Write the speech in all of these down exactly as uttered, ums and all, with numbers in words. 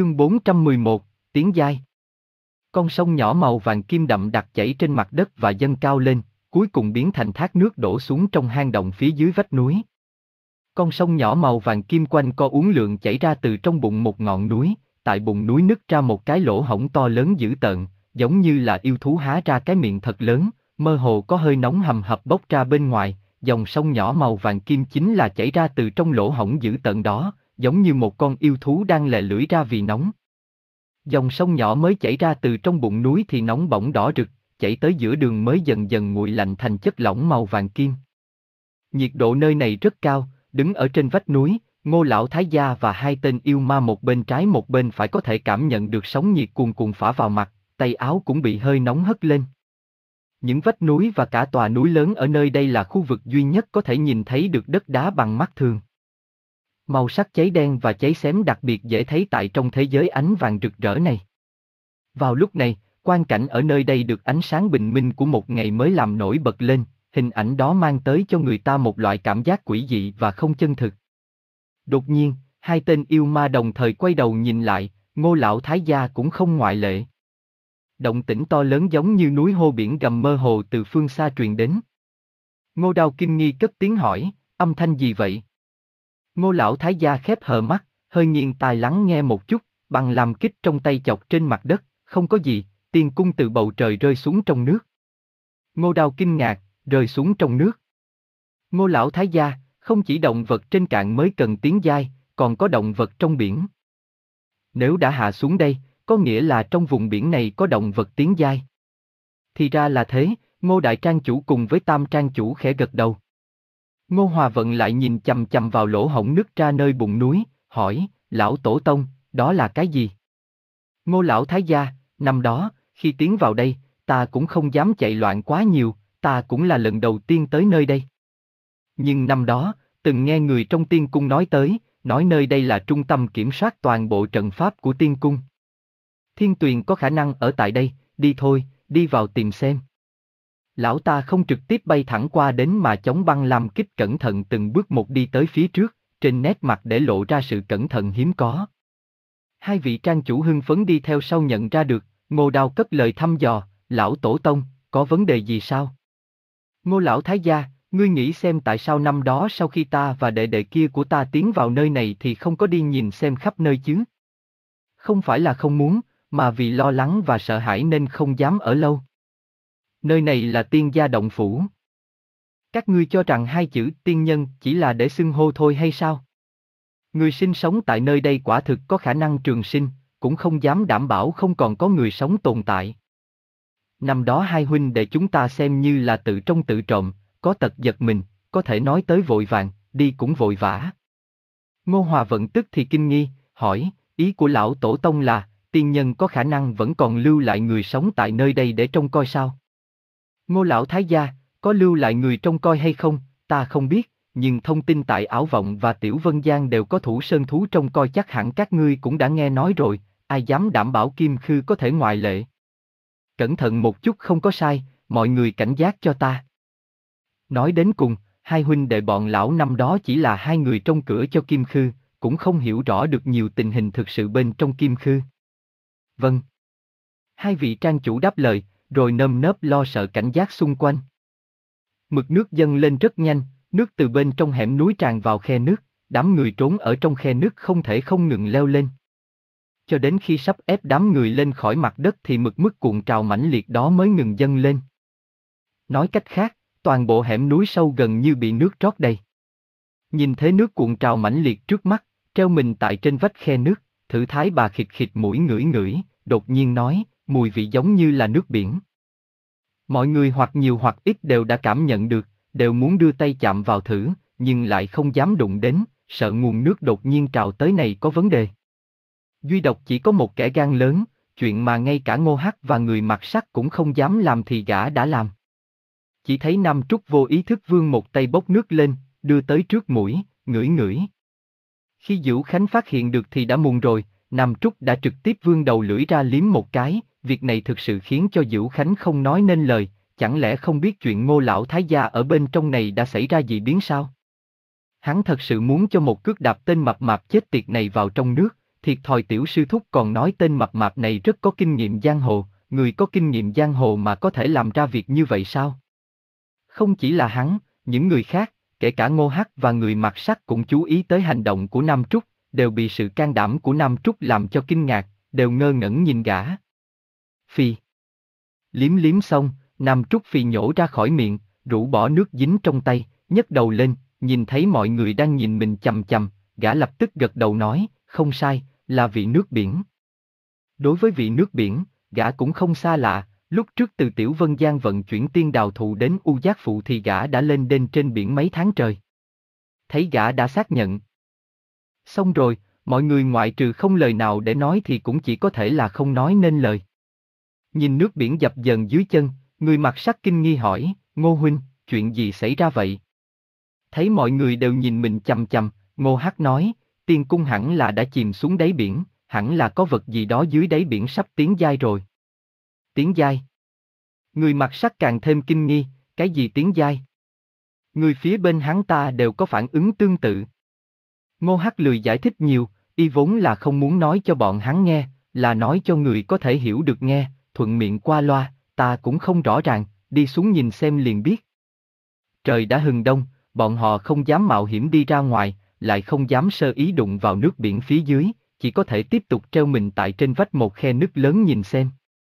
Chương bốn trăm mười một, Tiến giai. Con sông nhỏ màu vàng kim đậm đặc chảy trên mặt đất và dâng cao lên, cuối cùng biến thành thác nước đổ xuống trong hang động phía dưới vách núi. Con sông nhỏ màu vàng kim quanh co uốn lượn chảy ra từ trong bụng một ngọn núi, tại bụng núi nứt ra một cái lỗ hổng to lớn dữ tợn, giống như là yêu thú há ra cái miệng thật lớn, mơ hồ có hơi nóng hầm hập bốc ra bên ngoài. Dòng sông nhỏ màu vàng kim chính là chảy ra từ trong lỗ hổng dữ tợn đó, giống như một con yêu thú đang lè lưỡi ra vì nóng. Dòng sông nhỏ mới chảy ra từ trong bụng núi thì nóng bỏng đỏ rực, chảy tới giữa đường mới dần dần nguội lạnh thành chất lỏng màu vàng kim. Nhiệt độ nơi này rất cao, đứng ở trên vách núi, Ngô lão thái gia và hai tên yêu ma một bên trái một bên phải có thể cảm nhận được sóng nhiệt cuồn cuộn phả vào mặt, tay áo cũng bị hơi nóng hất lên. Những vách núi và cả tòa núi lớn ở nơi đây là khu vực duy nhất có thể nhìn thấy được đất đá bằng mắt thường. Màu sắc cháy đen và cháy xém đặc biệt dễ thấy tại trong thế giới ánh vàng rực rỡ này. Vào lúc này, quang cảnh ở nơi đây được ánh sáng bình minh của một ngày mới làm nổi bật lên, hình ảnh đó mang tới cho người ta một loại cảm giác quỷ dị và không chân thực. Đột nhiên, hai tên yêu ma đồng thời quay đầu nhìn lại, Ngô lão thái gia cũng không ngoại lệ. Động tĩnh to lớn giống như núi hô biển gầm mơ hồ từ phương xa truyền đến. Ngô Đao kinh nghi cất tiếng hỏi, âm thanh gì vậy? Ngô lão thái gia khép hờ mắt, hơi nghiêng tai lắng nghe một chút, bằng làm kích trong tay chọc trên mặt đất, không có gì, tiên cung từ bầu trời rơi xuống trong nước. Ngô Đao kinh ngạc, rơi xuống trong nước. Ngô lão thái gia, không chỉ động vật trên cạn mới cần tiến giai, còn có động vật trong biển. Nếu đã hạ xuống đây, có nghĩa là trong vùng biển này có động vật tiến giai. Thì ra là thế, Ngô đại trang chủ cùng với tam trang chủ khẽ gật đầu. Ngô Hòa Vận lại nhìn chằm chằm vào lỗ hổng nứt ra nơi bụng núi, hỏi, lão tổ tông, đó là cái gì? Ngô lão thái gia, năm đó, khi tiến vào đây, ta cũng không dám chạy loạn quá nhiều, ta cũng là lần đầu tiên tới nơi đây. Nhưng năm đó, từng nghe người trong tiên cung nói tới, nói nơi đây là trung tâm kiểm soát toàn bộ trận pháp của tiên cung. Thiên Tuyền có khả năng ở tại đây, đi thôi, đi vào tìm xem. Lão ta không trực tiếp bay thẳng qua đến mà chống băng làm kích cẩn thận từng bước một đi tới phía trước, trên nét mặt để lộ ra sự cẩn thận hiếm có. Hai vị trang chủ hưng phấn đi theo sau nhận ra được, Ngô Đao cất lời thăm dò, lão tổ tông, có vấn đề gì sao? Ngô lão thái gia, ngươi nghĩ xem tại sao năm đó sau khi ta và đệ đệ kia của ta tiến vào nơi này thì không có đi nhìn xem khắp nơi chứ? Không phải là không muốn, mà vì lo lắng và sợ hãi nên không dám ở lâu. Nơi này là tiên gia động phủ. Các ngươi cho rằng hai chữ tiên nhân chỉ là để xưng hô thôi hay sao? Người sinh sống tại nơi đây quả thực có khả năng trường sinh, cũng không dám đảm bảo không còn có người sống tồn tại. Năm đó hai huynh đệ chúng ta xem như là tự trong tự trộm, có tật giật mình, có thể nói tới vội vàng, đi cũng vội vã. Ngô Hòa Vận tức thì kinh nghi, hỏi, ý của lão tổ tông là, tiên nhân có khả năng vẫn còn lưu lại người sống tại nơi đây để trông coi sao? Ngô lão thái gia, có lưu lại người trông coi hay không, ta không biết, nhưng thông tin tại Ảo Vọng và Tiểu Vân Giang đều có thủ sơn thú trông coi chắc hẳn các ngươi cũng đã nghe nói rồi, ai dám đảm bảo Kim Khư có thể ngoại lệ. Cẩn thận một chút không có sai, mọi người cảnh giác cho ta. Nói đến cùng, hai huynh đệ bọn lão năm đó chỉ là hai người trông cửa cho Kim Khư, cũng không hiểu rõ được nhiều tình hình thực sự bên trong Kim Khư. Vâng. Hai vị trang chủ đáp lời, rồi nơm nớp lo sợ cảnh giác xung quanh. Mực nước dâng lên rất nhanh, nước từ bên trong hẻm núi tràn vào khe nước, đám người trốn ở trong khe nước không thể không ngừng leo lên. Cho đến khi sắp ép đám người lên khỏi mặt đất thì mực mức cuộn trào mãnh liệt đó mới ngừng dâng lên. Nói cách khác, toàn bộ hẻm núi sâu gần như bị nước trót đầy. Nhìn thấy nước cuộn trào mãnh liệt trước mắt, treo mình tại trên vách khe nước, Thử Thái bà khịt khịt mũi ngửi ngửi, đột nhiên nói, mùi vị giống như là nước biển. Mọi người hoặc nhiều hoặc ít đều đã cảm nhận được, đều muốn đưa tay chạm vào thử, nhưng lại không dám đụng đến, sợ nguồn nước đột nhiên trào tới này có vấn đề. Duy độc chỉ có một kẻ gan lớn, chuyện mà ngay cả Ngô Hắc và người mặc sắt cũng không dám làm thì gã đã làm. Chỉ thấy Nam Trúc vô ý thức vươn một tay bốc nước lên, đưa tới trước mũi, ngửi ngửi. Khi Dữu Khánh phát hiện được thì đã muộn rồi, Nam Trúc đã trực tiếp vươn đầu lưỡi ra liếm một cái, việc này thực sự khiến cho Dữu Khánh không nói nên lời, chẳng lẽ không biết chuyện Ngô lão thái gia ở bên trong này đã xảy ra dị biến sao? Hắn thật sự muốn cho một cước đạp tên mập mạp chết tiệt này vào trong nước, thiệt thòi tiểu sư thúc còn nói tên mập mạp này rất có kinh nghiệm giang hồ, người có kinh nghiệm giang hồ mà có thể làm ra việc như vậy sao? Không chỉ là hắn, những người khác, kể cả Ngô Hắc và người mặc sắt cũng chú ý tới hành động của Nam Trúc, đều bị sự can đảm của Nam Trúc làm cho kinh ngạc, đều ngơ ngẩn nhìn gã. Phì. Liếm liếm xong, Nam Trúc phì nhổ ra khỏi miệng, rũ bỏ nước dính trong tay, nhấc đầu lên, nhìn thấy mọi người đang nhìn mình chằm chằm, gã lập tức gật đầu nói, không sai, là vị nước biển. Đối với vị nước biển, gã cũng không xa lạ, lúc trước từ Tiểu Vân Giang vận chuyển tiên đào thụ đến U Giác Phụ thì gã đã lên đên trên biển mấy tháng trời. Thấy gã đã xác nhận. Xong rồi, mọi người ngoại trừ không lời nào để nói thì cũng chỉ có thể là không nói nên lời. Nhìn nước biển dập dờn dưới chân, người mặc sắt kinh nghi hỏi, Ngô huynh, chuyện gì xảy ra vậy? Thấy mọi người đều nhìn mình chằm chằm, Ngô Hắc nói, tiên cung hẳn là đã chìm xuống đáy biển, hẳn là có vật gì đó dưới đáy biển sắp tiến giai rồi. Tiến giai? Người mặc sắt càng thêm kinh nghi, cái gì tiến giai? Người phía bên hắn ta đều có phản ứng tương tự. Ngô Hắc lười giải thích nhiều, y vốn là không muốn nói cho bọn hắn nghe, là nói cho người có thể hiểu được nghe, thuận miệng qua loa, ta cũng không rõ ràng, đi xuống nhìn xem liền biết. Trời đã hừng đông, bọn họ không dám mạo hiểm đi ra ngoài, lại không dám sơ ý đụng vào nước biển phía dưới, chỉ có thể tiếp tục treo mình tại trên vách một khe nứt lớn nhìn xem.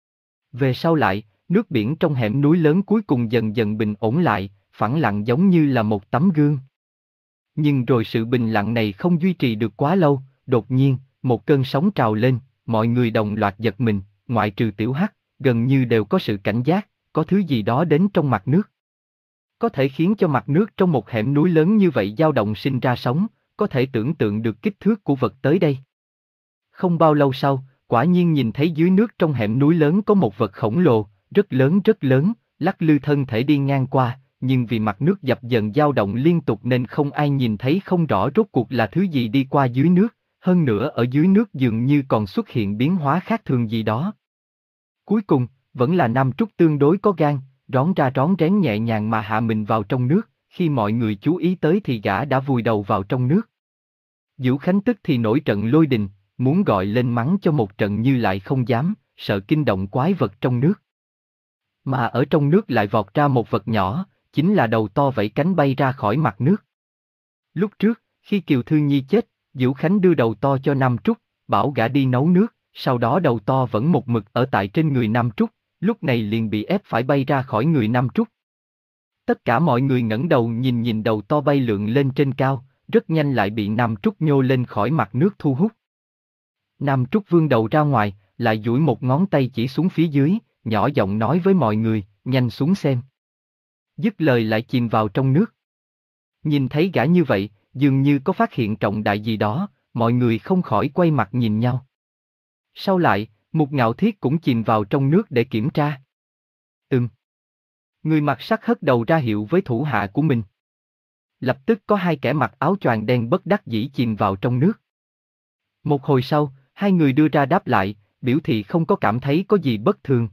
Về sau lại, nước biển trong hẻm núi lớn cuối cùng dần dần bình ổn lại, phẳng lặng giống như là một tấm gương. Nhưng rồi sự bình lặng này không duy trì được quá lâu, đột nhiên, một cơn sóng trào lên, mọi người đồng loạt giật mình, ngoại trừ Tiểu Hắc, gần như đều có sự cảnh giác, có thứ gì đó đến trong mặt nước. Có thể khiến cho mặt nước trong một hẻm núi lớn như vậy dao động sinh ra sóng, có thể tưởng tượng được kích thước của vật tới đây. Không bao lâu sau, quả nhiên nhìn thấy dưới nước trong hẻm núi lớn có một vật khổng lồ, rất lớn rất lớn, lắc lư thân thể đi ngang qua, nhưng vì mặt nước dập dần dao động liên tục nên không ai nhìn thấy không rõ rốt cuộc là thứ gì đi qua dưới nước, hơn nữa ở dưới nước dường như còn xuất hiện biến hóa khác thường gì đó. Cuối cùng, vẫn là Nam Trúc tương đối có gan, rón ra rón rén nhẹ nhàng mà hạ mình vào trong nước, khi mọi người chú ý tới thì gã đã vùi đầu vào trong nước. Vũ Khánh tức thì nổi trận lôi đình, muốn gọi lên mắng cho một trận như lại không dám, sợ kinh động quái vật trong nước. Mà ở trong nước lại vọt ra một vật nhỏ, chính là đầu to vẫy cánh bay ra khỏi mặt nước. Lúc trước, khi Kiều Thư Nhi chết, Vũ Khánh đưa đầu to cho Nam Trúc, bảo gã đi nấu nước, sau đó đầu to vẫn một mực ở tại trên người Nam Trúc, lúc này liền bị ép phải bay ra khỏi người Nam Trúc. Tất cả mọi người ngẩng đầu nhìn nhìn đầu to bay lượn lên trên cao, rất nhanh lại bị Nam Trúc nhô lên khỏi mặt nước thu hút. Nam Trúc vươn đầu ra ngoài, lại duỗi một ngón tay chỉ xuống phía dưới, nhỏ giọng nói với mọi người, nhanh xuống xem. Dứt lời lại chìm vào trong nước. Nhìn thấy gã như vậy, dường như có phát hiện trọng đại gì đó, mọi người không khỏi quay mặt nhìn nhau. Sau lại, Mục Ngạo Thiết cũng chìm vào trong nước để kiểm tra. Ừm. Người mặc sắt hất đầu ra hiệu với thủ hạ của mình. Lập tức có hai kẻ mặc áo choàng đen bất đắc dĩ chìm vào trong nước. Một hồi sau, hai người đưa ra đáp lại, biểu thị không có cảm thấy có gì bất thường.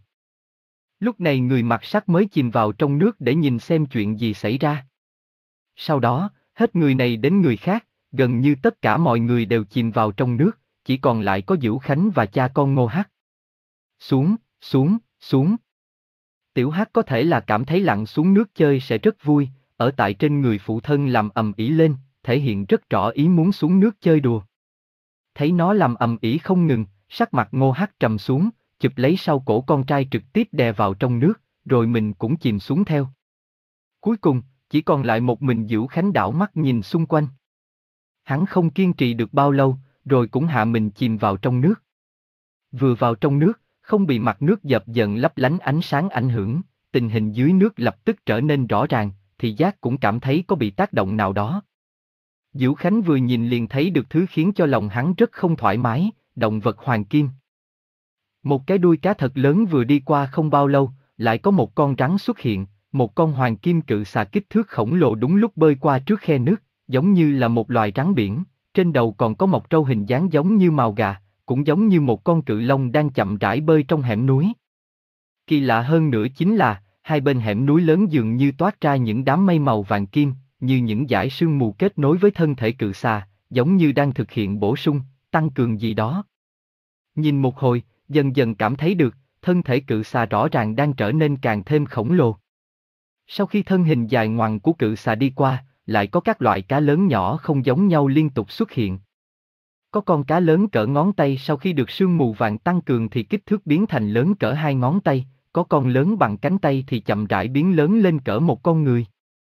Lúc này người mặc sắt mới chìm vào trong nước để nhìn xem chuyện gì xảy ra. Sau đó, hết người này đến người khác, gần như tất cả mọi người đều chìm vào trong nước, chỉ còn lại có Vũ Khánh và cha con Ngô Hắc. Xuống, xuống, xuống. Tiểu Hắc có thể là cảm thấy lặn xuống nước chơi sẽ rất vui, ở tại trên người phụ thân làm ầm ĩ lên, thể hiện rất rõ ý muốn xuống nước chơi đùa. Thấy nó làm ầm ĩ không ngừng, sắc mặt Ngô Hắc trầm xuống, chụp lấy sau cổ con trai trực tiếp đè vào trong nước, rồi mình cũng chìm xuống theo. Cuối cùng, chỉ còn lại một mình Vũ Khánh đảo mắt nhìn xung quanh. Hắn không kiên trì được bao lâu, rồi cũng hạ mình chìm vào trong nước. Vừa vào trong nước, không bị mặt nước dập dần lấp lánh ánh sáng ảnh hưởng, tình hình dưới nước lập tức trở nên rõ ràng, thì giác cũng cảm thấy có bị tác động nào đó. Vũ Khánh vừa nhìn liền thấy được thứ khiến cho lòng hắn rất không thoải mái, động vật hoàng kim. Một cái đuôi cá thật lớn vừa đi qua không bao lâu, lại có một con rắn xuất hiện, một con hoàng kim cự xà kích thước khổng lồ đúng lúc bơi qua trước khe nước, giống như là một loài rắn biển, trên đầu còn có một trâu hình dáng giống như mào gà, cũng giống như một con cự long đang chậm rãi bơi trong hẻm núi. Kỳ lạ hơn nữa chính là, hai bên hẻm núi lớn dường như toát ra những đám mây màu vàng kim, như những dải sương mù kết nối với thân thể cự xà, giống như đang thực hiện bổ sung, tăng cường gì đó. Nhìn một hồi, dần dần cảm thấy được, thân thể cự xà rõ ràng đang trở nên càng thêm khổng lồ. Sau khi thân hình dài ngoằng của cự xà đi qua, lại có các loại cá lớn nhỏ không giống nhau liên tục xuất hiện. Có con cá lớn cỡ ngón tay sau khi được sương mù vàng tăng cường thì kích thước biến thành lớn cỡ hai ngón tay, có con lớn bằng cánh tay thì chậm rãi biến lớn lên cỡ một con người.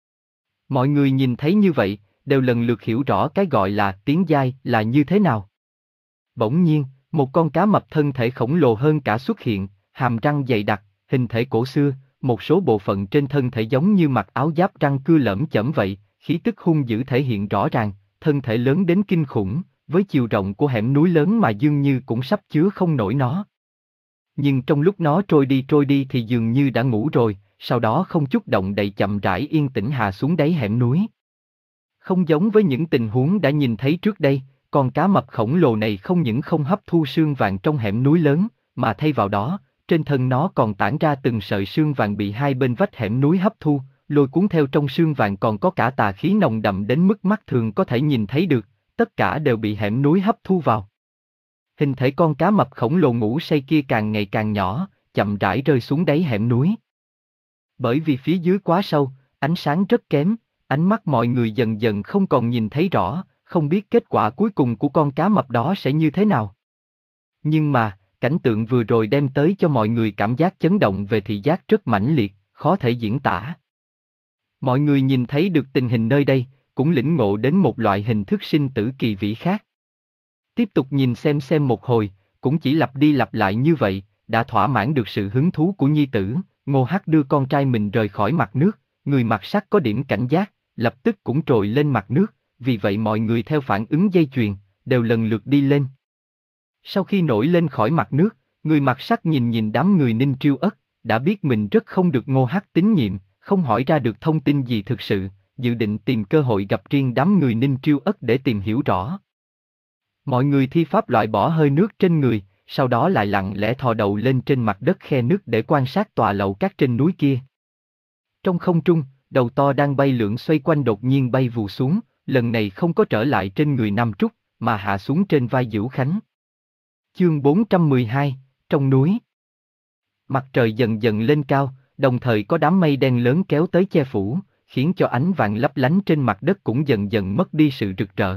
Mọi người nhìn thấy như vậy, đều lần lượt hiểu rõ cái gọi là tiến giai là như thế nào. Bỗng nhiên, một con cá mập thân thể khổng lồ hơn cả xuất hiện, hàm răng dày đặc, hình thể cổ xưa, một số bộ phận trên thân thể giống như mặc áo giáp răng cưa lởm chởm vậy, khí tức hung dữ thể hiện rõ ràng, thân thể lớn đến kinh khủng, với chiều rộng của hẻm núi lớn mà dường như cũng sắp chứa không nổi nó. Nhưng trong lúc nó trôi đi trôi đi thì dường như đã ngủ rồi, sau đó không chút động đậy chậm rãi yên tĩnh hạ xuống đáy hẻm núi. Không giống với những tình huống đã nhìn thấy trước đây, con cá mập khổng lồ này không những không hấp thu sương vàng trong hẻm núi lớn, mà thay vào đó, trên thân nó còn tản ra từng sợi sương vàng bị hai bên vách hẻm núi hấp thu, lôi cuốn theo trong sương vàng còn có cả tà khí nồng đậm đến mức mắt thường có thể nhìn thấy được, tất cả đều bị hẻm núi hấp thu vào. Hình thể con cá mập khổng lồ ngủ say kia càng ngày càng nhỏ, chậm rãi rơi xuống đáy hẻm núi. Bởi vì phía dưới quá sâu, ánh sáng rất kém, ánh mắt mọi người dần dần không còn nhìn thấy rõ, không biết kết quả cuối cùng của con cá mập đó sẽ như thế nào. Nhưng mà, cảnh tượng vừa rồi đem tới cho mọi người cảm giác chấn động về thị giác rất mãnh liệt, khó thể diễn tả. Mọi người nhìn thấy được tình hình nơi đây, cũng lĩnh ngộ đến một loại hình thức sinh tử kỳ vĩ khác. Tiếp tục nhìn xem xem một hồi, cũng chỉ lặp đi lặp lại như vậy, đã thỏa mãn được sự hứng thú của nhi tử, Ngô Hắc đưa con trai mình rời khỏi mặt nước, người mặt sắt có điểm cảnh giác, lập tức cũng trồi lên mặt nước, vì vậy mọi người theo phản ứng dây chuyền, đều lần lượt đi lên. Sau khi nổi lên khỏi mặt nước, người mặt sắt nhìn nhìn đám người Ninh Triêu Ất, đã biết mình rất không được Ngô Hắc tín nhiệm, không hỏi ra được thông tin gì thực sự, dự định tìm cơ hội gặp riêng đám người Ninh Triêu Ất để tìm hiểu rõ. Mọi người thi pháp loại bỏ hơi nước trên người, sau đó lại lặng lẽ thò đầu lên trên mặt đất khe nước để quan sát tòa lầu cát trên núi kia. Trong không trung, đầu to đang bay lượn xoay quanh đột nhiên bay vù xuống, lần này không có trở lại trên người Nam Trúc, mà hạ xuống trên vai Dữu Khánh. Chương bốn trăm mười hai, trong núi. Mặt trời dần dần lên cao, đồng thời có đám mây đen lớn kéo tới che phủ, khiến cho ánh vàng lấp lánh trên mặt đất cũng dần dần mất đi sự rực rỡ.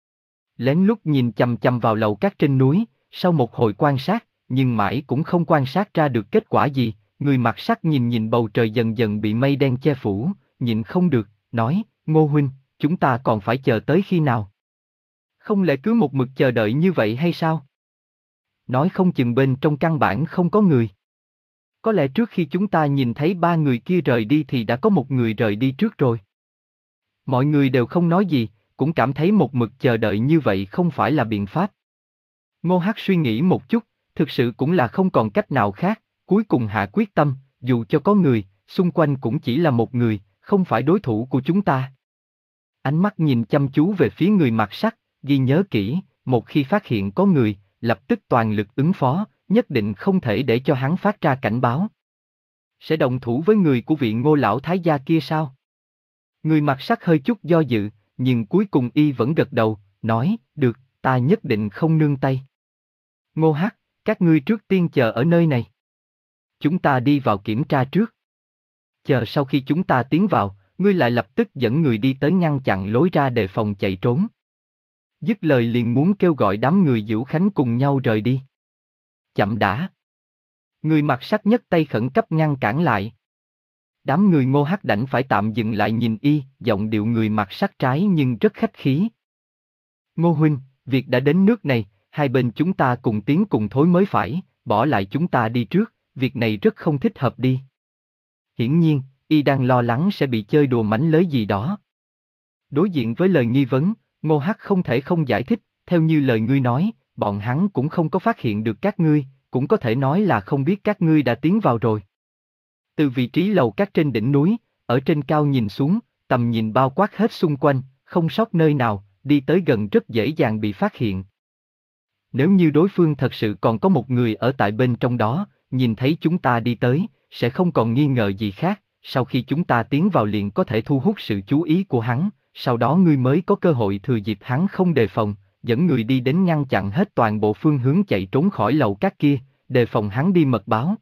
Lén lút nhìn chằm chằm vào lầu cát trên núi, sau một hồi quan sát, nhưng mãi cũng không quan sát ra được kết quả gì, người mặt sắt nhìn nhìn bầu trời dần dần bị mây đen che phủ, nhịn không được, nói, Ngô huynh, chúng ta còn phải chờ tới khi nào? Không lẽ cứ một mực chờ đợi như vậy hay sao? Nói không chừng bên trong căn bản không có người. Có lẽ trước khi chúng ta nhìn thấy ba người kia rời đi thì đã có một người rời đi trước rồi. Mọi người đều không nói gì, cũng cảm thấy một mực chờ đợi như vậy không phải là biện pháp. Ngô Hắc suy nghĩ một chút, thực sự cũng là không còn cách nào khác, cuối cùng hạ quyết tâm, dù cho có người, xung quanh cũng chỉ là một người, không phải đối thủ của chúng ta. Ánh mắt nhìn chăm chú về phía người mặt sắt, ghi nhớ kỹ, một khi phát hiện có người, lập tức toàn lực ứng phó, nhất định không thể để cho hắn phát ra cảnh báo. Sẽ đồng thủ với người của vị Ngô lão thái gia kia sao? Người mặt sắt hơi chút do dự, nhưng cuối cùng y vẫn gật đầu, nói, được, ta nhất định không nương tay. Ngô Hắc, các ngươi trước tiên chờ ở nơi này. Chúng ta đi vào kiểm tra trước. Chờ sau khi chúng ta tiến vào, ngươi lại lập tức dẫn người đi tới ngăn chặn lối ra đề phòng chạy trốn. Dứt lời liền muốn kêu gọi đám người Dữu Khánh cùng nhau rời đi. Chậm đã. Người mặt sắt nhất tay khẩn cấp ngăn cản lại. Đám người Ngô Hắc đành phải tạm dừng lại nhìn y, giọng điệu người mặt sắt trái nhưng rất khách khí. Ngô huynh, việc đã đến nước này, hai bên chúng ta cùng tiến cùng thối mới phải, bỏ lại chúng ta đi trước, việc này rất không thích hợp đi. Hiển nhiên, y đang lo lắng sẽ bị chơi đùa mánh lới gì đó. Đối diện với lời nghi vấn, Ngô Hắc không thể không giải thích, theo như lời ngươi nói, bọn hắn cũng không có phát hiện được các ngươi, cũng có thể nói là không biết các ngươi đã tiến vào rồi. Từ vị trí lầu cát trên đỉnh núi, ở trên cao nhìn xuống, tầm nhìn bao quát hết xung quanh, không sót nơi nào, đi tới gần rất dễ dàng bị phát hiện. Nếu như đối phương thật sự còn có một người ở tại bên trong đó, nhìn thấy chúng ta đi tới, sẽ không còn nghi ngờ gì khác, sau khi chúng ta tiến vào liền có thể thu hút sự chú ý của hắn, sau đó ngươi mới có cơ hội thừa dịp hắn không đề phòng, dẫn người đi đến ngăn chặn hết toàn bộ phương hướng chạy trốn khỏi lầu cát kia, đề phòng hắn đi mật báo.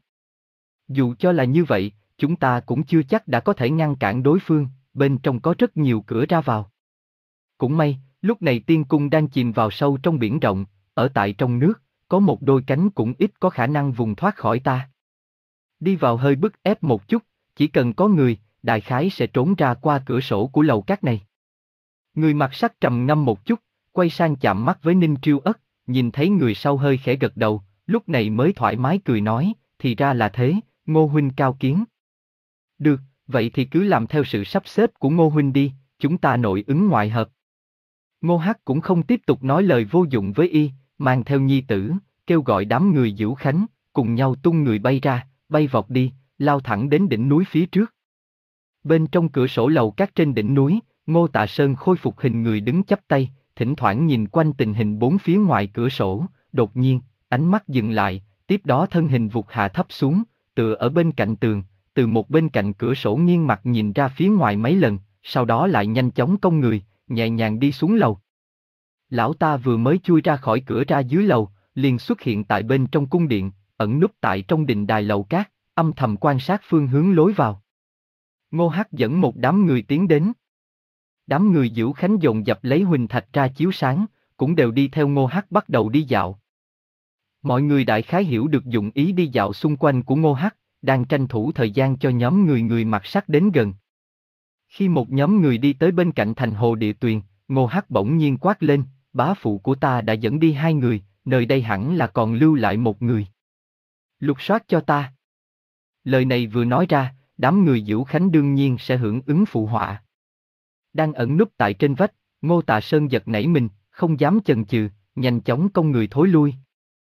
Dù cho là như vậy, chúng ta cũng chưa chắc đã có thể ngăn cản đối phương, bên trong có rất nhiều cửa ra vào. Cũng may, lúc này tiên cung đang chìm vào sâu trong biển rộng, ở tại trong nước, có một đôi cánh cũng ít có khả năng vùng thoát khỏi ta. Đi vào hơi bức ép một chút, chỉ cần có người, đại khái sẽ trốn ra qua cửa sổ của lầu cát này. Người mặc sắc trầm ngâm một chút, quay sang chạm mắt với Ninh Triêu Ất, nhìn thấy người sau hơi khẽ gật đầu, lúc này mới thoải mái cười nói, thì ra là thế, Ngô huynh cao kiến. Được, vậy thì cứ làm theo sự sắp xếp của Ngô huynh đi, chúng ta nội ứng ngoại hợp. Ngô Hắc cũng không tiếp tục nói lời vô dụng với y, mang theo nhi tử, kêu gọi đám người Dữu Khánh, cùng nhau tung người bay ra, bay vọt đi, lao thẳng đến đỉnh núi phía trước. Bên trong cửa sổ lầu cát trên đỉnh núi, Ngô Tạ Sơn khôi phục hình người đứng chắp tay, thỉnh thoảng nhìn quanh tình hình bốn phía ngoài cửa sổ, đột nhiên, ánh mắt dừng lại, tiếp đó thân hình vụt hạ thấp xuống, tựa ở bên cạnh tường, từ một bên cạnh cửa sổ nghiêng mặt nhìn ra phía ngoài mấy lần, sau đó lại nhanh chóng cong người, nhẹ nhàng đi xuống lầu. Lão ta vừa mới chui ra khỏi cửa ra dưới lầu, liền xuất hiện tại bên trong cung điện, ẩn núp tại trong đình đài lầu cát, âm thầm quan sát phương hướng lối vào. Ngô Hắc dẫn một đám người tiến đến. Đám người Dữu Khánh dồn dập lấy huỳnh thạch ra chiếu sáng, cũng đều đi theo Ngô Hắc bắt đầu đi dạo. Mọi người đại khái hiểu được dụng ý đi dạo xung quanh của Ngô Hắc, đang tranh thủ thời gian cho nhóm người người mặc sắc đến gần. Khi một nhóm người đi tới bên cạnh thành hồ địa tuyền, Ngô Hắc bỗng nhiên quát lên, bá phụ của ta đã dẫn đi hai người, nơi đây hẳn là còn lưu lại một người. Lục soát cho ta. Lời này vừa nói ra, đám người Dữu Khánh đương nhiên sẽ hưởng ứng phụ họa. Đang ẩn núp tại trên vách, Ngô Tạ Sơn giật nảy mình, không dám chần chừ, nhanh chóng cong người thối lui.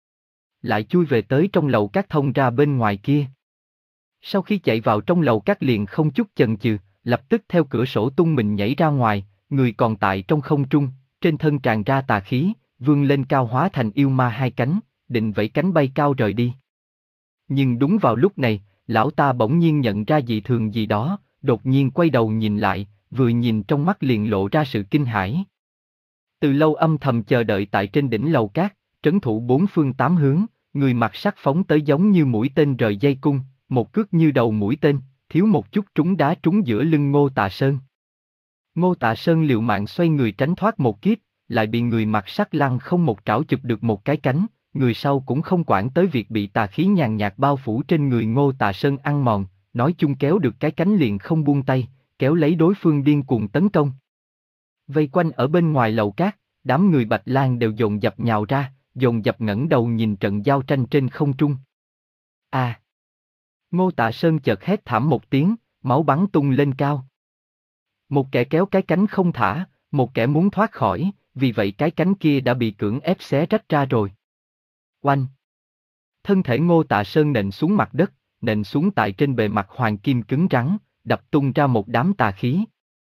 Lại chui về tới trong lầu cát thông ra bên ngoài kia. Sau khi chạy vào trong lầu cát liền không chút chần chừ, lập tức theo cửa sổ tung mình nhảy ra ngoài, người còn tại trong không trung, trên thân tràn ra tà khí, vươn lên cao hóa thành yêu ma hai cánh, định vẫy cánh bay cao rời đi. Nhưng đúng vào lúc này, lão ta bỗng nhiên nhận ra dị thường gì đó, đột nhiên quay đầu nhìn lại, vừa nhìn trong mắt liền lộ ra sự kinh hãi. Từ lâu âm thầm chờ đợi tại trên đỉnh lầu cát, trấn thủ bốn phương tám hướng, người mặc sắc phóng tới giống như mũi tên rời dây cung, một cước như đầu mũi tên, thiếu một chút trúng đá trúng giữa lưng Ngô Tạ Sơn. Ngô Tạ Sơn liều mạng xoay người tránh thoát một kiếp, lại bị người mặc sắc lăng không một trảo chụp được một cái cánh, người sau cũng không quản tới việc bị tà khí nhàn nhạt bao phủ trên người Ngô Tạ Sơn ăn mòn, nói chung kéo được cái cánh liền không buông tay, kéo lấy đối phương điên cuồng tấn công. Vây quanh ở bên ngoài lầu cát, đám người Bạch Lang đều dồn dập nhào ra, dồn dập ngẩng đầu nhìn trận giao tranh trên không trung. À! Ngô Tạ Sơn chợt hét thảm một tiếng, máu bắn tung lên cao. Một kẻ kéo cái cánh không thả, một kẻ muốn thoát khỏi, vì vậy cái cánh kia đã bị cưỡng ép xé rách ra rồi. Oanh! Thân thể Ngô Tạ Sơn nện xuống mặt đất, nện xuống tại trên bề mặt hoàng kim cứng rắn, đập tung ra một đám tà khí.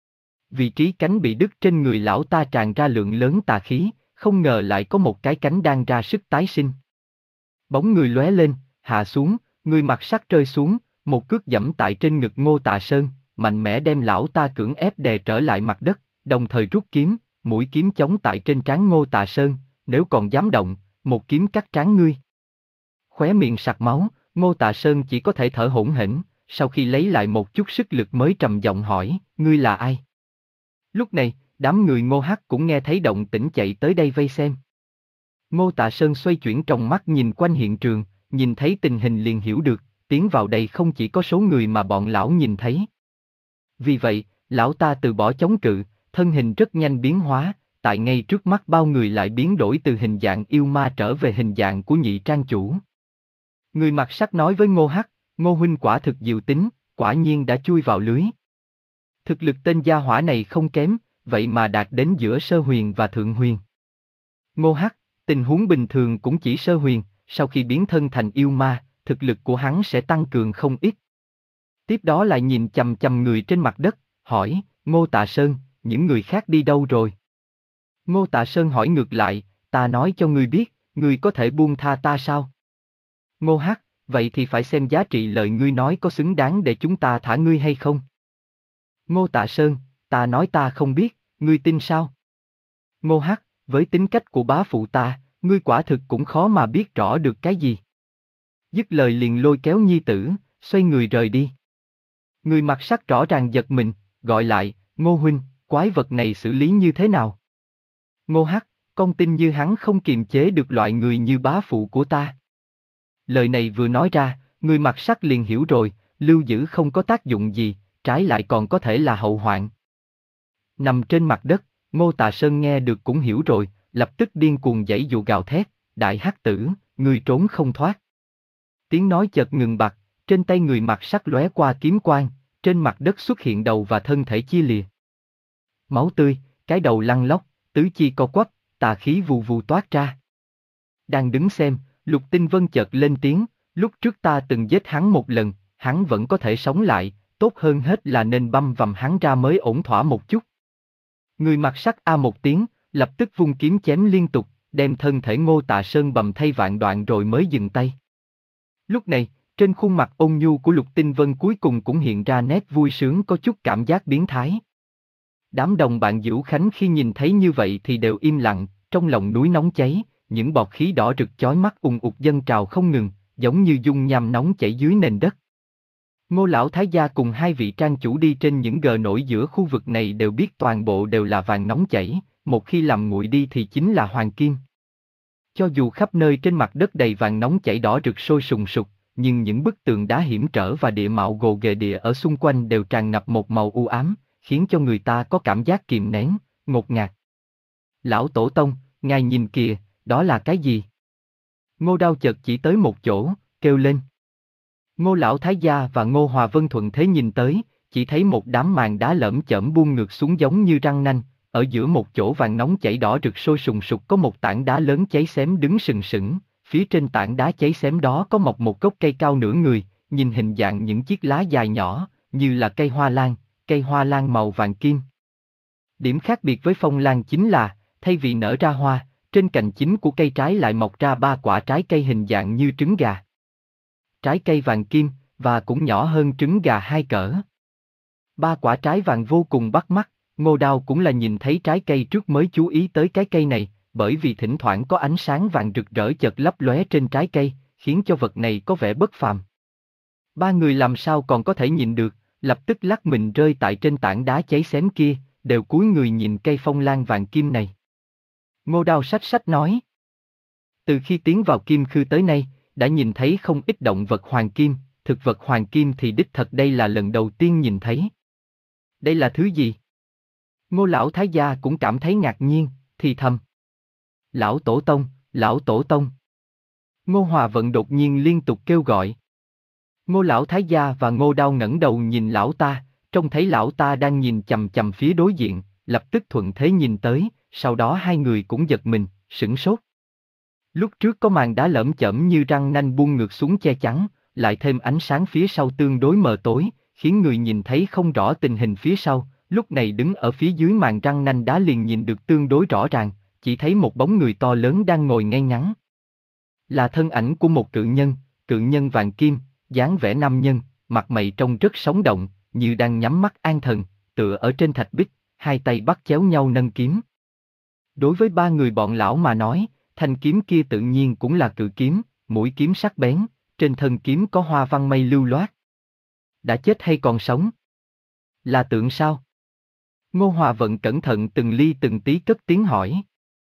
Vị trí cánh bị đứt trên người lão ta tràn ra lượng lớn tà khí, không ngờ lại có một cái cánh đang ra sức tái sinh. Bóng người lóe lên, hạ xuống, người mặc sắt rơi xuống, một cước giẫm tại trên ngực Ngô Tạ Sơn, mạnh mẽ đem lão ta cưỡng ép đè trở lại mặt đất, đồng thời rút kiếm, mũi kiếm chống tại trên trán Ngô Tạ Sơn, nếu còn dám động, một kiếm cắt trán ngươi. Khóe miệng sặc máu, Ngô Tạ Sơn chỉ có thể thở hổn hển, sau khi lấy lại một chút sức lực mới trầm giọng hỏi, ngươi là ai? Lúc này, đám người Ngô Hắc cũng nghe thấy động tĩnh chạy tới đây vây xem. Ngô Tạ Sơn xoay chuyển tròng mắt nhìn quanh hiện trường, nhìn thấy tình hình liền hiểu được, tiến vào đây không chỉ có số người mà bọn lão nhìn thấy. Vì vậy, lão ta từ bỏ chống cự, thân hình rất nhanh biến hóa, tại ngay trước mắt bao người lại biến đổi từ hình dạng yêu ma trở về hình dạng của nhị trang chủ. Người mặc sắt nói với Ngô Hắc, Ngô huynh quả thực diệu tính, quả nhiên đã chui vào lưới. Thực lực tên gia hỏa này không kém, vậy mà đạt đến giữa sơ huyền và thượng huyền. Ngô Hắc, tình huống bình thường cũng chỉ sơ huyền, sau khi biến thân thành yêu ma, thực lực của hắn sẽ tăng cường không ít. Tiếp đó lại nhìn chằm chằm người trên mặt đất, hỏi, Ngô Tạ Sơn, những người khác đi đâu rồi? Ngô Tạ Sơn hỏi ngược lại, ta nói cho ngươi biết, ngươi có thể buông tha ta sao? Ngô Hắc, vậy thì phải xem giá trị lời ngươi nói có xứng đáng để chúng ta thả ngươi hay không? Ngô Tạ Sơn, ta nói ta không biết, ngươi tin sao? Ngô Hắc, với tính cách của bá phụ ta, ngươi quả thực cũng khó mà biết rõ được cái gì. Dứt lời liền lôi kéo nhi tử, xoay người rời đi. Người mặc sắc rõ ràng giật mình, gọi lại, Ngô huynh, quái vật này xử lý như thế nào? Ngô Hắc, con tin như hắn không kiềm chế được loại người như bá phụ của ta. Lời này vừa nói ra, người mặc sắc liền hiểu rồi, lưu giữ không có tác dụng gì, trái lại còn có thể là hậu hoạn. Nằm trên mặt đất, Ngô Tà Sơn nghe được cũng hiểu rồi, lập tức điên cuồng giãy dụ gào thét, đại hắc tử, ngươi trốn không thoát. Tiếng nói chợt ngừng bặt, trên tay người mặc sắc lóe qua kiếm quang, trên mặt đất xuất hiện đầu và thân thể chia lìa. Máu tươi, cái đầu lăn lóc, tứ chi co quắp, tà khí vù vù toát ra. Đang đứng xem, Lục Tinh Vân chợt lên tiếng, lúc trước ta từng giết hắn một lần, hắn vẫn có thể sống lại, tốt hơn hết là nên băm vằm hắn ra mới ổn thỏa một chút. Người mặc sắc a một tiếng, lập tức vung kiếm chém liên tục, đem thân thể Ngô Tạ Sơn bầm thay vạn đoạn rồi mới dừng tay. Lúc này, trên khuôn mặt ôn nhu của Lục Tinh Vân cuối cùng cũng hiện ra nét vui sướng có chút cảm giác biến thái. Đám đồng bạn Dữu Khánh khi nhìn thấy như vậy thì đều im lặng, trong lòng núi nóng cháy, những bọt khí đỏ rực chói mắt ùn ụt dâng trào không ngừng, giống như dung nham nóng chảy dưới nền đất. Ngô lão thái gia cùng hai vị trang chủ đi trên những gờ nổi giữa khu vực này đều biết toàn bộ đều là vàng nóng chảy, một khi làm nguội đi thì chính là hoàng kim. Cho dù khắp nơi trên mặt đất đầy vàng nóng chảy đỏ rực sôi sùng sục, nhưng những bức tường đá hiểm trở và địa mạo gồ ghề địa ở xung quanh đều tràn ngập một màu u ám, khiến cho người ta có cảm giác kìm nén, ngột ngạt. Lão Tổ Tông, ngài nhìn kìa, đó là cái gì? Ngô Đao chợt chỉ tới một chỗ, kêu lên. Ngô lão thái gia và Ngô Hòa Vân thuận thế nhìn tới, chỉ thấy một đám màn đá lởm chởm buông ngược xuống giống như răng nanh, ở giữa một chỗ vàng nóng chảy đỏ rực sôi sùng sục có một tảng đá lớn cháy xém đứng sừng sững, phía trên tảng đá cháy xém đó có mọc một gốc cây cao nửa người, nhìn hình dạng những chiếc lá dài nhỏ, như là cây hoa lan, cây hoa lan màu vàng kim. Điểm khác biệt với phong lan chính là, thay vì nở ra hoa, trên cành chính của cây trái lại mọc ra ba quả trái cây hình dạng như trứng gà. Trái cây vàng kim, và cũng nhỏ hơn trứng gà hai cỡ. Ba quả trái vàng vô cùng bắt mắt, Ngô Đao cũng là nhìn thấy trái cây trước mới chú ý tới cái cây này, bởi vì thỉnh thoảng có ánh sáng vàng rực rỡ chợt lấp lóe trên trái cây, khiến cho vật này có vẻ bất phàm. Ba người làm sao còn có thể nhìn được, lập tức lắc mình rơi tại trên tảng đá cháy xém kia, đều cúi người nhìn cây phong lan vàng kim này. Ngô Đao sách sách nói. Từ khi tiến vào Kim Khư tới nay, đã nhìn thấy không ít động vật hoàng kim, thực vật hoàng kim thì đích thật đây là lần đầu tiên nhìn thấy. Đây là thứ gì? Ngô lão thái gia cũng cảm thấy ngạc nhiên, thì thầm. Lão Tổ Tông, Lão Tổ Tông. Ngô Hòa Vận đột nhiên liên tục kêu gọi. Ngô lão thái gia và Ngô Đao ngẩng đầu nhìn lão ta, trông thấy lão ta đang nhìn chằm chằm phía đối diện, lập tức thuận thế nhìn tới, sau đó hai người cũng giật mình, sửng sốt. Lúc trước có màn đá lởm chởm như răng nanh buông ngược xuống che chắn, lại thêm ánh sáng phía sau tương đối mờ tối, khiến người nhìn thấy không rõ tình hình phía sau, lúc này đứng ở phía dưới màn răng nanh đá liền nhìn được tương đối rõ ràng, chỉ thấy một bóng người to lớn đang ngồi ngay ngắn. Là thân ảnh của một cự nhân, cự nhân vàng kim, dáng vẻ nam nhân, mặt mày trông rất sống động, như đang nhắm mắt an thần, tựa ở trên thạch bích, hai tay bắt chéo nhau nâng kiếm. Đối với ba người bọn lão mà nói, thanh kiếm kia tự nhiên cũng là cự kiếm, mũi kiếm sắc bén, trên thân kiếm có hoa văn mây lưu loát. Đã chết hay còn sống? Là tượng sao? Ngô Hòa Vận cẩn thận từng ly từng tí cất tiếng hỏi.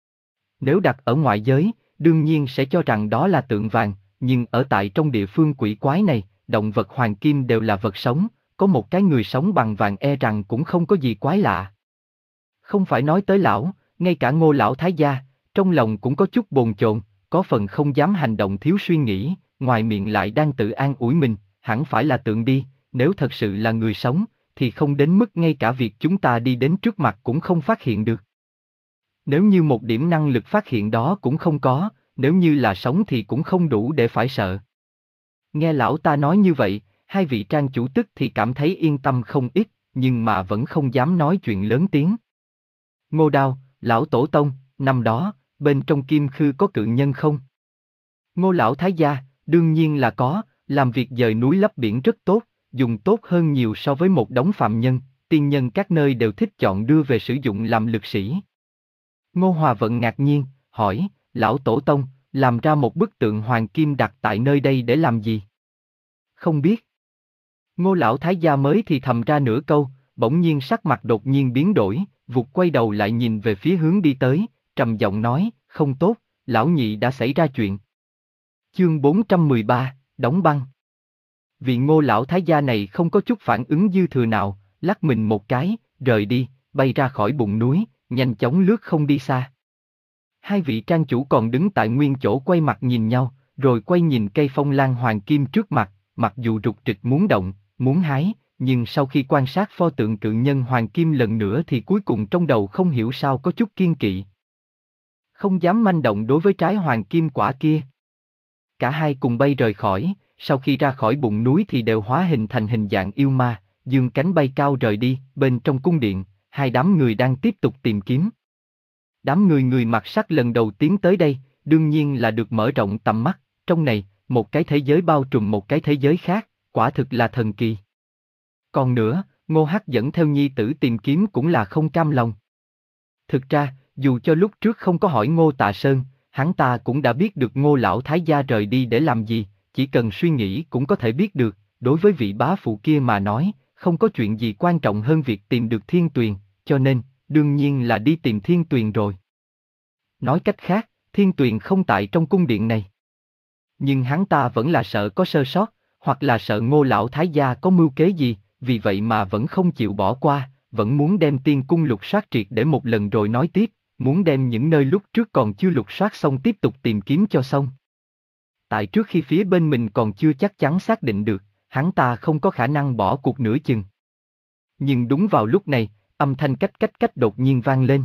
Nếu đặt ở ngoại giới, đương nhiên sẽ cho rằng đó là tượng vàng, nhưng ở tại trong địa phương quỷ quái này, động vật hoàng kim đều là vật sống, có một cái người sống bằng vàng e rằng cũng không có gì quái lạ. Không phải nói tới lão, ngay cả Ngô lão thái gia, trong lòng cũng có chút bồn chồn, có phần không dám hành động thiếu suy nghĩ, ngoài miệng lại đang tự an ủi mình, hẳn phải là tượng đi, nếu thật sự là người sống, thì không đến mức ngay cả việc chúng ta đi đến trước mặt cũng không phát hiện được. Nếu như một điểm năng lực phát hiện đó cũng không có, nếu như là sống thì cũng không đủ để phải sợ. Nghe lão ta nói như vậy, hai vị trang chủ tức thì cảm thấy yên tâm không ít, nhưng mà vẫn không dám nói chuyện lớn tiếng. Ngô Đao, Lão Tổ Tông, năm đó, bên trong Kim Khư có cự nhân không? Ngô lão thái gia, đương nhiên là có, làm việc dời núi lấp biển rất tốt, dùng tốt hơn nhiều so với một đống phàm nhân, tiên nhân các nơi đều thích chọn đưa về sử dụng làm lực sĩ. Ngô Hòa Vận ngạc nhiên, hỏi, lão tổ tông, làm ra một bức tượng hoàng kim đặt tại nơi đây để làm gì? Không biết. Ngô lão thái gia mới thì thầm ra nửa câu, bỗng nhiên sắc mặt đột nhiên biến đổi, vụt quay đầu lại nhìn về phía hướng đi tới, trầm giọng nói, không tốt, lão nhị đã xảy ra chuyện. Chương bốn trăm mười ba, đóng băng. Vị Ngô lão thái gia này không có chút phản ứng dư thừa nào, lắc mình một cái, rời đi, bay ra khỏi bụng núi, nhanh chóng lướt không đi xa. Hai vị trang chủ còn đứng tại nguyên chỗ quay mặt nhìn nhau, rồi quay nhìn cây phong lan hoàng kim trước mặt, mặc dù rục trịch muốn động, muốn hái, nhưng sau khi quan sát pho tượng cự nhân hoàng kim lần nữa thì cuối cùng trong đầu không hiểu sao có chút kiên kỵ. Không dám manh động đối với trái hoàng kim quả kia. Cả hai cùng bay rời khỏi, sau khi ra khỏi bụng núi thì đều hóa hình thành hình dạng yêu ma, dương cánh bay cao rời đi. Bên trong cung điện, hai đám người đang tiếp tục tìm kiếm. Đám người người mặc sắc lần đầu tiến tới đây, đương nhiên là được mở rộng tầm mắt, trong này, một cái thế giới bao trùm một cái thế giới khác, quả thực là thần kỳ. Còn nữa, Ngô Hắc dẫn theo nhi tử tìm kiếm cũng là không cam lòng. Thực ra, dù cho lúc trước không có hỏi Ngô Tạ Sơn, hắn ta cũng đã biết được Ngô lão thái gia rời đi để làm gì, chỉ cần suy nghĩ cũng có thể biết được, đối với vị bá phụ kia mà nói, không có chuyện gì quan trọng hơn việc tìm được Thiên Tuyền, cho nên, đương nhiên là đi tìm Thiên Tuyền rồi. Nói cách khác, Thiên Tuyền không tại trong cung điện này. Nhưng hắn ta vẫn là sợ có sơ sót, hoặc là sợ Ngô lão thái gia có mưu kế gì, vì vậy mà vẫn không chịu bỏ qua, vẫn muốn đem tiên cung lục soát triệt để một lần rồi nói tiếp, muốn đem những nơi lúc trước còn chưa lục soát xong tiếp tục tìm kiếm cho xong. Tại trước khi phía bên mình còn chưa chắc chắn xác định được, hắn ta không có khả năng bỏ cuộc nửa chừng. Nhưng đúng vào lúc này, âm thanh cách cách cách đột nhiên vang lên.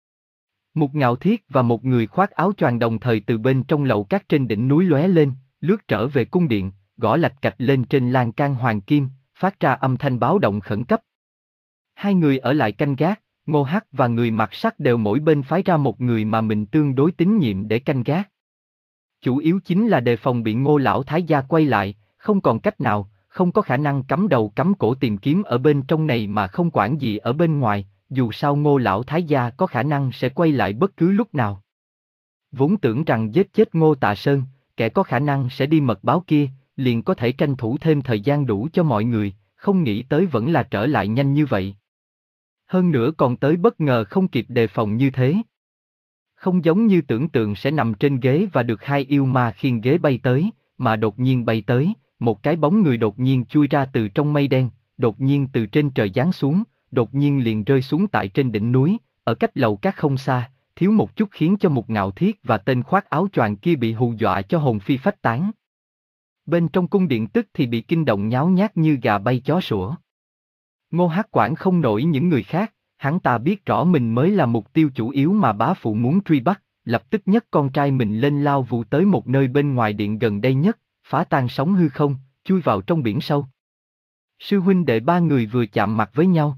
Một Ngạo Thiết và một người khoác áo choàng đồng thời từ bên trong lầu cát trên đỉnh núi lóe lên, lướt trở về cung điện, gõ lạch cạch lên trên lan can hoàng kim, phát ra âm thanh báo động khẩn cấp. Hai người ở lại canh gác, Ngô Hắc và người mặc sắc đều mỗi bên phái ra một người mà mình tương đối tín nhiệm để canh gác. Chủ yếu chính là đề phòng bị Ngô lão thái gia quay lại, không còn cách nào, không có khả năng cắm đầu cắm cổ tìm kiếm ở bên trong này mà không quản gì ở bên ngoài, dù sao Ngô lão thái gia có khả năng sẽ quay lại bất cứ lúc nào. Vốn tưởng rằng giết chết Ngô Tạ Sơn, kẻ có khả năng sẽ đi mật báo kia, liền có thể tranh thủ thêm thời gian đủ cho mọi người, không nghĩ tới vẫn là trở lại nhanh như vậy. Hơn nữa còn tới bất ngờ không kịp đề phòng như thế. Không giống như tưởng tượng sẽ nằm trên ghế và được hai yêu ma khiêng ghế bay tới, mà đột nhiên bay tới, một cái bóng người đột nhiên chui ra từ trong mây đen, đột nhiên từ trên trời giáng xuống, đột nhiên liền rơi xuống tại trên đỉnh núi, ở cách lầu cát không xa, thiếu một chút khiến cho một Ngạo Thiết và tên khoác áo choàng kia bị hù dọa cho hồn phi phách tán. Bên trong cung điện tức thì bị kinh động nháo nhác như gà bay chó sủa. Ngô Hắc quản không nổi những người khác, hắn ta biết rõ mình mới là mục tiêu chủ yếu mà bá phụ muốn truy bắt, lập tức nhấc con trai mình lên lao vụ tới một nơi bên ngoài điện gần đây nhất, phá tan sóng hư không, chui vào trong biển sâu. Sư huynh đệ ba người vừa chạm mặt với nhau.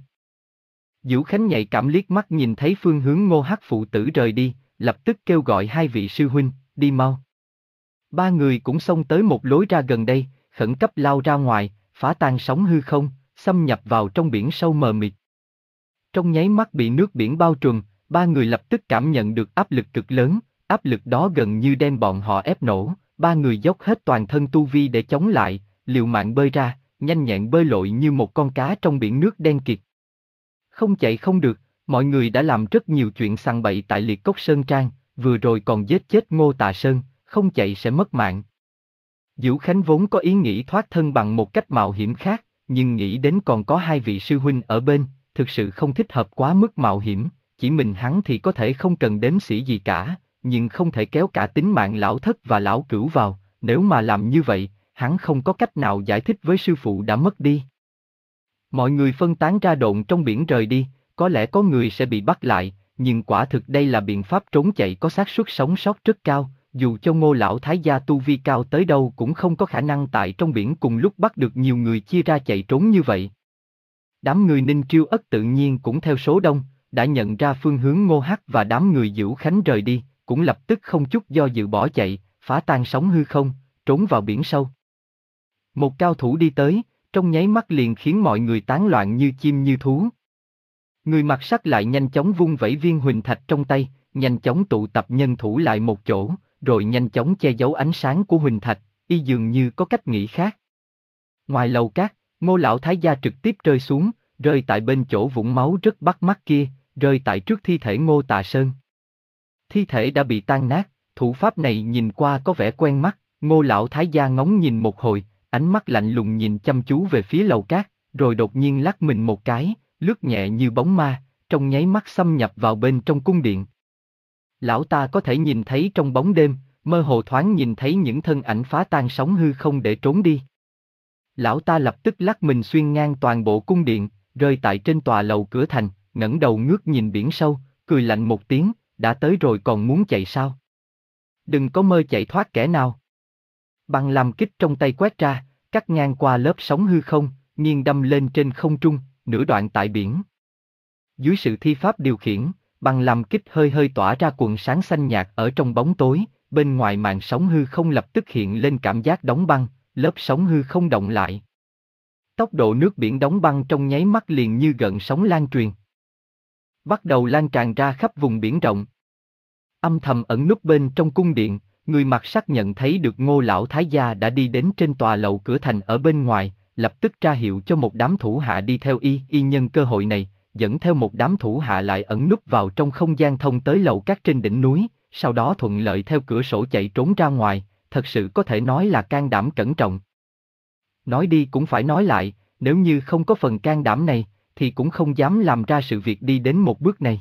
Vũ Khánh nhạy cảm liếc mắt nhìn thấy phương hướng Ngô Hắc phụ tử rời đi, lập tức kêu gọi hai vị sư huynh, đi mau. Ba người cũng xông tới một lối ra gần đây, khẩn cấp lao ra ngoài, phá tan sóng hư không, xâm nhập vào trong biển sâu mờ mịt. Trong nháy mắt bị nước biển bao trùm, ba người lập tức cảm nhận được áp lực cực lớn, áp lực đó gần như đem bọn họ ép nổ, ba người dốc hết toàn thân tu vi để chống lại, liều mạng bơi ra, nhanh nhẹn bơi lội như một con cá trong biển nước đen kịt. Không chạy không được, mọi người đã làm rất nhiều chuyện sằng bậy tại Liệt Cốc Sơn Trang, vừa rồi còn giết chết Ngô Tạ Sơn, không chạy sẽ mất mạng. Vũ Khánh vốn có ý nghĩ thoát thân bằng một cách mạo hiểm khác, nhưng nghĩ đến còn có hai vị sư huynh ở bên, thực sự không thích hợp quá mức mạo hiểm, chỉ mình hắn thì có thể không cần đếm xỉa gì cả, nhưng không thể kéo cả tính mạng lão thất và lão cửu vào, nếu mà làm như vậy, hắn không có cách nào giải thích với sư phụ đã mất đi. Mọi người phân tán ra độn trong biển rời đi, có lẽ có người sẽ bị bắt lại, nhưng quả thực đây là biện pháp trốn chạy có xác suất sống sót rất cao, dù cho Ngô lão thái gia tu vi cao tới đâu cũng không có khả năng tại trong biển cùng lúc bắt được nhiều người chia ra chạy trốn như vậy. Đám người Ninh Triêu Ất tự nhiên cũng theo số đông, đã nhận ra phương hướng Ngô Hắc và đám người Vũ Khánh rời đi, cũng lập tức không chút do dự bỏ chạy, phá tan sóng hư không, trốn vào biển sâu. Một cao thủ đi tới, trong nháy mắt liền khiến mọi người tán loạn như chim như thú. Người mặc sắc lại nhanh chóng vung vẩy viên huỳnh thạch trong tay, nhanh chóng tụ tập nhân thủ lại một chỗ, rồi nhanh chóng che giấu ánh sáng của huỳnh thạch, y dường như có cách nghĩ khác. Ngoài lầu cát, Ngô lão thái gia trực tiếp rơi xuống, rơi tại bên chỗ vũng máu rất bắt mắt kia, rơi tại trước thi thể Ngô Tạ Sơn. Thi thể đã bị tan nát, thủ pháp này nhìn qua có vẻ quen mắt, Ngô lão thái gia ngóng nhìn một hồi, ánh mắt lạnh lùng nhìn chăm chú về phía lầu cát, rồi đột nhiên lắc mình một cái, lướt nhẹ như bóng ma, trong nháy mắt xâm nhập vào bên trong cung điện. Lão ta có thể nhìn thấy trong bóng đêm, mơ hồ thoáng nhìn thấy những thân ảnh phá tan sóng hư không để trốn đi. Lão ta lập tức lắc mình xuyên ngang toàn bộ cung điện, rơi tại trên tòa lầu cửa thành, ngẩng đầu ngước nhìn biển sâu, cười lạnh một tiếng, đã tới rồi còn muốn chạy sao? Đừng có mơ chạy thoát kẻ nào. Băng làm kích trong tay quét ra, cắt ngang qua lớp sóng hư không, nghiêng đâm lên trên không trung, nửa đoạn tại biển. Dưới sự thi pháp điều khiển, băng làm kích hơi hơi tỏa ra quần sáng xanh nhạt ở trong bóng tối, bên ngoài màn sóng hư không lập tức hiện lên cảm giác đóng băng, lớp sóng hư không động lại. Tốc độ nước biển đóng băng trong nháy mắt liền như gợn sóng lan truyền. Bắt đầu lan tràn ra khắp vùng biển rộng. Âm thầm ẩn núp bên trong cung điện, người mặc sắc nhận thấy được Ngô lão thái gia đã đi đến trên tòa lầu cửa thành ở bên ngoài, lập tức ra hiệu cho một đám thủ hạ đi theo y, y nhân cơ hội này, dẫn theo một đám thủ hạ lại ẩn núp vào trong không gian thông tới lầu cát trên đỉnh núi, sau đó thuận lợi theo cửa sổ chạy trốn ra ngoài, thật sự có thể nói là can đảm cẩn trọng. Nói đi cũng phải nói lại, nếu như không có phần can đảm này, thì cũng không dám làm ra sự việc đi đến một bước này.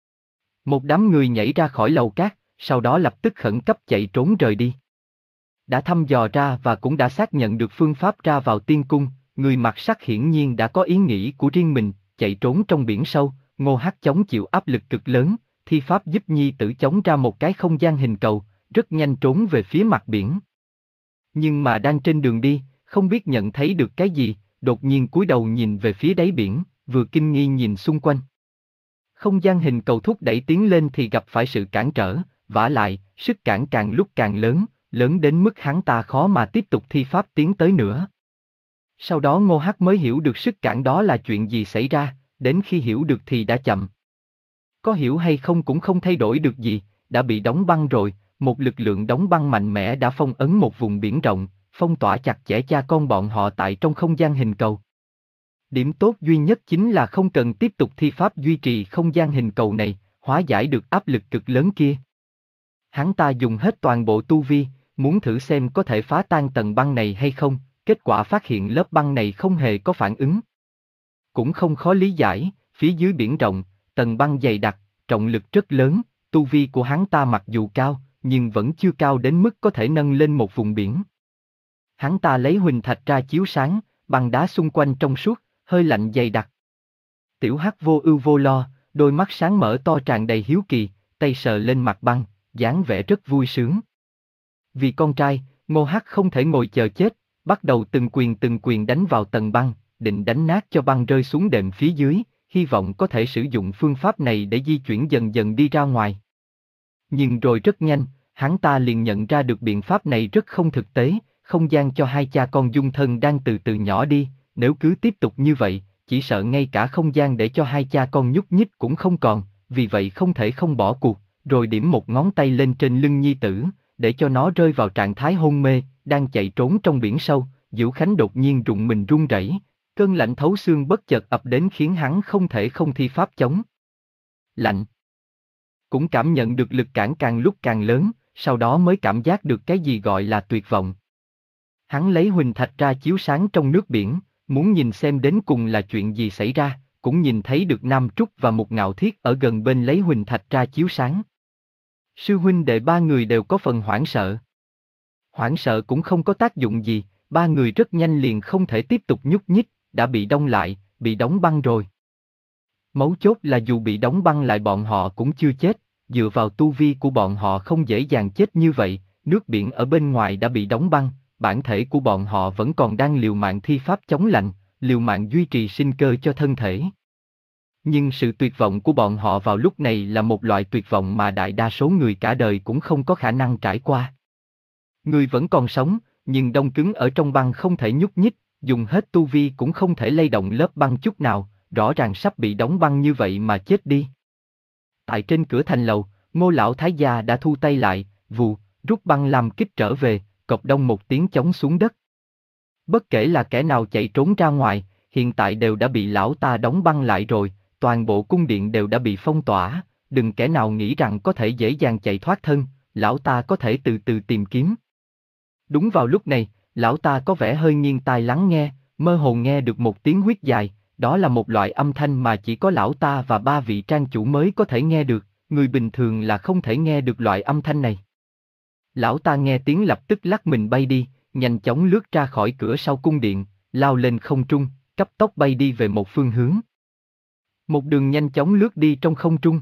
Một đám người nhảy ra khỏi lầu cát, sau đó lập tức khẩn cấp chạy trốn rời đi. Đã thăm dò ra và cũng đã xác nhận được phương pháp ra vào tiên cung, người mặc sắc hiển nhiên đã có ý nghĩ của riêng mình, chạy trốn trong biển sâu, Ngô Hắc chống chịu áp lực cực lớn, thi pháp giúp nhi tử chống ra một cái không gian hình cầu, rất nhanh trốn về phía mặt biển. Nhưng mà đang trên đường đi, không biết nhận thấy được cái gì, đột nhiên cúi đầu nhìn về phía đáy biển, vừa kinh nghi nhìn xung quanh. Không gian hình cầu thúc đẩy tiến lên thì gặp phải sự cản trở, vả lại, sức cản càng lúc càng lớn, lớn đến mức hắn ta khó mà tiếp tục thi pháp tiến tới nữa. Sau đó Ngô Hắc mới hiểu được sức cản đó là chuyện gì xảy ra, đến khi hiểu được thì đã chậm. Có hiểu hay không cũng không thay đổi được gì, đã bị đóng băng rồi, một lực lượng đóng băng mạnh mẽ đã phong ấn một vùng biển rộng, phong tỏa chặt chẽ cha con bọn họ tại trong không gian hình cầu. Điểm tốt duy nhất chính là không cần tiếp tục thi pháp duy trì không gian hình cầu này, hóa giải được áp lực cực lớn kia. Hắn ta dùng hết toàn bộ tu vi, muốn thử xem có thể phá tan tầng băng này hay không, kết quả phát hiện lớp băng này không hề có phản ứng. Cũng không khó lý giải, phía dưới biển rộng, tầng băng dày đặc, trọng lực rất lớn, tu vi của hắn ta mặc dù cao, nhưng vẫn chưa cao đến mức có thể nâng lên một vùng biển. Hắn ta lấy huỳnh thạch ra chiếu sáng, băng đá xung quanh trong suốt, hơi lạnh dày đặc. Tiểu Hắc vô ưu vô lo, đôi mắt sáng mở to tràn đầy hiếu kỳ, tay sờ lên mặt băng, dáng vẻ rất vui sướng. Vì con trai, Ngô Hắc không thể ngồi chờ chết, bắt đầu từng quyền từng quyền đánh vào tầng băng, định đánh nát cho băng rơi xuống đệm phía dưới, hy vọng có thể sử dụng phương pháp này để di chuyển dần dần đi ra ngoài. Nhưng rồi rất nhanh, hắn ta liền nhận ra được biện pháp này rất không thực tế, không gian cho hai cha con dung thân đang từ từ nhỏ đi, nếu cứ tiếp tục như vậy, chỉ sợ ngay cả không gian để cho hai cha con nhúc nhích cũng không còn, vì vậy không thể không bỏ cuộc, rồi điểm một ngón tay lên trên lưng nhi tử, để cho nó rơi vào trạng thái hôn mê, đang chạy trốn trong biển sâu. Diệu Khánh đột nhiên rụng mình run rẩy, cơn lạnh thấu xương bất chợt ập đến khiến hắn không thể không thi pháp chống lạnh. Cũng cảm nhận được lực cản càng lúc càng lớn, sau đó mới cảm giác được cái gì gọi là tuyệt vọng. Hắn lấy huỳnh thạch ra chiếu sáng trong nước biển, muốn nhìn xem đến cùng là chuyện gì xảy ra, cũng nhìn thấy được Nam Trúc và Mục Ngạo Thiết ở gần bên lấy huỳnh thạch ra chiếu sáng. Sư huynh đệ ba người đều có phần hoảng sợ. Hoảng sợ cũng không có tác dụng gì, ba người rất nhanh liền không thể tiếp tục nhúc nhích, đã bị đông lại, bị đóng băng rồi. Mấu chốt là dù bị đóng băng lại bọn họ cũng chưa chết, dựa vào tu vi của bọn họ không dễ dàng chết như vậy, nước biển ở bên ngoài đã bị đóng băng, bản thể của bọn họ vẫn còn đang liều mạng thi pháp chống lạnh, liều mạng duy trì sinh cơ cho thân thể. Nhưng sự tuyệt vọng của bọn họ vào lúc này là một loại tuyệt vọng mà đại đa số người cả đời cũng không có khả năng trải qua. Người vẫn còn sống, nhưng đông cứng ở trong băng không thể nhúc nhích, dùng hết tu vi cũng không thể lay động lớp băng chút nào, rõ ràng sắp bị đóng băng như vậy mà chết đi. Tại trên cửa thành lầu, Ngô lão thái gia đã thu tay lại, vù, rút băng làm kích trở về, cộc đông một tiếng chống xuống đất. Bất kể là kẻ nào chạy trốn ra ngoài, hiện tại đều đã bị lão ta đóng băng lại rồi, toàn bộ cung điện đều đã bị phong tỏa, đừng kẻ nào nghĩ rằng có thể dễ dàng chạy thoát thân, lão ta có thể từ từ tìm kiếm. Đúng vào lúc này, lão ta có vẻ hơi nghiêng tai lắng nghe, mơ hồ nghe được một tiếng huýt dài, đó là một loại âm thanh mà chỉ có lão ta và ba vị trang chủ mới có thể nghe được, người bình thường là không thể nghe được loại âm thanh này. Lão ta nghe tiếng lập tức lắc mình bay đi, nhanh chóng lướt ra khỏi cửa sau cung điện, lao lên không trung, cấp tốc bay đi về một phương hướng. Một đường nhanh chóng lướt đi trong không trung.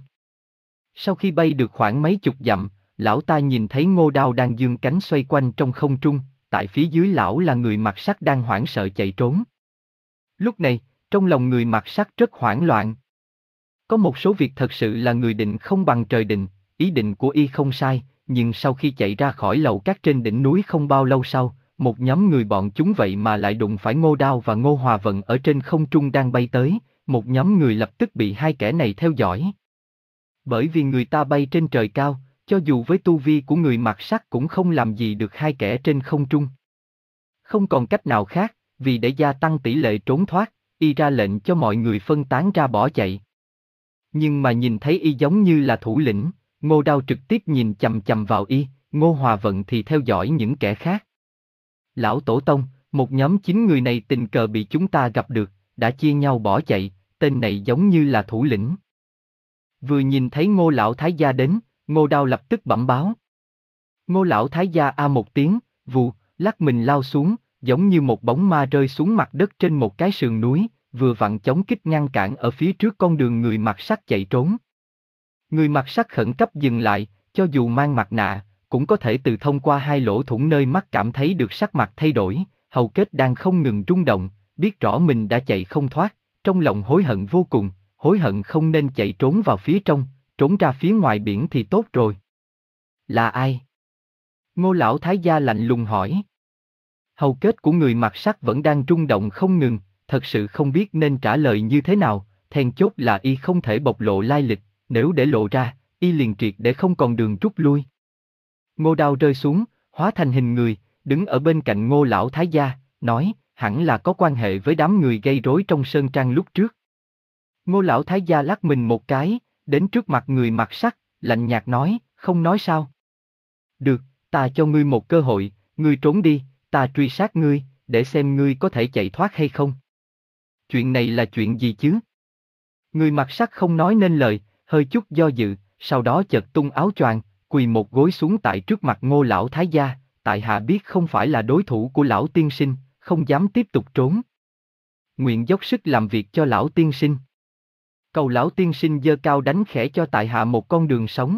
Sau khi bay được khoảng mấy chục dặm, lão ta nhìn thấy Ngô Đao đang dương cánh xoay quanh trong không trung, tại phía dưới lão là người mặc sắt đang hoảng sợ chạy trốn. Lúc này, trong lòng người mặc sắt rất hoảng loạn. Có một số việc thật sự là người định không bằng trời định, ý định của y không sai, nhưng sau khi chạy ra khỏi lầu cát trên đỉnh núi không bao lâu sau, một nhóm người bọn chúng vậy mà lại đụng phải Ngô Đao và Ngô Hòa Vận ở trên không trung đang bay tới, một nhóm người lập tức bị hai kẻ này theo dõi. Bởi vì người ta bay trên trời cao, cho dù với tu vi của người mặc sắt cũng không làm gì được hai kẻ trên không trung. Không còn cách nào khác, vì để gia tăng tỷ lệ trốn thoát, y ra lệnh cho mọi người phân tán ra bỏ chạy. Nhưng mà nhìn thấy y giống như là thủ lĩnh, Ngô Đao trực tiếp nhìn chằm chằm vào y, Ngô Hòa Vận thì theo dõi những kẻ khác. Lão Tổ Tông, một nhóm chín người này tình cờ bị chúng ta gặp được, đã chia nhau bỏ chạy, tên này giống như là thủ lĩnh. Vừa nhìn thấy Ngô lão thái gia đến, Ngô Đao lập tức bẩm báo. Ngô lão thái gia a một tiếng, vù, lắc mình lao xuống, giống như một bóng ma rơi xuống mặt đất trên một cái sườn núi, vừa vặn chống kích ngăn cản ở phía trước con đường người mặc sắt chạy trốn. Người mặc sắt khẩn cấp dừng lại, cho dù mang mặt nạ, cũng có thể từ thông qua hai lỗ thủng nơi mắt cảm thấy được sắc mặt thay đổi, hầu kết đang không ngừng rung động, biết rõ mình đã chạy không thoát, trong lòng hối hận vô cùng, hối hận không nên chạy trốn vào phía trong, trốn ra phía ngoài biển thì tốt rồi. Là ai? Ngô lão thái gia lạnh lùng hỏi. Hầu kết của người mặc sắt vẫn đang rung động không ngừng, thật sự không biết nên trả lời như thế nào, then chốt là y không thể bộc lộ lai lịch, nếu để lộ ra, y liền triệt để không còn đường rút lui. Ngô Đao rơi xuống, hóa thành hình người, đứng ở bên cạnh Ngô lão thái gia, nói, hẳn là có quan hệ với đám người gây rối trong sơn trang lúc trước. Ngô lão thái gia lắc mình một cái, đến trước mặt người mặc sắt, lạnh nhạt nói, không nói sao. Được, ta cho ngươi một cơ hội, ngươi trốn đi, ta truy sát ngươi, để xem ngươi có thể chạy thoát hay không. Chuyện này là chuyện gì chứ? Người mặc sắt không nói nên lời, hơi chút do dự, sau đó chợt tung áo choàng, quỳ một gối xuống tại trước mặt Ngô lão thái gia, tại hạ biết không phải là đối thủ của lão tiên sinh, không dám tiếp tục trốn. Nguyện dốc sức làm việc cho lão tiên sinh. Cầu lão tiên sinh giơ cao đánh khẽ cho tại hạ một con đường sống.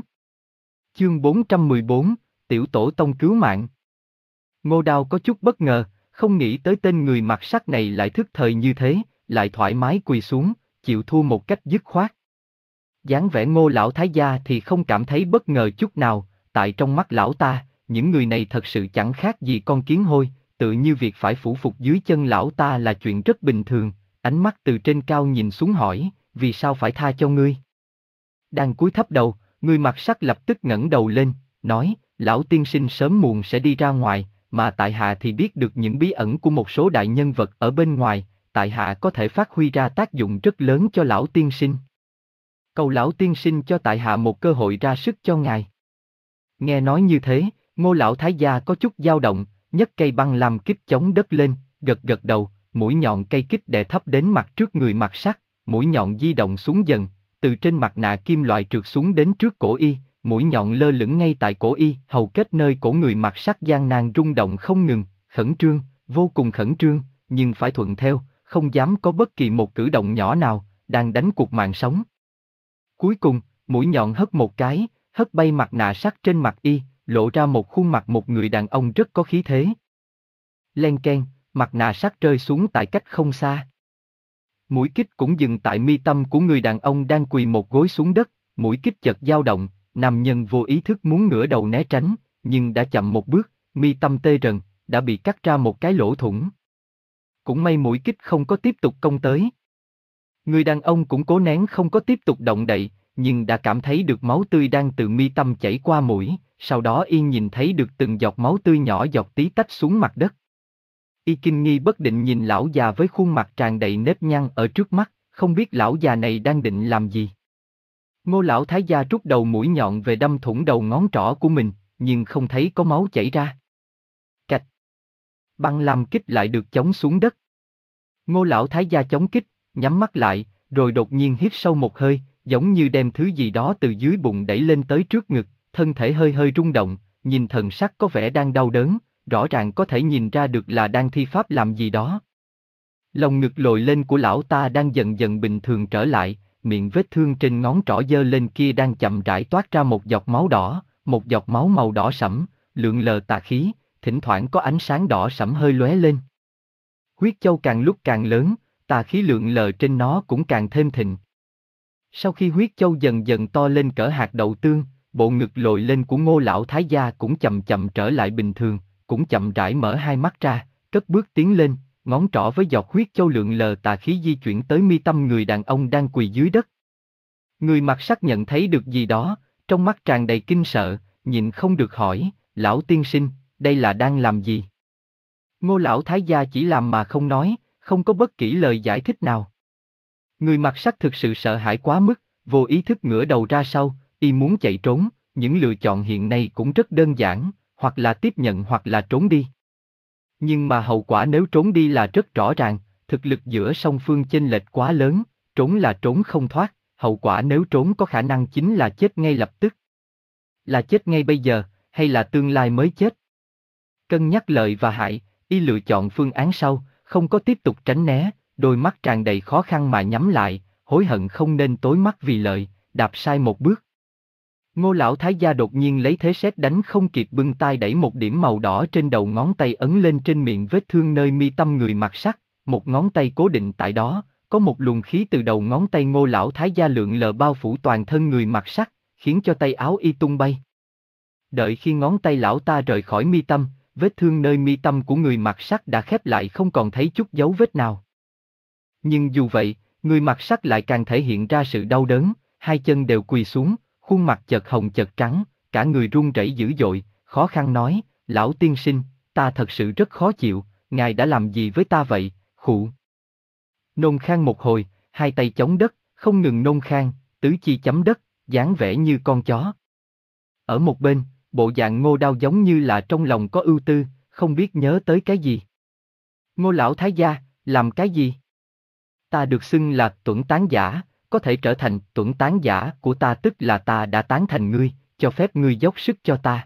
Chương bốn trăm mười bốn, Tiểu Tổ Tông cứu mạng. Ngô Đao có chút bất ngờ, không nghĩ tới tên người mặc sắt này lại thức thời như thế, lại thoải mái quỳ xuống, chịu thua một cách dứt khoát. Dáng vẻ Ngô lão thái gia thì không cảm thấy bất ngờ chút nào, tại trong mắt lão ta, những người này thật sự chẳng khác gì con kiến hôi, tự như việc phải phủ phục dưới chân lão ta là chuyện rất bình thường, ánh mắt từ trên cao nhìn xuống hỏi, vì sao phải tha cho ngươi? Đang cúi thấp đầu, người mặc sắt lập tức ngẩng đầu lên, nói, lão tiên sinh sớm muộn sẽ đi ra ngoài, mà tại hạ thì biết được những bí ẩn của một số đại nhân vật ở bên ngoài, tại hạ có thể phát huy ra tác dụng rất lớn cho lão tiên sinh. Cầu lão tiên sinh cho tại hạ một cơ hội ra sức cho ngài. Nghe nói như thế, Ngô lão thái gia có chút dao động, nhấc cây băng làm kích chống đất lên, gật gật đầu, mũi nhọn cây kích đè thấp đến mặt trước người mặc sắt, mũi nhọn di động xuống dần, từ trên mặt nạ kim loại trượt xuống đến trước cổ y, mũi nhọn lơ lửng ngay tại cổ y, hầu kết nơi cổ người mặc sắt gian nan rung động không ngừng, khẩn trương, vô cùng khẩn trương, nhưng phải thuận theo, không dám có bất kỳ một cử động nhỏ nào, đang đánh cuộc mạng sống. Cuối cùng, mũi nhọn hất một cái, hất bay mặt nạ sắt trên mặt y, lộ ra một khuôn mặt một người đàn ông rất có khí thế. Len keng, mặt nạ sắt rơi xuống tại cách không xa. Mũi kích cũng dừng tại mi tâm của người đàn ông đang quỳ một gối xuống đất, mũi kích chợt dao động, nam nhân vô ý thức muốn ngửa đầu né tránh, nhưng đã chậm một bước, mi tâm tê rần, đã bị cắt ra một cái lỗ thủng. Cũng may mũi kích không có tiếp tục công tới. Người đàn ông cũng cố nén không có tiếp tục động đậy, nhưng đã cảm thấy được máu tươi đang từ mi tâm chảy qua mũi, sau đó y nhìn thấy được từng giọt máu tươi nhỏ giọt tí tách xuống mặt đất. Y kinh nghi bất định nhìn lão già với khuôn mặt tràn đầy nếp nhăn ở trước mắt, không biết lão già này đang định làm gì. Ngô lão thái gia rút đầu mũi nhọn về đâm thủng đầu ngón trỏ của mình, nhưng không thấy có máu chảy ra. Cạch. Băng lam kích lại được chống xuống đất. Ngô lão thái gia chống kích, nhắm mắt lại, rồi đột nhiên hít sâu một hơi, giống như đem thứ gì đó từ dưới bụng đẩy lên tới trước ngực, thân thể hơi hơi rung động, nhìn thần sắc có vẻ đang đau đớn, rõ ràng có thể nhìn ra được là đang thi pháp làm gì đó. Lồng ngực lồi lên của lão ta đang dần dần bình thường trở lại, miệng vết thương trên ngón trỏ giơ lên kia đang chậm rãi toát ra một giọt máu đỏ, một giọt máu màu đỏ sẫm, lượn lờ tà khí, thỉnh thoảng có ánh sáng đỏ sẫm hơi lóe lên. Huyết châu càng lúc càng lớn, tà khí lượn lờ trên nó cũng càng thêm thịnh. Sau khi huyết châu dần dần to lên cỡ hạt đậu tương, bộ ngực lồi lên của Ngô lão thái gia cũng chậm chậm trở lại bình thường, cũng chậm rãi mở hai mắt ra, cất bước tiến lên, ngón trỏ với giọt huyết châu lượn lờ tà khí di chuyển tới mi tâm người đàn ông đang quỳ dưới đất. Người mặc sắc nhận thấy được gì đó, trong mắt tràn đầy kinh sợ, nhịn không được hỏi, lão tiên sinh, đây là đang làm gì? Ngô lão thái gia chỉ làm mà không nói, không có bất kỳ lời giải thích nào. Người mặc sắc thực sự sợ hãi quá mức, vô ý thức ngửa đầu ra sau, y muốn chạy trốn, những lựa chọn hiện nay cũng rất đơn giản, hoặc là tiếp nhận hoặc là trốn đi. Nhưng mà hậu quả nếu trốn đi là rất rõ ràng, thực lực giữa song phương chênh lệch quá lớn, trốn là trốn không thoát, hậu quả nếu trốn có khả năng chính là chết ngay lập tức. Là chết ngay bây giờ, hay là tương lai mới chết? Cân nhắc lợi và hại, y lựa chọn phương án sau, không có tiếp tục tránh né, đôi mắt tràn đầy khó khăn mà nhắm lại, hối hận không nên tối mắt vì lợi, đạp sai một bước. Ngô lão thái gia đột nhiên lấy thế sét đánh không kịp bưng tay đẩy một điểm màu đỏ trên đầu ngón tay ấn lên trên miệng vết thương nơi mi tâm người mặc sắc, một ngón tay cố định tại đó, có một luồng khí từ đầu ngón tay Ngô lão thái gia lượn lờ bao phủ toàn thân người mặc sắc, khiến cho tay áo y tung bay. Đợi khi ngón tay lão ta rời khỏi mi tâm, vết thương nơi mi tâm của người mặc sắc đã khép lại không còn thấy chút dấu vết nào. Nhưng dù vậy, người mặc sắc lại càng thể hiện ra sự đau đớn, hai chân đều quỳ xuống, khuôn mặt chợt hồng chợt trắng, cả người run rẩy dữ dội, khó khăn nói, lão tiên sinh, ta thật sự rất khó chịu, ngài đã làm gì với ta vậy, khụ. Nôn khan một hồi, hai tay chống đất, không ngừng nôn khan, tứ chi chấm đất, dáng vẻ như con chó. Ở một bên, bộ dạng Ngô Đao giống như là trong lòng có ưu tư, không biết nhớ tới cái gì. Ngô lão thái gia, làm cái gì? Ta được xưng là tuẫn tán giả, có thể trở thành tuẫn tán giả của ta tức là ta đã tán thành ngươi, cho phép ngươi dốc sức cho ta.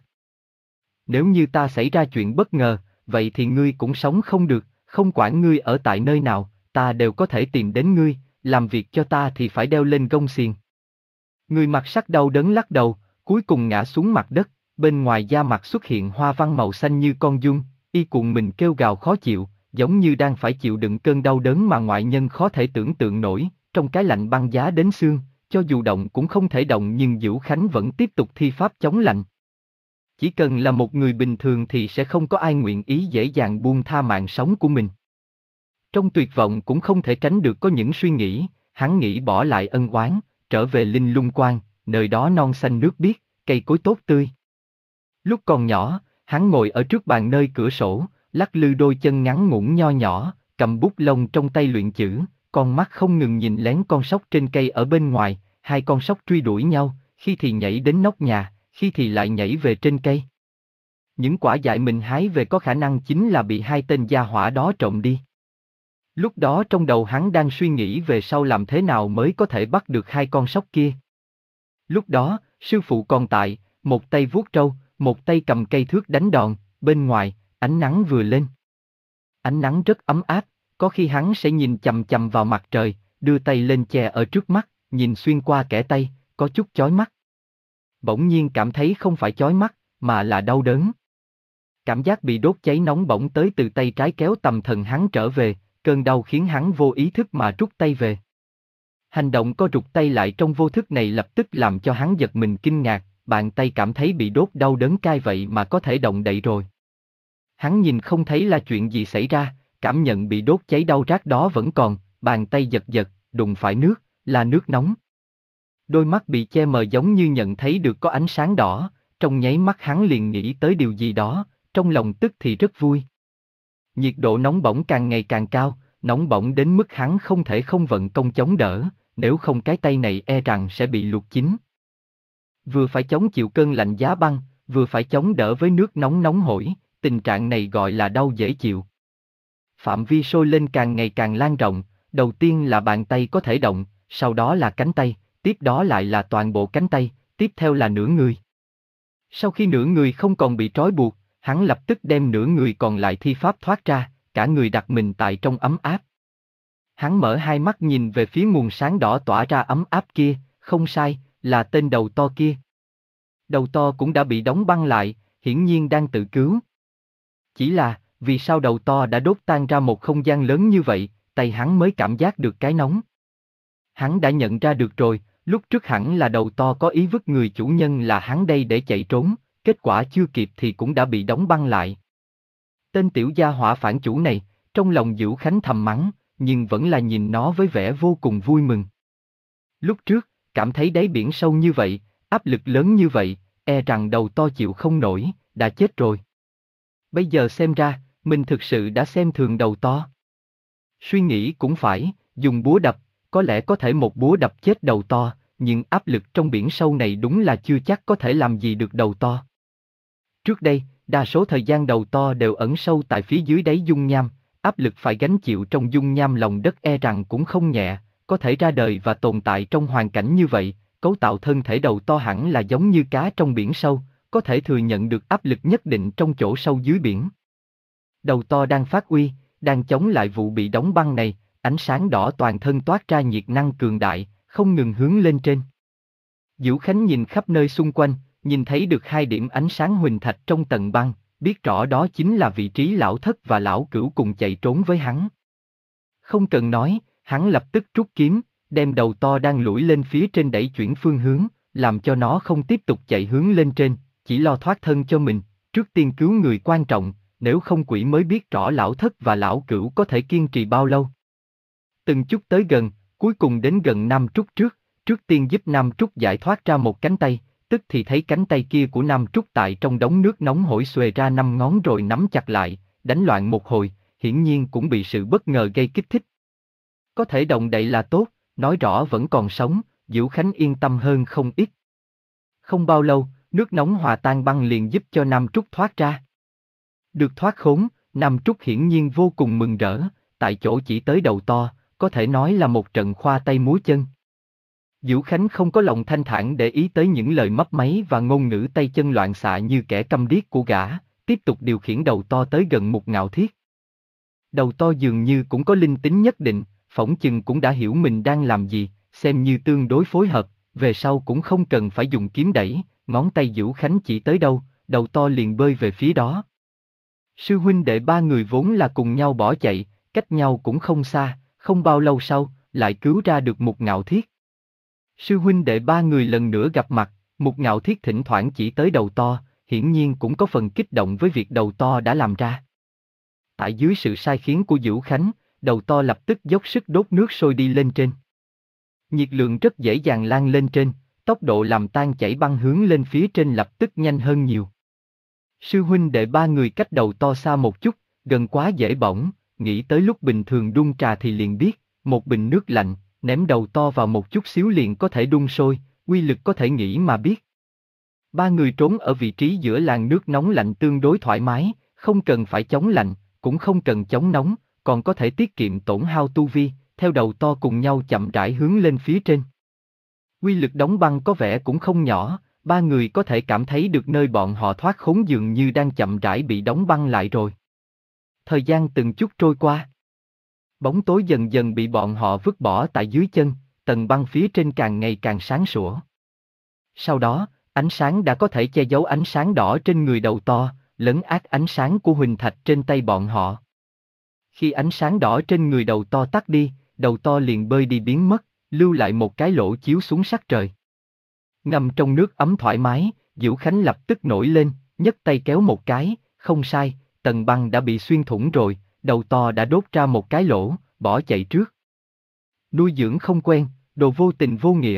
Nếu như ta xảy ra chuyện bất ngờ, vậy thì ngươi cũng sống không được, không quản ngươi ở tại nơi nào, ta đều có thể tìm đến ngươi, làm việc cho ta thì phải đeo lên gông xiềng. Người mặc sắc đau đớn lắc đầu, cuối cùng ngã xuống mặt đất, bên ngoài da mặt xuất hiện hoa văn màu xanh như con giun, y cuộn mình kêu gào khó chịu, giống như đang phải chịu đựng cơn đau đớn mà ngoại nhân khó thể tưởng tượng nổi, trong cái lạnh băng giá đến xương, cho dù động cũng không thể động nhưng Dữu Khánh vẫn tiếp tục thi pháp chống lạnh. Chỉ cần là một người bình thường thì sẽ không có ai nguyện ý dễ dàng buông tha mạng sống của mình. Trong tuyệt vọng cũng không thể tránh được có những suy nghĩ, hắn nghĩ bỏ lại ân oán, trở về Linh Lung Quan, nơi đó non xanh nước biếc, cây cối tốt tươi. Lúc còn nhỏ, hắn ngồi ở trước bàn nơi cửa sổ, lắc lư đôi chân ngắn ngủn nho nhỏ, cầm bút lông trong tay luyện chữ, con mắt không ngừng nhìn lén con sóc trên cây ở bên ngoài, hai con sóc truy đuổi nhau, khi thì nhảy đến nóc nhà, khi thì lại nhảy về trên cây. Những quả dại mình hái về có khả năng chính là bị hai tên gia hỏa đó trộm đi. Lúc đó trong đầu hắn đang suy nghĩ về sau làm thế nào mới có thể bắt được hai con sóc kia. Lúc đó, sư phụ còn tại, một tay vuốt trâu, một tay cầm cây thước đánh đòn, bên ngoài, ánh nắng vừa lên. Ánh nắng rất ấm áp, có khi hắn sẽ nhìn chằm chằm vào mặt trời, đưa tay lên che ở trước mắt, nhìn xuyên qua kẽ tay, có chút chói mắt. Bỗng nhiên cảm thấy không phải chói mắt, mà là đau đớn. Cảm giác bị đốt cháy nóng bỏng tới từ tay trái kéo tâm thần hắn trở về, cơn đau khiến hắn vô ý thức mà rút tay về. Hành động co rụt tay lại trong vô thức này lập tức làm cho hắn giật mình kinh ngạc, bàn tay cảm thấy bị đốt đau đớn cay vậy mà có thể động đậy rồi. Hắn nhìn không thấy là chuyện gì xảy ra, cảm nhận bị đốt cháy đau rát đó vẫn còn, bàn tay giật giật, đụng phải nước, là nước nóng. Đôi mắt bị che mờ giống như nhận thấy được có ánh sáng đỏ, trong nháy mắt hắn liền nghĩ tới điều gì đó, trong lòng tức thì rất vui. Nhiệt độ nóng bỏng càng ngày càng cao, nóng bỏng đến mức hắn không thể không vận công chống đỡ, nếu không cái tay này e rằng sẽ bị luộc chín. Vừa phải chống chịu cơn lạnh giá băng, vừa phải chống đỡ với nước nóng nóng hổi, tình trạng này gọi là đau dễ chịu. Phạm vi sôi lên càng ngày càng lan rộng, đầu tiên là bàn tay có thể động, sau đó là cánh tay, tiếp đó lại là toàn bộ cánh tay, tiếp theo là nửa người. Sau khi nửa người không còn bị trói buộc, hắn lập tức đem nửa người còn lại thi pháp thoát ra, cả người đặt mình tại trong ấm áp. Hắn mở hai mắt nhìn về phía nguồn sáng đỏ tỏa ra ấm áp kia, không sai, là tên đầu to kia. Đầu to cũng đã bị đóng băng lại, hiển nhiên đang tự cứu. Chỉ là, vì sao đầu to đã đốt tan ra một không gian lớn như vậy, tay hắn mới cảm giác được cái nóng. Hắn đã nhận ra được rồi, lúc trước hẳn là đầu to có ý vứt người chủ nhân là hắn đây để chạy trốn, kết quả chưa kịp thì cũng đã bị đóng băng lại. Tên tiểu gia hỏa phản chủ này, trong lòng Dữu Khánh thầm mắng, nhưng vẫn là nhìn nó với vẻ vô cùng vui mừng. Lúc trước, cảm thấy đáy biển sâu như vậy, áp lực lớn như vậy, e rằng đầu to chịu không nổi, đã chết rồi. Bây giờ xem ra, mình thực sự đã xem thường đầu to. Suy nghĩ cũng phải, dùng búa đập, có lẽ có thể một búa đập chết đầu to, nhưng áp lực trong biển sâu này đúng là chưa chắc có thể làm gì được đầu to. Trước đây, đa số thời gian đầu to đều ẩn sâu tại phía dưới đáy dung nham, áp lực phải gánh chịu trong dung nham lòng đất e rằng cũng không nhẹ, có thể ra đời và tồn tại trong hoàn cảnh như vậy, cấu tạo thân thể đầu to hẳn là giống như cá trong biển sâu, có thể thừa nhận được áp lực nhất định trong chỗ sâu dưới biển. Đầu to đang phát uy, đang chống lại vụ bị đóng băng này, ánh sáng đỏ toàn thân toát ra nhiệt năng cường đại, không ngừng hướng lên trên. Dữu Khánh nhìn khắp nơi xung quanh, nhìn thấy được hai điểm ánh sáng huỳnh thạch trong tầng băng, biết rõ đó chính là vị trí lão thất và lão cửu cùng chạy trốn với hắn. Không cần nói, hắn lập tức rút kiếm, đem đầu to đang lủi lên phía trên đẩy chuyển phương hướng, làm cho nó không tiếp tục chạy hướng lên trên, chỉ lo thoát thân cho mình, trước tiên cứu người quan trọng, nếu không quỷ mới biết rõ lão thất và lão cửu có thể kiên trì bao lâu. Từng chút tới gần, cuối cùng đến gần Nam Trúc trước, trước tiên giúp Nam Trúc giải thoát ra một cánh tay, tức thì thấy cánh tay kia của Nam Trúc tại trong đống nước nóng hổi xuề ra năm ngón rồi nắm chặt lại, đánh loạn một hồi, hiển nhiên cũng bị sự bất ngờ gây kích thích. Có thể động đậy là tốt, nói rõ vẫn còn sống, Dữu Khánh yên tâm hơn không ít. Không bao lâu, nước nóng hòa tan băng liền giúp cho Nam Trúc thoát ra. Được thoát khốn, Nam Trúc hiển nhiên vô cùng mừng rỡ, tại chỗ chỉ tới đầu to, có thể nói là một trận khoa tay múa chân. Dữu Khánh không có lòng thanh thản để ý tới những lời mấp máy và ngôn ngữ tay chân loạn xạ như kẻ câm điếc của gã, tiếp tục điều khiển đầu to tới gần Mục Ngạo Thiết. Đầu to dường như cũng có linh tính nhất định, phỏng chừng cũng đã hiểu mình đang làm gì, xem như tương đối phối hợp, về sau cũng không cần phải dùng kiếm đẩy, ngón tay Dữu Khánh chỉ tới đâu, đầu to liền bơi về phía đó. Sư huynh đệ ba người vốn là cùng nhau bỏ chạy, cách nhau cũng không xa, không bao lâu sau, lại cứu ra được Mục Ngạo Thiết. Sư huynh đệ ba người lần nữa gặp mặt, Mục Ngạo Thiết thỉnh thoảng chỉ tới đầu to, hiển nhiên cũng có phần kích động với việc đầu to đã làm ra. Tại dưới sự sai khiến của Dữu Khánh, đầu to lập tức dốc sức đốt nước sôi đi lên trên. Nhiệt lượng rất dễ dàng lan lên trên, tốc độ làm tan chảy băng hướng lên phía trên lập tức nhanh hơn nhiều. Sư huynh đệ ba người cách đầu to xa một chút, gần quá dễ bỏng, nghĩ tới lúc bình thường đun trà thì liền biết, một bình nước lạnh, ném đầu to vào một chút xíu liền có thể đun sôi, uy lực có thể nghĩ mà biết. Ba người trốn ở vị trí giữa làn nước nóng lạnh tương đối thoải mái, không cần phải chống lạnh, cũng không cần chống nóng, còn có thể tiết kiệm tổn hao tu vi, theo đầu to cùng nhau chậm rãi hướng lên phía trên. Uy lực đóng băng có vẻ cũng không nhỏ, ba người có thể cảm thấy được nơi bọn họ thoát khốn dường như đang chậm rãi bị đóng băng lại rồi. Thời gian từng chút trôi qua. Bóng tối dần dần bị bọn họ vứt bỏ tại dưới chân, tầng băng phía trên càng ngày càng sáng sủa. Sau đó, ánh sáng đã có thể che giấu ánh sáng đỏ trên người đầu to, lấn át ánh sáng của huỳnh thạch trên tay bọn họ. Khi ánh sáng đỏ trên người đầu to tắt đi, đầu to liền bơi đi biến mất, lưu lại một cái lỗ chiếu xuống sắc trời. Ngâm trong nước ấm thoải mái, Dữu Khánh lập tức nổi lên, nhấc tay kéo một cái, không sai, tầng băng đã bị xuyên thủng rồi, đầu to đã đốt ra một cái lỗ, bỏ chạy trước. Nuôi dưỡng không quen, đồ vô tình vô nghĩa,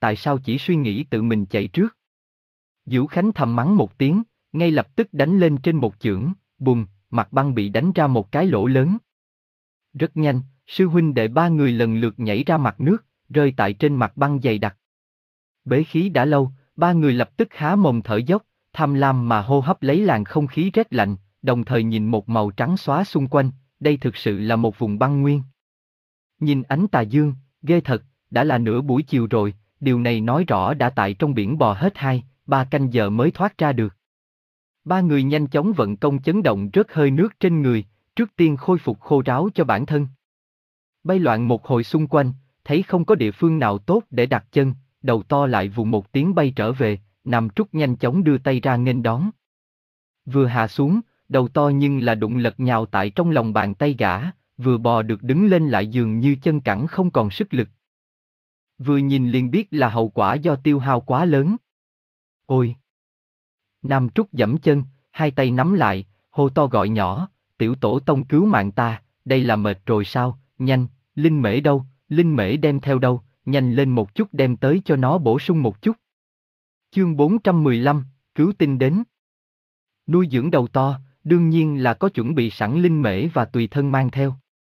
tại sao chỉ suy nghĩ tự mình chạy trước. Diễu Khánh thầm mắng một tiếng, ngay lập tức đánh lên trên một chưởng, bùm, mặt băng bị đánh ra một cái lỗ lớn. Rất nhanh, sư huynh đệ ba người lần lượt nhảy ra mặt nước, rơi tại trên mặt băng dày đặc. Bế khí đã lâu, ba người lập tức há mồm thở dốc, tham lam mà hô hấp lấy làn không khí rét lạnh, đồng thời nhìn một màu trắng xóa xung quanh, đây thực sự là một vùng băng nguyên. Nhìn ánh tà dương, ghê thật, đã là nửa buổi chiều rồi, điều này nói rõ đã tại trong biển bò hết hai, ba canh giờ mới thoát ra được. Ba người nhanh chóng vận công chấn động rớt hơi nước trên người, trước tiên khôi phục khô ráo cho bản thân. Bay loạn một hồi xung quanh, thấy không có địa phương nào tốt để đặt chân, đầu to lại vù một tiếng bay trở về, Nam Trúc nhanh chóng đưa tay ra nghênh đón. Vừa hạ xuống, đầu to nhưng là đụng lật nhào tại trong lòng bàn tay gã, vừa bò được đứng lên lại dường như chân cẳng không còn sức lực. Vừa nhìn liền biết là hậu quả do tiêu hao quá lớn. Ôi! Nam Trúc giẫm chân, hai tay nắm lại, hô to gọi nhỏ, tiểu tổ tông cứu mạng ta, đây là mệt rồi sao, nhanh, linh mễ đâu, linh mễ đem theo đâu, nhanh lên một chút đem tới cho nó bổ sung một chút. Chương bốn trăm mười lăm, cứu tinh đến. Nuôi dưỡng đầu to, đương nhiên là có chuẩn bị sẵn linh mễ và tùy thân mang theo.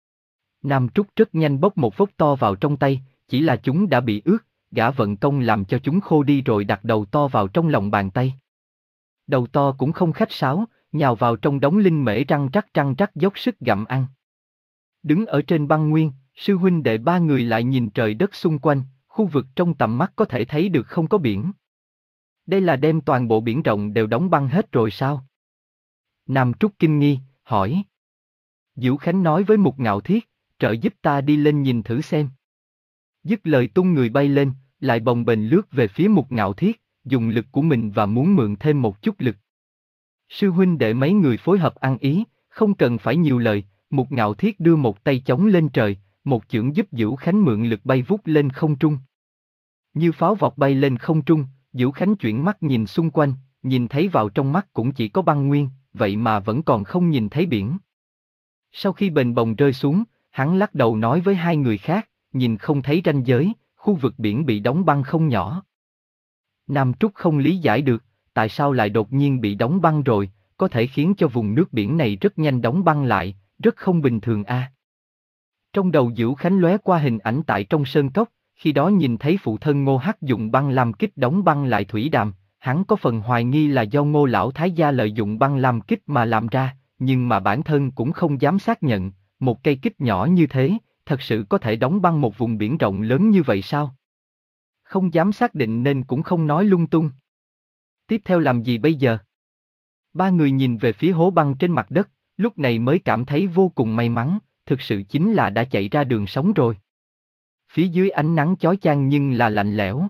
Nam Trúc rất nhanh bốc một vốc to vào trong tay, chỉ là chúng đã bị ướt, gã vận công làm cho chúng khô đi rồi đặt đầu to vào trong lòng bàn tay. Đầu to cũng không khách sáo, nhào vào trong đống linh mễ răng rắc răng rắc dốc sức gặm ăn. Đứng ở trên băng nguyên, sư huynh đệ ba người lại nhìn trời đất xung quanh, khu vực trong tầm mắt có thể thấy được không có biển. Đây là đem toàn bộ biển rộng đều đóng băng hết rồi sao? Nam Trúc kinh nghi, hỏi. Diễu Khánh nói với Mục Ngạo Thiết, trợ giúp ta đi lên nhìn thử xem. Dứt lời tung người bay lên, lại bồng bềnh lướt về phía Mục Ngạo Thiết, dùng lực của mình và muốn mượn thêm một chút lực. Sư huynh đệ mấy người phối hợp ăn ý, không cần phải nhiều lời, Mục Ngạo Thiết đưa một tay chống lên trời, một chưởng giúp Diễu Khánh mượn lực bay vút lên không trung. Như pháo vọt bay lên không trung, Diễu Khánh chuyển mắt nhìn xung quanh, nhìn thấy vào trong mắt cũng chỉ có băng nguyên, vậy mà vẫn còn không nhìn thấy biển. Sau khi bềnh bồng rơi xuống, hắn lắc đầu nói với hai người khác, nhìn không thấy ranh giới, khu vực biển bị đóng băng không nhỏ. Nam Trúc không lý giải được, tại sao lại đột nhiên bị đóng băng rồi, có thể khiến cho vùng nước biển này rất nhanh đóng băng lại, rất không bình thường a. À. Trong đầu Diễu Khánh lóe qua hình ảnh tại trong sơn cốc, khi đó nhìn thấy phụ thân Ngô Hắc dùng băng làm kích đóng băng lại thủy đàm, hắn có phần hoài nghi là do Ngô Lão Thái gia lợi dụng băng làm kích mà làm ra, nhưng mà bản thân cũng không dám xác nhận, một cây kích nhỏ như thế, thật sự có thể đóng băng một vùng biển rộng lớn như vậy sao? Không dám xác định nên cũng không nói lung tung. Tiếp theo làm gì bây giờ? Ba người nhìn về phía hố băng trên mặt đất, lúc này mới cảm thấy vô cùng may mắn, thực sự chính là đã chạy ra đường sống rồi. Phía dưới ánh nắng chói chang nhưng là lạnh lẽo.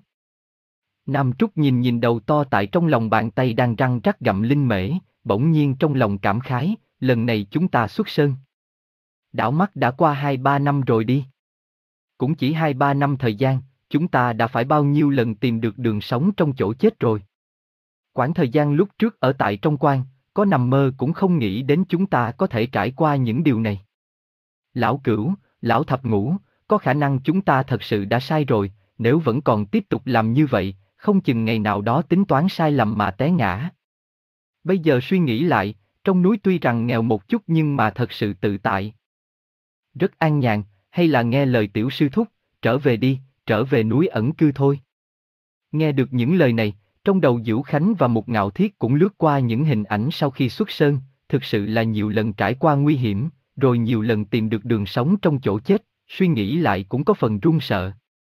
Nam Trúc nhìn nhìn đầu to tại trong lòng bàn tay đang răng rắc gặm linh mễ, bỗng nhiên trong lòng cảm khái, lần này chúng ta xuất sơn. Đảo mắt đã qua hai ba năm rồi đi. Cũng chỉ hai ba năm thời gian, chúng ta đã phải bao nhiêu lần tìm được đường sống trong chỗ chết rồi. Quãng thời gian lúc trước ở tại trong quan, có nằm mơ cũng không nghĩ đến chúng ta có thể trải qua những điều này. Lão Cửu, Lão Thập Ngũ, có khả năng chúng ta thật sự đã sai rồi, nếu vẫn còn tiếp tục làm như vậy, không chừng ngày nào đó tính toán sai lầm mà té ngã. Bây giờ suy nghĩ lại, trong núi tuy rằng nghèo một chút nhưng mà thật sự tự tại. Rất an nhàn, hay là nghe lời tiểu sư thúc, trở về đi, trở về núi ẩn cư thôi. Nghe được những lời này, trong đầu Diễu Khánh và Mục Ngạo Thiết cũng lướt qua những hình ảnh sau khi xuất sơn, thực sự là nhiều lần trải qua nguy hiểm, rồi nhiều lần tìm được đường sống trong chỗ chết, suy nghĩ lại cũng có phần run sợ.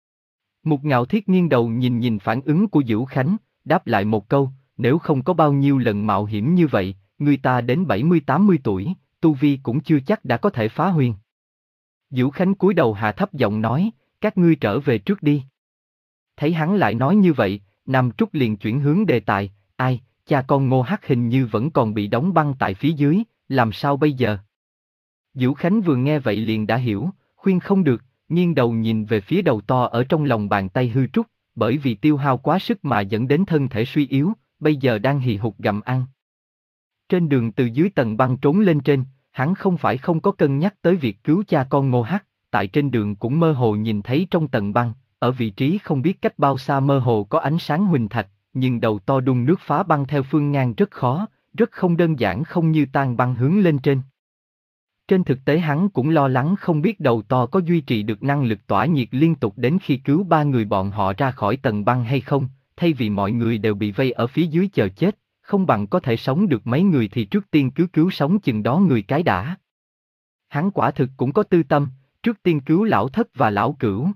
Mục Ngạo Thiết nghiêng đầu nhìn nhìn phản ứng của Diễu Khánh, đáp lại một câu, nếu không có bao nhiêu lần mạo hiểm như vậy, người ta đến bảy mươi tám mươi tuổi, tu vi cũng chưa chắc đã có thể phá huyền. Diễu Khánh cúi đầu hạ thấp giọng nói, các ngươi trở về trước đi. Thấy hắn lại nói như vậy, Nam Trúc liền chuyển hướng đề tài, ai, cha con Ngô Hắc hình như vẫn còn bị đóng băng tại phía dưới, làm sao bây giờ? Diễu Khánh vừa nghe vậy liền đã hiểu, khuyên không được, nghiêng đầu nhìn về phía đầu to ở trong lòng bàn tay hư trúc, bởi vì tiêu hao quá sức mà dẫn đến thân thể suy yếu, bây giờ đang hì hục gặm ăn. Trên đường từ dưới tầng băng trốn lên trên, hắn không phải không có cân nhắc tới việc cứu cha con Ngô Hắc, tại trên đường cũng mơ hồ nhìn thấy trong tầng băng, Ở vị trí không biết cách bao xa mơ hồ có ánh sáng huỳnh thạch, nhưng đầu to đun nước phá băng theo phương ngang rất khó, rất không đơn giản, không như tan băng hướng lên trên. Trên thực tế hắn cũng lo lắng không biết đầu to có duy trì được năng lực tỏa nhiệt liên tục đến khi cứu ba người bọn họ ra khỏi tầng băng hay không, thay vì mọi người đều bị vây ở phía dưới chờ chết, không bằng có thể sống được mấy người thì trước tiên cứ cứu sống chừng đó người cái đã. Hắn quả thực cũng có tư tâm, trước tiên cứu lão thất và lão cửu.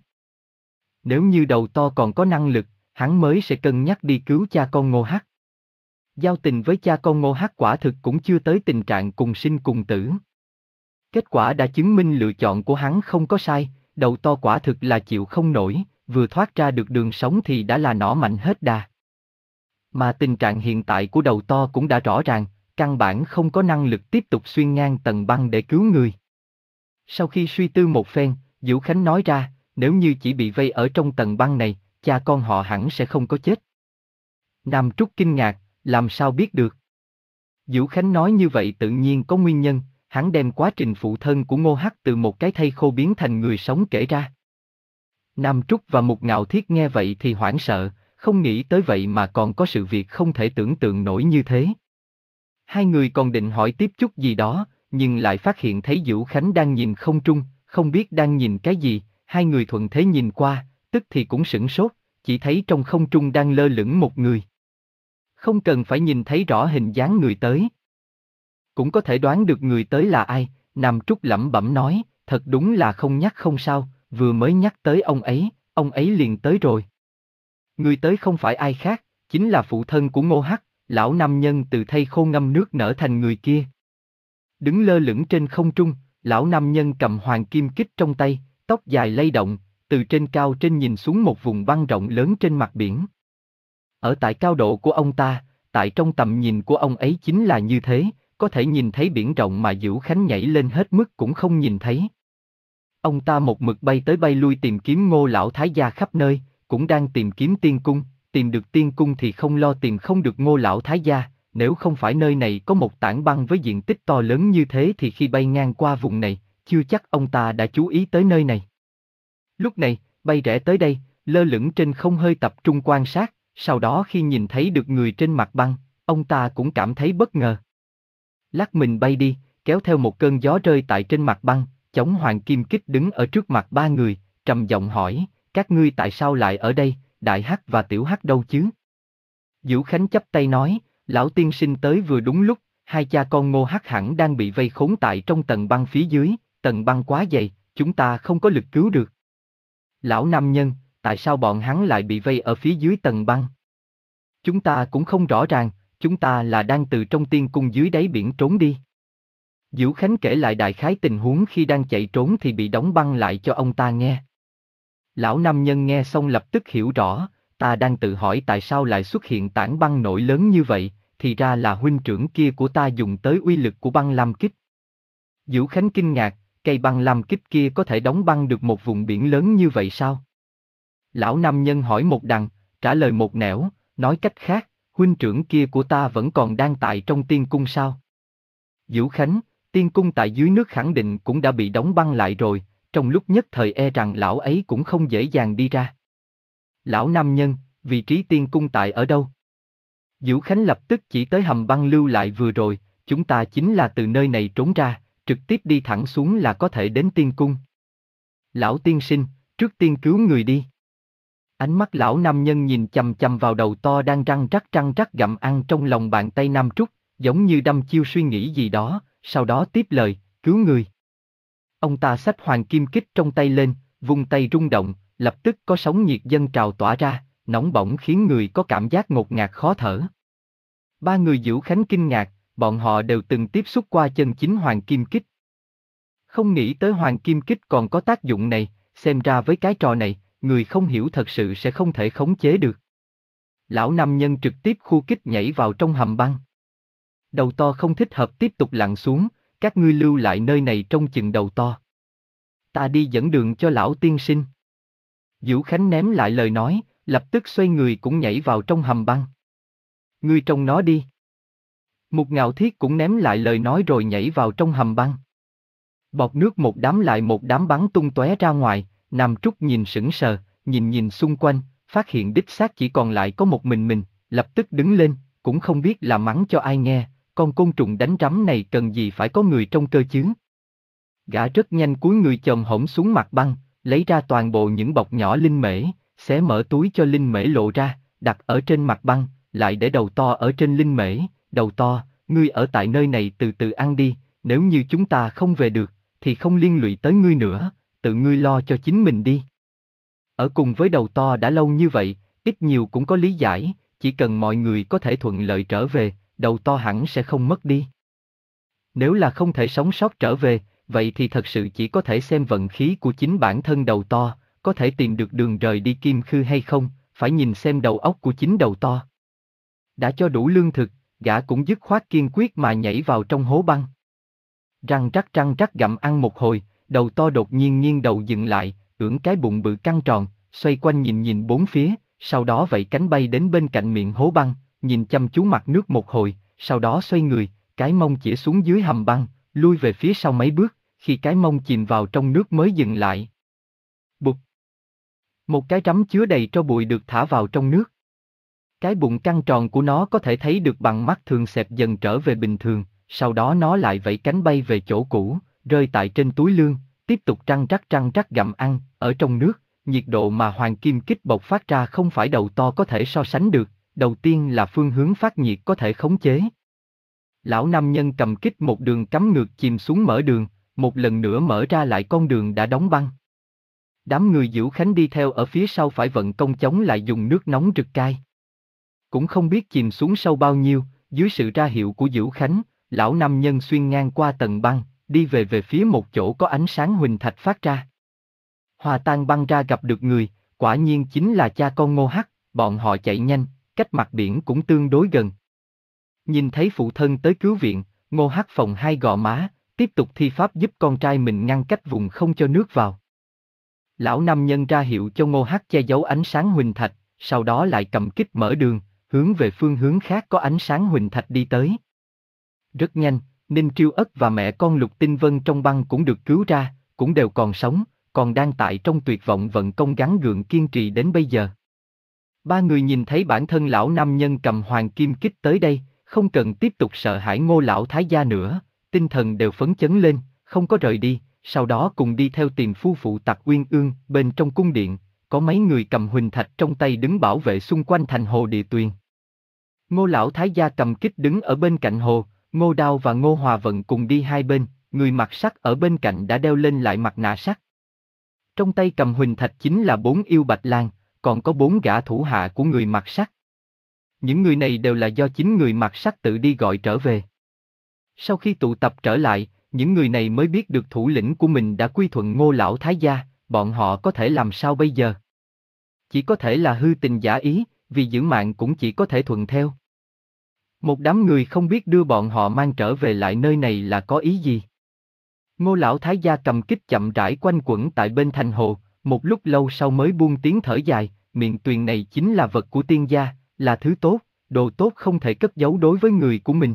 Nếu như đầu to còn có năng lực, hắn mới sẽ cân nhắc đi cứu cha con Ngô Hắc. Giao tình với cha con Ngô Hắc quả thực cũng chưa tới tình trạng cùng sinh cùng tử. Kết quả đã chứng minh lựa chọn của hắn không có sai, đầu to quả thực là chịu không nổi, vừa thoát ra được đường sống thì đã là nỏ mạnh hết đà. Mà tình trạng hiện tại của đầu to cũng đã rõ ràng, căn bản không có năng lực tiếp tục xuyên ngang tầng băng để cứu người. Sau khi suy tư một phen, Dữu Khánh nói ra, nếu như chỉ bị vây ở trong tầng băng này, cha con họ hẳn sẽ không có chết. Nam Trúc kinh ngạc, làm sao biết được? Dữu Khánh nói như vậy tự nhiên có nguyên nhân, hắn đem quá trình phụ thân của Ngô Hắc từ một cái thây khô biến thành người sống kể ra. Nam Trúc và Mục Ngạo Thiết nghe vậy thì hoảng sợ, không nghĩ tới vậy mà còn có sự việc không thể tưởng tượng nổi như thế. Hai người còn định hỏi tiếp chút gì đó, nhưng lại phát hiện thấy Dữu Khánh đang nhìn không trung, không biết đang nhìn cái gì, hai người thuận thế nhìn qua, tức thì cũng sửng sốt, chỉ thấy trong không trung đang lơ lửng một người. Không cần phải nhìn thấy rõ hình dáng người tới. Cũng có thể đoán được người tới là ai, Nam Trúc lẩm bẩm nói, thật đúng là không nhắc không sao, vừa mới nhắc tới ông ấy, ông ấy liền tới rồi. Người tới không phải ai khác, chính là phụ thân của Ngô Hắc, lão nam nhân từ thây khô ngâm nước nở thành người kia. Đứng lơ lửng trên không trung, lão nam nhân cầm hoàng kim kích trong tay, tóc dài lay động, từ trên cao trên nhìn xuống một vùng băng rộng lớn trên mặt biển. Ở tại cao độ của ông ta, tại trong tầm nhìn của ông ấy chính là như thế, có thể nhìn thấy biển rộng mà Dữu Khánh nhảy lên hết mức cũng không nhìn thấy. Ông ta một mực bay tới bay lui tìm kiếm Ngô lão thái gia khắp nơi, cũng đang tìm kiếm tiên cung, tìm được tiên cung thì không lo tìm không được Ngô lão thái gia, nếu không phải nơi này có một tảng băng với diện tích to lớn như thế thì khi bay ngang qua vùng này, chưa chắc ông ta đã chú ý tới nơi này. Lúc này, bay rẽ tới đây, lơ lửng trên không hơi tập trung quan sát, sau đó khi nhìn thấy được người trên mặt băng, ông ta cũng cảm thấy bất ngờ. Lắc mình bay đi, kéo theo một cơn gió rơi tại trên mặt băng, chống hoàng kim kích đứng ở trước mặt ba người, trầm giọng hỏi, các ngươi tại sao lại ở đây, Đại Hắc và Tiểu Hắc đâu chứ? Dữu Khánh chắp tay nói, lão tiên sinh tới vừa đúng lúc, hai cha con Ngô Hắc hẳn đang bị vây khốn tại trong tầng băng phía dưới, tầng băng quá dày, chúng ta không có lực cứu được. Lão nam nhân, tại sao bọn hắn lại bị vây ở phía dưới tầng băng? Chúng ta cũng không rõ ràng, chúng ta là đang từ trong tiên cung dưới đáy biển trốn đi. Dữu Khánh kể lại đại khái tình huống khi đang chạy trốn thì bị đóng băng lại cho ông ta nghe. Lão nam nhân nghe xong lập tức hiểu rõ, ta đang tự hỏi tại sao lại xuất hiện tảng băng nổi lớn như vậy, thì ra là huynh trưởng kia của ta dùng tới uy lực của băng lam kích. Dữu Khánh kinh ngạc, cây băng lam kích kia có thể đóng băng được một vùng biển lớn như vậy sao? Lão nam nhân hỏi một đằng, trả lời một nẻo, nói cách khác, huynh trưởng kia của ta vẫn còn đang tại trong tiên cung sao? Dữu Khánh, tiên cung tại dưới nước khẳng định cũng đã bị đóng băng lại rồi, trong lúc nhất thời e rằng lão ấy cũng không dễ dàng đi ra. Lão nam nhân, vị trí tiên cung tại ở đâu? Dữu Khánh lập tức chỉ tới hầm băng lưu lại vừa rồi, chúng ta chính là từ nơi này trốn ra, trực tiếp đi thẳng xuống là có thể đến tiên cung. Lão tiên sinh, trước tiên cứu người đi. Ánh mắt lão nam nhân nhìn chằm chằm vào đầu to đang răng rắc răng rắc gặm ăn trong lòng bàn tay Nam Trúc, giống như đăm chiêu suy nghĩ gì đó, sau đó tiếp lời, cứu người. Ông ta xách hoàng kim kích trong tay lên, vung tay rung động, lập tức có sóng nhiệt dâng trào tỏa ra, nóng bỏng khiến người có cảm giác ngột ngạt khó thở. Ba người Dữu Khánh kinh ngạc, bọn họ đều từng tiếp xúc qua chân chính hoàng kim kích. Không nghĩ tới hoàng kim kích còn có tác dụng này, xem ra với cái trò này, người không hiểu thật sự sẽ không thể khống chế được. Lão nam nhân trực tiếp khu kích nhảy vào trong hầm băng. Đầu to không thích hợp tiếp tục lặn xuống, các ngươi lưu lại nơi này trông chừng đầu to. Ta đi dẫn đường cho lão tiên sinh. Dữu Khánh ném lại lời nói, lập tức xoay người cũng nhảy vào trong hầm băng. Ngươi trông nó đi. Mục Ngạo Thiết cũng ném lại lời nói rồi nhảy vào trong hầm băng. Bọt nước một đám lại một đám bắn tung tóe ra ngoài, Nam Trúc nhìn sững sờ, nhìn nhìn xung quanh, phát hiện đích xác chỉ còn lại có một mình mình, lập tức đứng lên, cũng không biết là mắng cho ai nghe, con côn trùng đánh rắm này cần gì phải có người trong cơ chứ. Gã rất nhanh cúi người chồm hổm xuống mặt băng, lấy ra toàn bộ những bọc nhỏ linh mễ, xé mở túi cho linh mễ lộ ra, đặt ở trên mặt băng, lại để đầu to ở trên linh mễ. Đầu to, ngươi ở tại nơi này từ từ ăn đi, nếu như chúng ta không về được, thì không liên lụy tới ngươi nữa, tự ngươi lo cho chính mình đi. Ở cùng với đầu to đã lâu như vậy, ít nhiều cũng có lý giải, chỉ cần mọi người có thể thuận lợi trở về, đầu to hẳn sẽ không mất đi. Nếu là không thể sống sót trở về, vậy thì thật sự chỉ có thể xem vận khí của chính bản thân đầu to, có thể tìm được đường rời đi Kim Khư hay không, phải nhìn xem đầu óc của chính đầu to. Đã cho đủ lương thực, gã cũng dứt khoát kiên quyết mà nhảy vào trong hố băng. Răng rắc răng rắc gặm ăn một hồi, đầu to đột nhiên nghiêng đầu dừng lại, ưỡn cái bụng bự căng tròn, xoay quanh nhìn nhìn bốn phía, sau đó vẫy cánh bay đến bên cạnh miệng hố băng, nhìn chăm chú mặt nước một hồi, sau đó xoay người, cái mông chĩa xuống dưới hầm băng, lui về phía sau mấy bước, khi cái mông chìm vào trong nước mới dừng lại. Bụt! Một cái rắm chứa đầy tro bụi được thả vào trong nước. Cái bụng căng tròn của nó có thể thấy được bằng mắt thường xẹp dần trở về bình thường, sau đó nó lại vẫy cánh bay về chỗ cũ, rơi tại trên túi lương, tiếp tục trăng trắc trăng trắc gặm ăn, ở trong nước, nhiệt độ mà hoàng kim kích bộc phát ra không phải đầu to có thể so sánh được, đầu tiên là phương hướng phát nhiệt có thể khống chế. Lão nam nhân cầm kích một đường cắm ngược chìm xuống mở đường, một lần nữa mở ra lại con đường đã đóng băng. Đám người Dữu Khánh đi theo ở phía sau phải vận công chống lại dùng nước nóng rực cay. Cũng không biết chìm xuống sâu bao nhiêu, dưới sự ra hiệu của Dữu Khánh, lão nam nhân xuyên ngang qua tầng băng, đi về về phía một chỗ có ánh sáng huỳnh thạch phát ra. Hòa tan băng ra gặp được người, quả nhiên chính là cha con Ngô Hắc, bọn họ chạy nhanh, cách mặt biển cũng tương đối gần. Nhìn thấy phụ thân tới cứu viện, Ngô Hắc phồng hai gò má, tiếp tục thi pháp giúp con trai mình ngăn cách vùng không cho nước vào. Lão nam nhân ra hiệu cho Ngô Hắc che giấu ánh sáng huỳnh thạch, sau đó lại cầm kích mở đường, hướng về phương hướng khác có ánh sáng huỳnh thạch đi tới. Rất nhanh, Ninh Triêu Ất và mẹ con Lục Tinh Vân trong băng cũng được cứu ra, cũng đều còn sống, còn đang tại trong tuyệt vọng vận công gắng gượng kiên trì đến bây giờ. Ba người nhìn thấy bản thân lão nam nhân cầm hoàng kim kích tới đây, không cần tiếp tục sợ hãi Ngô lão thái gia nữa, tinh thần đều phấn chấn lên, không có rời đi, sau đó cùng đi theo tìm phu phụ Tặc Uyên Ương. Bên trong cung điện, có mấy người cầm huỳnh thạch trong tay đứng bảo vệ xung quanh thành hồ địa tuyền. Ngô lão thái gia cầm kích đứng ở bên cạnh hồ, Ngô Đao và Ngô Hòa Vận cùng đi hai bên, người mặc sắt ở bên cạnh đã đeo lên lại mặt nạ sắt. Trong tay cầm huỳnh thạch chính là bốn yêu bạch lang, còn có bốn gã thủ hạ của người mặc sắt. Những người này đều là do chính người mặc sắt tự đi gọi trở về. Sau khi tụ tập trở lại, những người này mới biết được thủ lĩnh của mình đã quy thuận Ngô lão thái gia, bọn họ có thể làm sao bây giờ? Chỉ có thể là hư tình giả ý, vì giữ mạng cũng chỉ có thể thuận theo. Một đám người không biết đưa bọn họ mang trở về lại nơi này là có ý gì. Ngô lão thái gia cầm kích chậm rãi quanh quẩn tại bên thành hồ, một lúc lâu sau mới buông tiếng thở dài, miệng tuyền này chính là vật của tiên gia, là thứ tốt, đồ tốt không thể cất giấu đối với người của mình.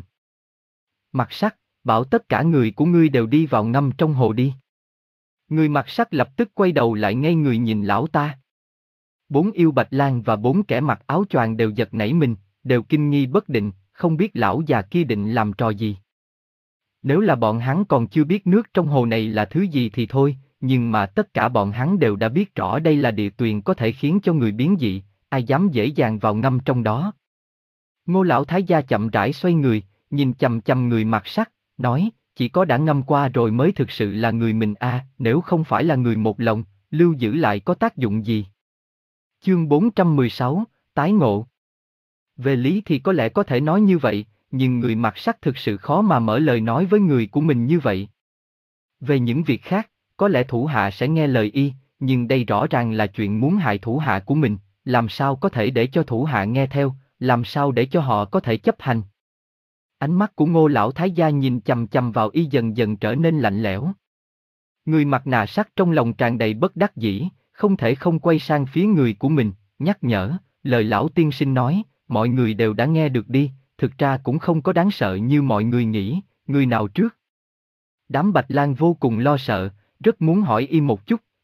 Mặc sắt, bảo tất cả người của ngươi đều đi vào ngâm trong hồ đi. Người mặc sắt lập tức quay đầu lại ngay người nhìn lão ta. Bốn yêu bạch lang và bốn kẻ mặc áo choàng đều giật nảy mình, đều kinh nghi bất định, không biết lão già kia định làm trò gì. Nếu là bọn hắn còn chưa biết nước trong hồ này là thứ gì thì thôi, nhưng mà tất cả bọn hắn đều đã biết rõ đây là địa tuyền có thể khiến cho người biến dị, ai dám dễ dàng vào ngâm trong đó. Ngô lão thái gia chậm rãi xoay người, nhìn chằm chằm người mặc sắt, nói, chỉ có đã ngâm qua rồi mới thực sự là người mình a, à, nếu không phải là người một lòng, lưu giữ lại có tác dụng gì? Chương bốn trăm mười sáu, Tái ngộ. Về lý thì có lẽ có thể nói như vậy, nhưng người mặc sắt thực sự khó mà mở lời nói với người của mình như vậy. Về những việc khác, có lẽ thủ hạ sẽ nghe lời y, nhưng đây rõ ràng là chuyện muốn hại thủ hạ của mình, làm sao có thể để cho thủ hạ nghe theo, làm sao để cho họ có thể chấp hành. Ánh mắt của Ngô lão thái gia nhìn chằm chằm vào y dần dần trở nên lạnh lẽo. Người mặc nạ sắt trong lòng tràn đầy bất đắc dĩ, không thể không quay sang phía người của mình, nhắc nhở, lời lão tiên sinh nói, mọi người đều đã nghe được đi, thực ra cũng không có đáng sợ như mọi người nghĩ, người nào trước? Đám bạch lang vô cùng lo sợ, rất muốn hỏi y một chút,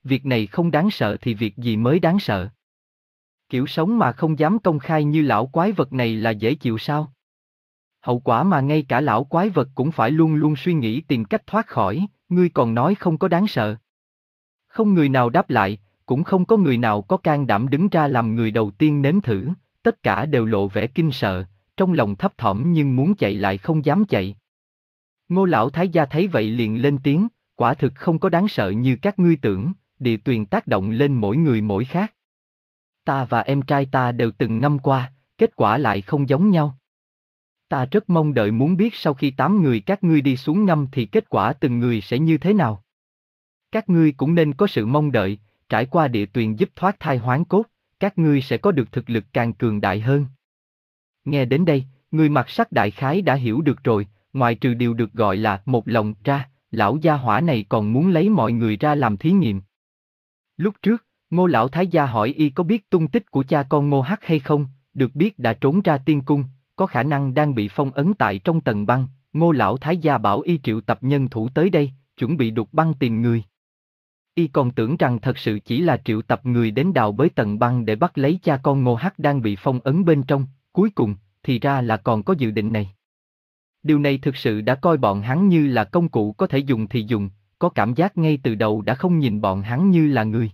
việc này không đáng sợ thì việc gì mới đáng sợ? Kiểu sống mà không dám công khai như lão quái vật này là dễ chịu sao? Hậu quả mà ngay cả lão quái vật cũng phải luôn luôn suy nghĩ tìm cách thoát khỏi, ngươi còn nói không có đáng sợ. Không người nào đáp lại, cũng không có người nào có can đảm đứng ra làm người đầu tiên nếm thử, tất cả đều lộ vẻ kinh sợ, trong lòng thấp thỏm nhưng muốn chạy lại không dám chạy. Ngô lão thái gia thấy vậy liền lên tiếng, quả thực không có đáng sợ như các ngươi tưởng, địa tuyền tác động lên mỗi người mỗi khác. Ta và em trai ta đều từng ngâm qua, kết quả lại không giống nhau. Ta rất mong đợi muốn biết sau khi tám người các ngươi đi xuống ngâm thì kết quả từng người sẽ như thế nào. Các ngươi cũng nên có sự mong đợi, trải qua địa tuyền giúp thoát thai hoán cốt, các ngươi sẽ có được thực lực càng cường đại hơn. Nghe đến đây, người mặc sắc đại khái đã hiểu được rồi, ngoài trừ điều được gọi là một lòng ra, lão gia hỏa này còn muốn lấy mọi người ra làm thí nghiệm. Lúc trước, Ngô lão thái gia hỏi y có biết tung tích của cha con Ngô Hắc hay không, được biết đã trốn ra tiên cung, có khả năng đang bị phong ấn tại trong tầng băng. Ngô lão thái gia bảo y triệu tập nhân thủ tới đây, chuẩn bị đục băng tìm người. Y còn tưởng rằng thật sự chỉ là triệu tập người đến đào bới tầng băng để bắt lấy cha con Ngô Hắc đang bị phong ấn bên trong, cuối cùng, thì ra là còn có dự định này. Điều này thực sự đã coi bọn hắn như là công cụ có thể dùng thì dùng, có cảm giác ngay từ đầu đã không nhìn bọn hắn như là người.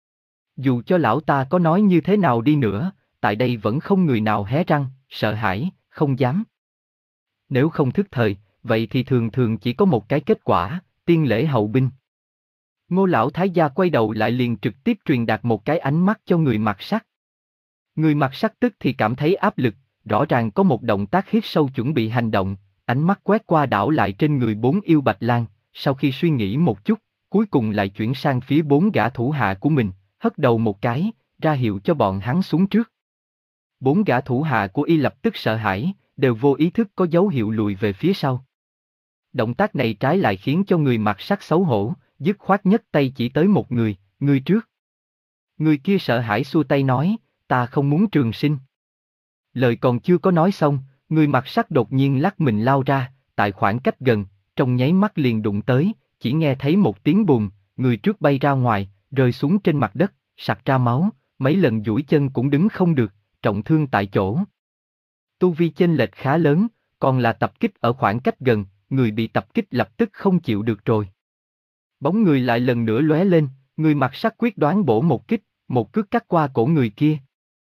Dù cho lão ta có nói như thế nào đi nữa, tại đây vẫn không người nào hé răng, sợ hãi, không dám. Nếu không thức thời, vậy thì thường thường chỉ có một cái kết quả, tiên lễ hậu binh. Ngô lão thái gia quay đầu lại liền trực tiếp truyền đạt một cái ánh mắt cho người mặc sắc. Người mặc sắc tức thì cảm thấy áp lực, rõ ràng có một động tác hít sâu chuẩn bị hành động, ánh mắt quét qua đảo lại trên người bốn yêu bạch lang, sau khi suy nghĩ một chút, cuối cùng lại chuyển sang phía bốn gã thủ hạ của mình, hất đầu một cái, ra hiệu cho bọn hắn xuống trước. Bốn gã thủ hạ của y lập tức sợ hãi, đều vô ý thức có dấu hiệu lùi về phía sau. Động tác này trái lại khiến cho người mặc sắc xấu hổ, dứt khoát nhất tay chỉ tới một người, người trước. Người kia sợ hãi xua tay nói, ta không muốn trường sinh. Lời còn chưa có nói xong, người mặc sắc đột nhiên lắc mình lao ra, tại khoảng cách gần, trong nháy mắt liền đụng tới, chỉ nghe thấy một tiếng bùm, người trước bay ra ngoài, rơi xuống trên mặt đất, sặc ra máu, mấy lần duỗi chân cũng đứng không được, trọng thương tại chỗ. Tu vi chênh lệch khá lớn, còn là tập kích ở khoảng cách gần, người bị tập kích lập tức không chịu được rồi. Bóng người lại lần nữa lóe lên, người mặc sắc quyết đoán bổ một kích, một cước cắt qua cổ người kia.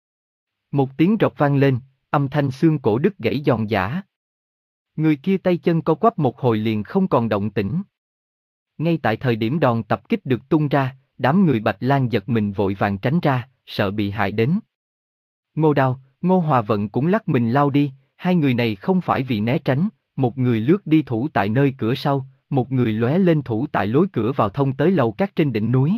Một tiếng rộc vang lên, âm thanh xương cổ đứt gãy giòn giã. Người kia tay chân co quắp một hồi liền không còn động tĩnh. Ngay tại thời điểm đòn tập kích được tung ra, đám người Bạch Lang giật mình vội vàng tránh ra, sợ bị hại đến. Ngô Đao, Ngô Hòa Vận cũng lắc mình lao đi, hai người này không phải vì né tránh, một người lướt đi thủ tại nơi cửa sau, một người lóe lên thủ tại lối cửa vào thông tới lầu các trên đỉnh núi.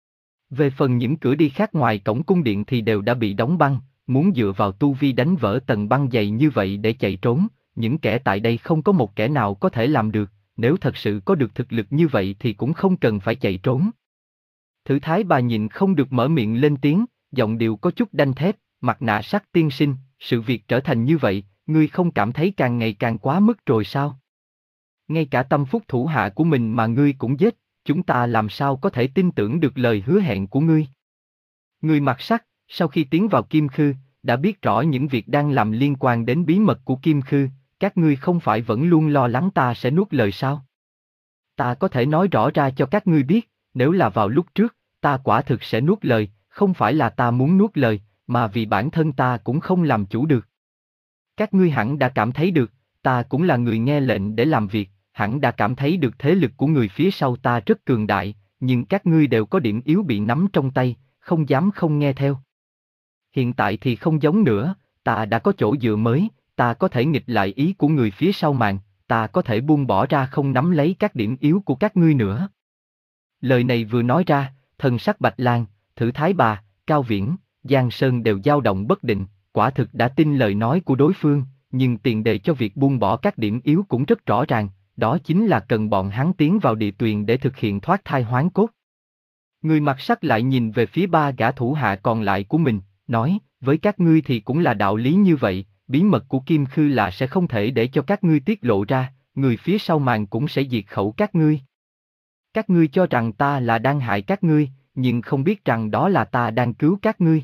Về phần những cửa đi khác ngoài cổng cung điện thì đều đã bị đóng băng, muốn dựa vào tu vi đánh vỡ tầng băng dày như vậy để chạy trốn, những kẻ tại đây không có một kẻ nào có thể làm được, nếu thật sự có được thực lực như vậy thì cũng không cần phải chạy trốn. Thử Thái bà nhìn không được mở miệng lên tiếng, giọng điệu có chút đanh thép, mặt nạ sắc tiên sinh, sự việc trở thành như vậy, ngươi không cảm thấy càng ngày càng quá mức rồi sao? Ngay cả tâm phúc thủ hạ của mình mà ngươi cũng giết, chúng ta làm sao có thể tin tưởng được lời hứa hẹn của ngươi? Người mặc sắc, sau khi tiến vào Kim Khư, đã biết rõ những việc đang làm liên quan đến bí mật của Kim Khư, các ngươi không phải vẫn luôn lo lắng ta sẽ nuốt lời sao? Ta có thể nói rõ ra cho các ngươi biết, nếu là vào lúc trước, ta quả thực sẽ nuốt lời, không phải là ta muốn nuốt lời, mà vì bản thân ta cũng không làm chủ được. Các ngươi hẳn đã cảm thấy được, ta cũng là người nghe lệnh để làm việc, hẳn đã cảm thấy được thế lực của người phía sau ta rất cường đại, nhưng các ngươi đều có điểm yếu bị nắm trong tay, không dám không nghe theo. Hiện tại thì không giống nữa, ta đã có chỗ dựa mới, ta có thể nghịch lại ý của người phía sau màn, ta có thể buông bỏ ra không nắm lấy các điểm yếu của các ngươi nữa. Lời này vừa nói ra, thần sắc Bạch Lang, Thử Thái Bà, Cao Viễn, Giang Sơn đều dao động bất định, quả thực đã tin lời nói của đối phương, nhưng tiền đề cho việc buông bỏ các điểm yếu cũng rất rõ ràng, đó chính là cần bọn hắn tiến vào địa tuyền để thực hiện thoát thai hoán cốt. Người mặc sắc lại nhìn về phía ba gã thủ hạ còn lại của mình, nói, với các ngươi thì cũng là đạo lý như vậy, bí mật của Kim Khư là sẽ không thể để cho các ngươi tiết lộ ra, người phía sau màn cũng sẽ diệt khẩu các ngươi. Các ngươi cho rằng ta là đang hại các ngươi, nhưng không biết rằng đó là ta đang cứu các ngươi.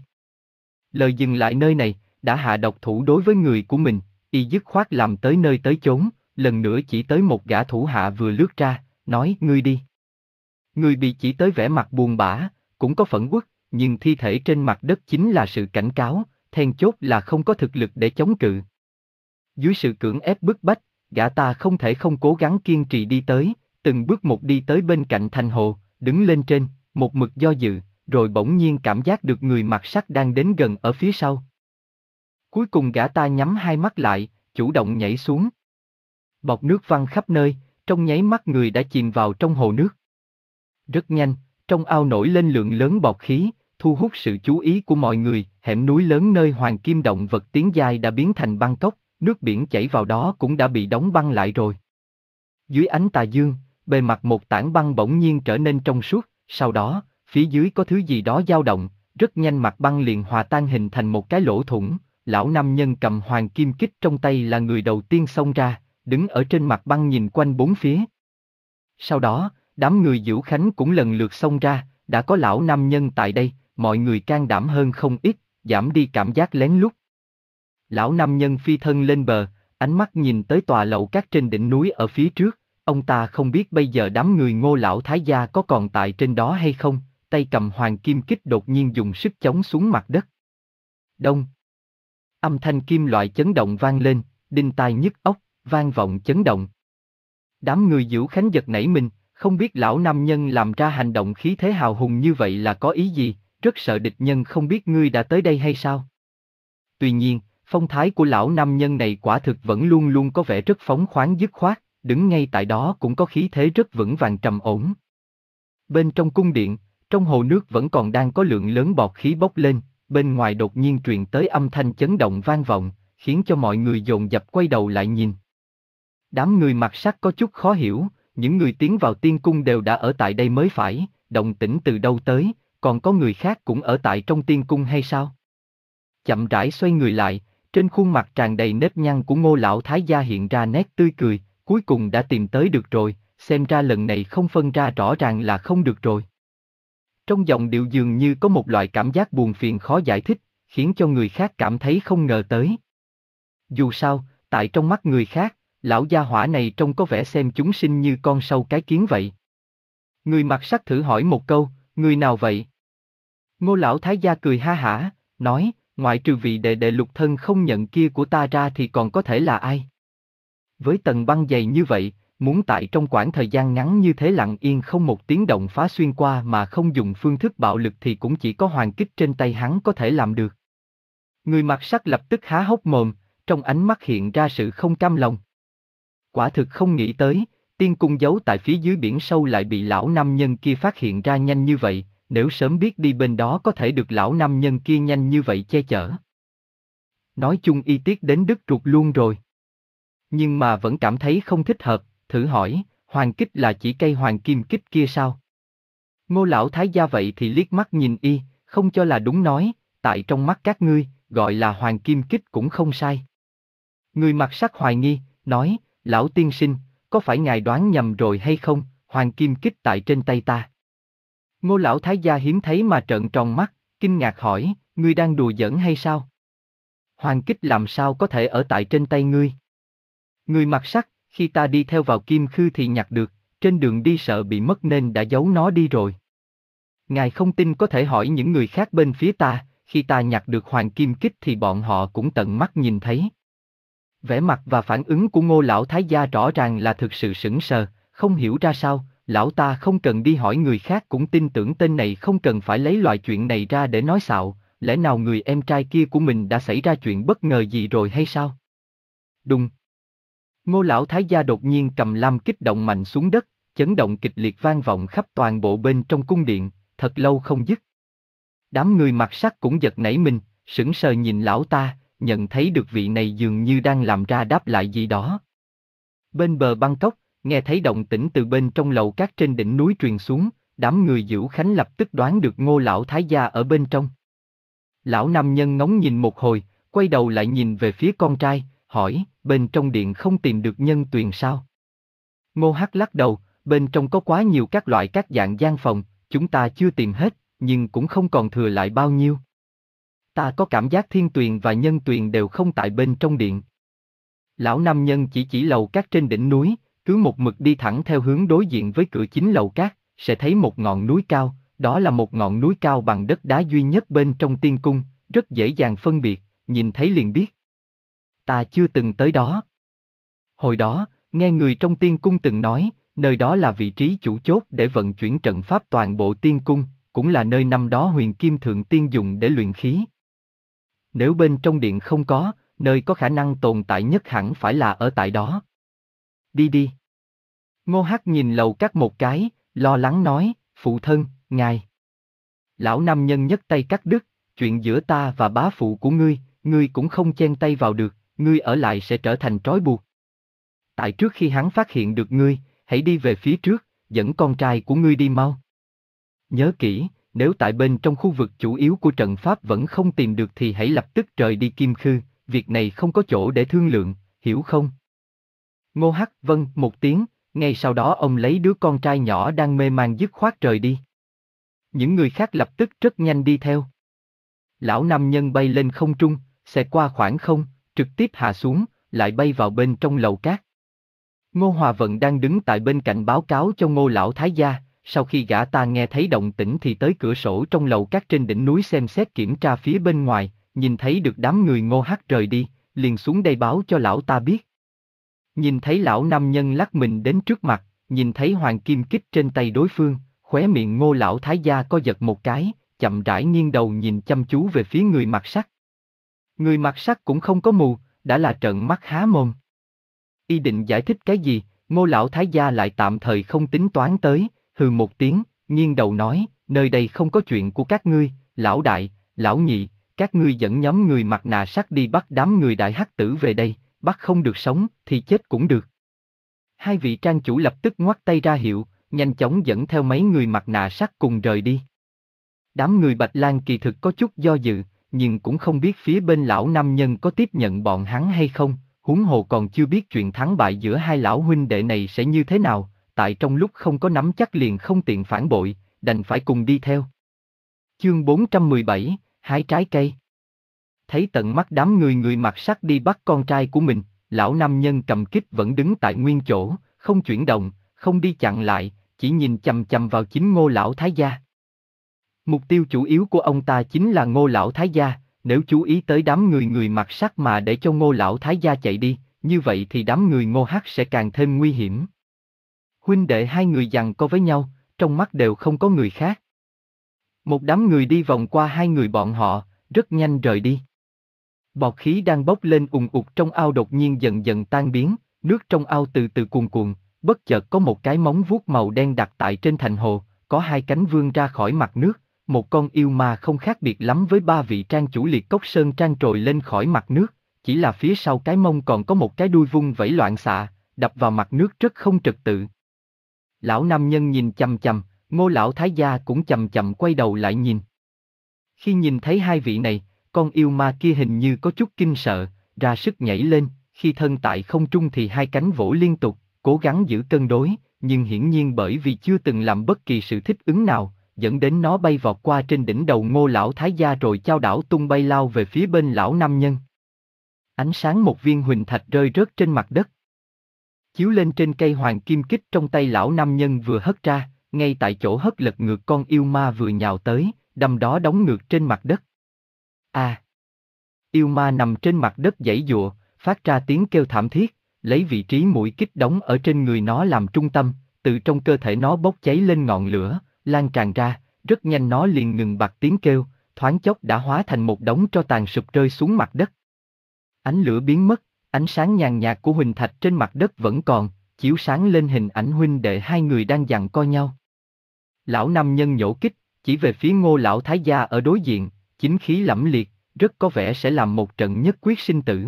Lời dừng lại nơi này, đã hạ độc thủ đối với người của mình, y dứt khoát làm tới nơi tới chốn, lần nữa chỉ tới một gã thủ hạ vừa lướt ra, nói ngươi đi. Người bị chỉ tới vẻ mặt buồn bã, cũng có phẫn uất, nhưng thi thể trên mặt đất chính là sự cảnh cáo, then chốt là không có thực lực để chống cự. Dưới sự cưỡng ép bức bách, gã ta không thể không cố gắng kiên trì đi tới, từng bước một đi tới bên cạnh thành hồ, đứng lên trên, một mực do dự, rồi bỗng nhiên cảm giác được người mặc sắt đang đến gần ở phía sau. Cuối cùng gã ta nhắm hai mắt lại, chủ động nhảy xuống. Bọt nước văng khắp nơi, trong nháy mắt người đã chìm vào trong hồ nước. Rất nhanh, trong ao nổi lên lượng lớn bọt khí, thu hút sự chú ý của mọi người, hẻm núi lớn nơi hoàng kim động vật tiến giai đã biến thành băng cốc, nước biển chảy vào đó cũng đã bị đóng băng lại rồi. Dưới ánh tà dương, bề mặt một tảng băng bỗng nhiên trở nên trong suốt, sau đó, phía dưới có thứ gì đó dao động, rất nhanh mặt băng liền hòa tan hình thành một cái lỗ thủng, lão nam nhân cầm hoàng kim kích trong tay là người đầu tiên xông ra, đứng ở trên mặt băng nhìn quanh bốn phía. Sau đó, đám người Dữu Khánh cũng lần lượt xông ra, đã có lão nam nhân tại đây, mọi người can đảm hơn không ít, giảm đi cảm giác lén lút. Lão nam nhân phi thân lên bờ, ánh mắt nhìn tới tòa lầu cát trên đỉnh núi ở phía trước, ông ta không biết bây giờ đám người Ngô lão thái gia có còn tại trên đó hay không, tay cầm hoàng kim kích đột nhiên dùng sức chống xuống mặt đất. Đông. Âm thanh kim loại chấn động vang lên, đinh tai nhức óc, vang vọng chấn động. Đám người Dữu Khánh giật nảy mình, không biết lão nam nhân làm ra hành động khí thế hào hùng như vậy là có ý gì, rất sợ địch nhân không biết ngươi đã tới đây hay sao. Tuy nhiên, phong thái của lão nam nhân này quả thực vẫn luôn luôn có vẻ rất phóng khoáng dứt khoát, đứng ngay tại đó cũng có khí thế rất vững vàng trầm ổn. Bên trong cung điện, trong hồ nước vẫn còn đang có lượng lớn bọt khí bốc lên, bên ngoài đột nhiên truyền tới âm thanh chấn động vang vọng, khiến cho mọi người dồn dập quay đầu lại nhìn. Đám người mặc sắt có chút khó hiểu, những người tiến vào tiên cung đều đã ở tại đây mới phải, động tĩnh từ đâu tới, còn có người khác cũng ở tại trong tiên cung hay sao? Chậm rãi xoay người lại, trên khuôn mặt tràn đầy nếp nhăn của Ngô lão thái gia hiện ra nét tươi cười, cuối cùng đã tìm tới được rồi, xem ra lần này không phân ra rõ ràng là không được rồi. Trong giọng điệu dường như có một loại cảm giác buồn phiền khó giải thích, khiến cho người khác cảm thấy không ngờ tới. Dù sao, tại trong mắt người khác, lão gia hỏa này trông có vẻ xem chúng sinh như con sâu cái kiến vậy. Người mặc sắt thử hỏi một câu, người nào vậy? Ngô lão thái gia cười ha hả, nói, ngoại trừ vị đệ đệ lục thân không nhận kia của ta ra thì còn có thể là ai? Với tầng băng dày như vậy, muốn tại trong khoảng thời gian ngắn như thế lặng yên không một tiếng động phá xuyên qua mà không dùng phương thức bạo lực thì cũng chỉ có hoàng kích trên tay hắn có thể làm được. Người mặc sắt lập tức há hốc mồm, trong ánh mắt hiện ra sự không cam lòng. Quả thực không nghĩ tới, tiên cung giấu tại phía dưới biển sâu lại bị lão nam nhân kia phát hiện ra nhanh như vậy, nếu sớm biết đi bên đó có thể được lão nam nhân kia nhanh như vậy che chở. Nói chung y tiết đến đứt ruột luôn rồi. Nhưng mà vẫn cảm thấy không thích hợp, thử hỏi, hoàng kích là chỉ cây hoàng kim kích kia sao? Ngô lão thái gia vậy thì liếc mắt nhìn y, không cho là đúng nói, tại trong mắt các ngươi, gọi là hoàng kim kích cũng không sai. Người mặc sắt hoài nghi, nói, lão tiên sinh, có phải ngài đoán nhầm rồi hay không, hoàng kim kích tại trên tay ta. Ngô lão thái gia hiếm thấy mà trợn tròn mắt, kinh ngạc hỏi, ngươi đang đùa giỡn hay sao? Hoàng kích làm sao có thể ở tại trên tay ngươi? Người mặc sắt, khi ta đi theo vào Kim Khư thì nhặt được, trên đường đi sợ bị mất nên đã giấu nó đi rồi. Ngài không tin có thể hỏi những người khác bên phía ta, khi ta nhặt được hoàng kim kích thì bọn họ cũng tận mắt nhìn thấy. Vẻ mặt và phản ứng của Ngô lão thái gia rõ ràng là thực sự sững sờ, không hiểu ra sao, lão ta không cần đi hỏi người khác cũng tin tưởng tên này không cần phải lấy loại chuyện này ra để nói xạo, lẽ nào người em trai kia của mình đã xảy ra chuyện bất ngờ gì rồi hay sao? Đùng. Ngô lão thái gia đột nhiên cầm lam kích động mạnh xuống đất, chấn động kịch liệt vang vọng khắp toàn bộ bên trong cung điện, thật lâu không dứt. Đám người mặc sắt cũng giật nảy mình, sững sờ nhìn lão ta, nhận thấy được vị này dường như đang làm ra đáp lại gì đó. Bên bờ Bangkok, nghe thấy động tĩnh từ bên trong lầu cát trên đỉnh núi truyền xuống, đám người Dữu Khánh lập tức đoán được Ngô lão thái gia ở bên trong. Lão nam nhân ngóng nhìn một hồi, quay đầu lại nhìn về phía con trai, hỏi, bên trong điện không tìm được nhân tuyền sao? Ngô Hắc lắc đầu, bên trong có quá nhiều các loại các dạng gian phòng, chúng ta chưa tìm hết, nhưng cũng không còn thừa lại bao nhiêu. Ta có cảm giác thiên tuyền và nhân tuyền đều không tại bên trong điện. Lão nam nhân chỉ chỉ lầu cát trên đỉnh núi, cứ một mực đi thẳng theo hướng đối diện với cửa chính lầu cát, sẽ thấy một ngọn núi cao, đó là một ngọn núi cao bằng đất đá duy nhất bên trong tiên cung, rất dễ dàng phân biệt, nhìn thấy liền biết. Ta chưa từng tới đó. Hồi đó, nghe người trong tiên cung từng nói, nơi đó là vị trí chủ chốt để vận chuyển trận pháp toàn bộ tiên cung, cũng là nơi năm đó Huyền Kim Thượng Tiên dùng để luyện khí. Nếu bên trong điện không có, nơi có khả năng tồn tại nhất hẳn phải là ở tại đó. Đi đi. Ngô Hắc nhìn lầu cát một cái, lo lắng nói, phụ thân, ngài. Lão nam nhân nhấc tay cắt đứt, chuyện giữa ta và bá phụ của ngươi, ngươi cũng không chen tay vào được, ngươi ở lại sẽ trở thành trói buộc. Tại trước khi hắn phát hiện được ngươi, hãy đi về phía trước, dẫn con trai của ngươi đi mau. Nhớ kỹ, nếu tại bên trong khu vực chủ yếu của trận pháp vẫn không tìm được thì hãy lập tức rời đi Kim Khư, việc này không có chỗ để thương lượng, hiểu không? Ngô Hắc vâng một tiếng, ngay sau đó ông lấy đứa con trai nhỏ đang mê man dứt khoát rời đi. Những người khác lập tức rất nhanh đi theo. Lão nam nhân bay lên không trung, xẹt qua khoảng không, trực tiếp hạ xuống, lại bay vào bên trong lầu cát. Ngô Hòa Vận đang đứng tại bên cạnh báo cáo cho Ngô lão thái gia, sau khi gã ta nghe thấy động tĩnh thì tới cửa sổ trong lầu cát trên đỉnh núi xem xét kiểm tra phía bên ngoài, nhìn thấy được đám người Ngô Hắc rời đi, liền xuống đây báo cho lão ta biết. Nhìn thấy lão nam nhân lắc mình đến trước mặt, nhìn thấy hoàng kim kích trên tay đối phương, khóe miệng Ngô lão thái gia co giật một cái, chậm rãi nghiêng đầu nhìn chăm chú về phía người mặc sắt. Người mặc sắt cũng không có mù, đã là trợn mắt há mồm. Y định giải thích cái gì, Ngô lão thái gia lại tạm thời không tính toán tới, hừ một tiếng, nghiêng đầu nói, nơi đây không có chuyện của các ngươi, lão đại, lão nhị, các ngươi dẫn nhóm người mặt nạ sắt đi bắt đám người đại hắc tử về đây, bắt không được sống thì chết cũng được. Hai vị trang chủ lập tức ngoắt tay ra hiệu, nhanh chóng dẫn theo mấy người mặt nạ sắt cùng rời đi. Đám người Bạch Lang kỳ thực có chút do dự, nhưng cũng không biết phía bên lão nam nhân có tiếp nhận bọn hắn hay không, huống hồ còn chưa biết chuyện thắng bại giữa hai lão huynh đệ này sẽ như thế nào, tại trong lúc không có nắm chắc liền không tiện phản bội, đành phải cùng đi theo. Chương bốn trăm mười bảy, hái trái cây. Thấy tận mắt đám người người mặc sắt đi bắt con trai của mình, lão nam nhân cầm kích vẫn đứng tại nguyên chỗ, không chuyển động, không đi chặn lại, chỉ nhìn chằm chằm vào chính Ngô lão thái gia. Mục tiêu chủ yếu của ông ta chính là Ngô lão thái gia, nếu chú ý tới đám người người mặc sắt mà để cho Ngô lão thái gia chạy đi, như vậy thì đám người Ngô Hắc sẽ càng thêm nguy hiểm. Huynh đệ hai người giằng co với nhau, trong mắt đều không có người khác. Một đám người đi vòng qua hai người bọn họ, rất nhanh rời đi. Bọt khí đang bốc lên ùn ụt trong ao đột nhiên dần dần tan biến, nước trong ao từ từ cuồn cuộn, bất chợt có một cái móng vuốt màu đen đặt tại trên thành hồ, có hai cánh vươn ra khỏi mặt nước, một con yêu ma không khác biệt lắm với ba vị trang chủ Liệt Cốc Sơn Trang trồi lên khỏi mặt nước, chỉ là phía sau cái mông còn có một cái đuôi vung vẩy loạn xạ, đập vào mặt nước rất không trật tự. Lão nam nhân nhìn chằm chằm, Ngô lão thái gia cũng chậm chậm quay đầu lại nhìn. Khi nhìn thấy hai vị này, con yêu ma kia hình như có chút kinh sợ, ra sức nhảy lên, khi thân tại không trung thì hai cánh vỗ liên tục, cố gắng giữ cân đối, nhưng hiển nhiên bởi vì chưa từng làm bất kỳ sự thích ứng nào, dẫn đến nó bay vọt qua trên đỉnh đầu Ngô lão thái gia rồi chao đảo tung bay lao về phía bên lão nam nhân. Ánh sáng một viên huỳnh thạch rơi rớt trên mặt đất, chiếu lên trên cây hoàng kim kích trong tay lão nam nhân vừa hất ra, ngay tại chỗ hất lật ngược con yêu ma vừa nhào tới, đâm đó đóng ngược trên mặt đất. À! Yêu ma nằm trên mặt đất giãy giụa, phát ra tiếng kêu thảm thiết, lấy vị trí mũi kích đóng ở trên người nó làm trung tâm, từ trong cơ thể nó bốc cháy lên ngọn lửa, lan tràn ra, rất nhanh nó liền ngừng bặt tiếng kêu, thoáng chốc đã hóa thành một đống tro tàn sụp rơi xuống mặt đất. Ánh lửa biến mất, ánh sáng nhàn nhạt của huỳnh thạch trên mặt đất vẫn còn, chiếu sáng lên hình ảnh huynh đệ hai người đang giằng co nhau. Lão nam nhân nhổ kích, chỉ về phía Ngô lão thái gia ở đối diện, chính khí lẫm liệt, rất có vẻ sẽ làm một trận nhất quyết sinh tử.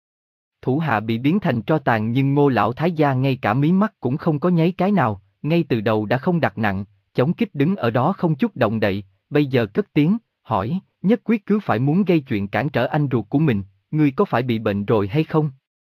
Thủ hạ bị biến thành tro tàn nhưng Ngô lão thái gia ngay cả mí mắt cũng không có nháy cái nào, ngay từ đầu đã không đặt nặng, chống kích đứng ở đó không chút động đậy, bây giờ cất tiếng, hỏi, nhất quyết cứ phải muốn gây chuyện cản trở anh ruột của mình, ngươi có phải bị bệnh rồi hay không?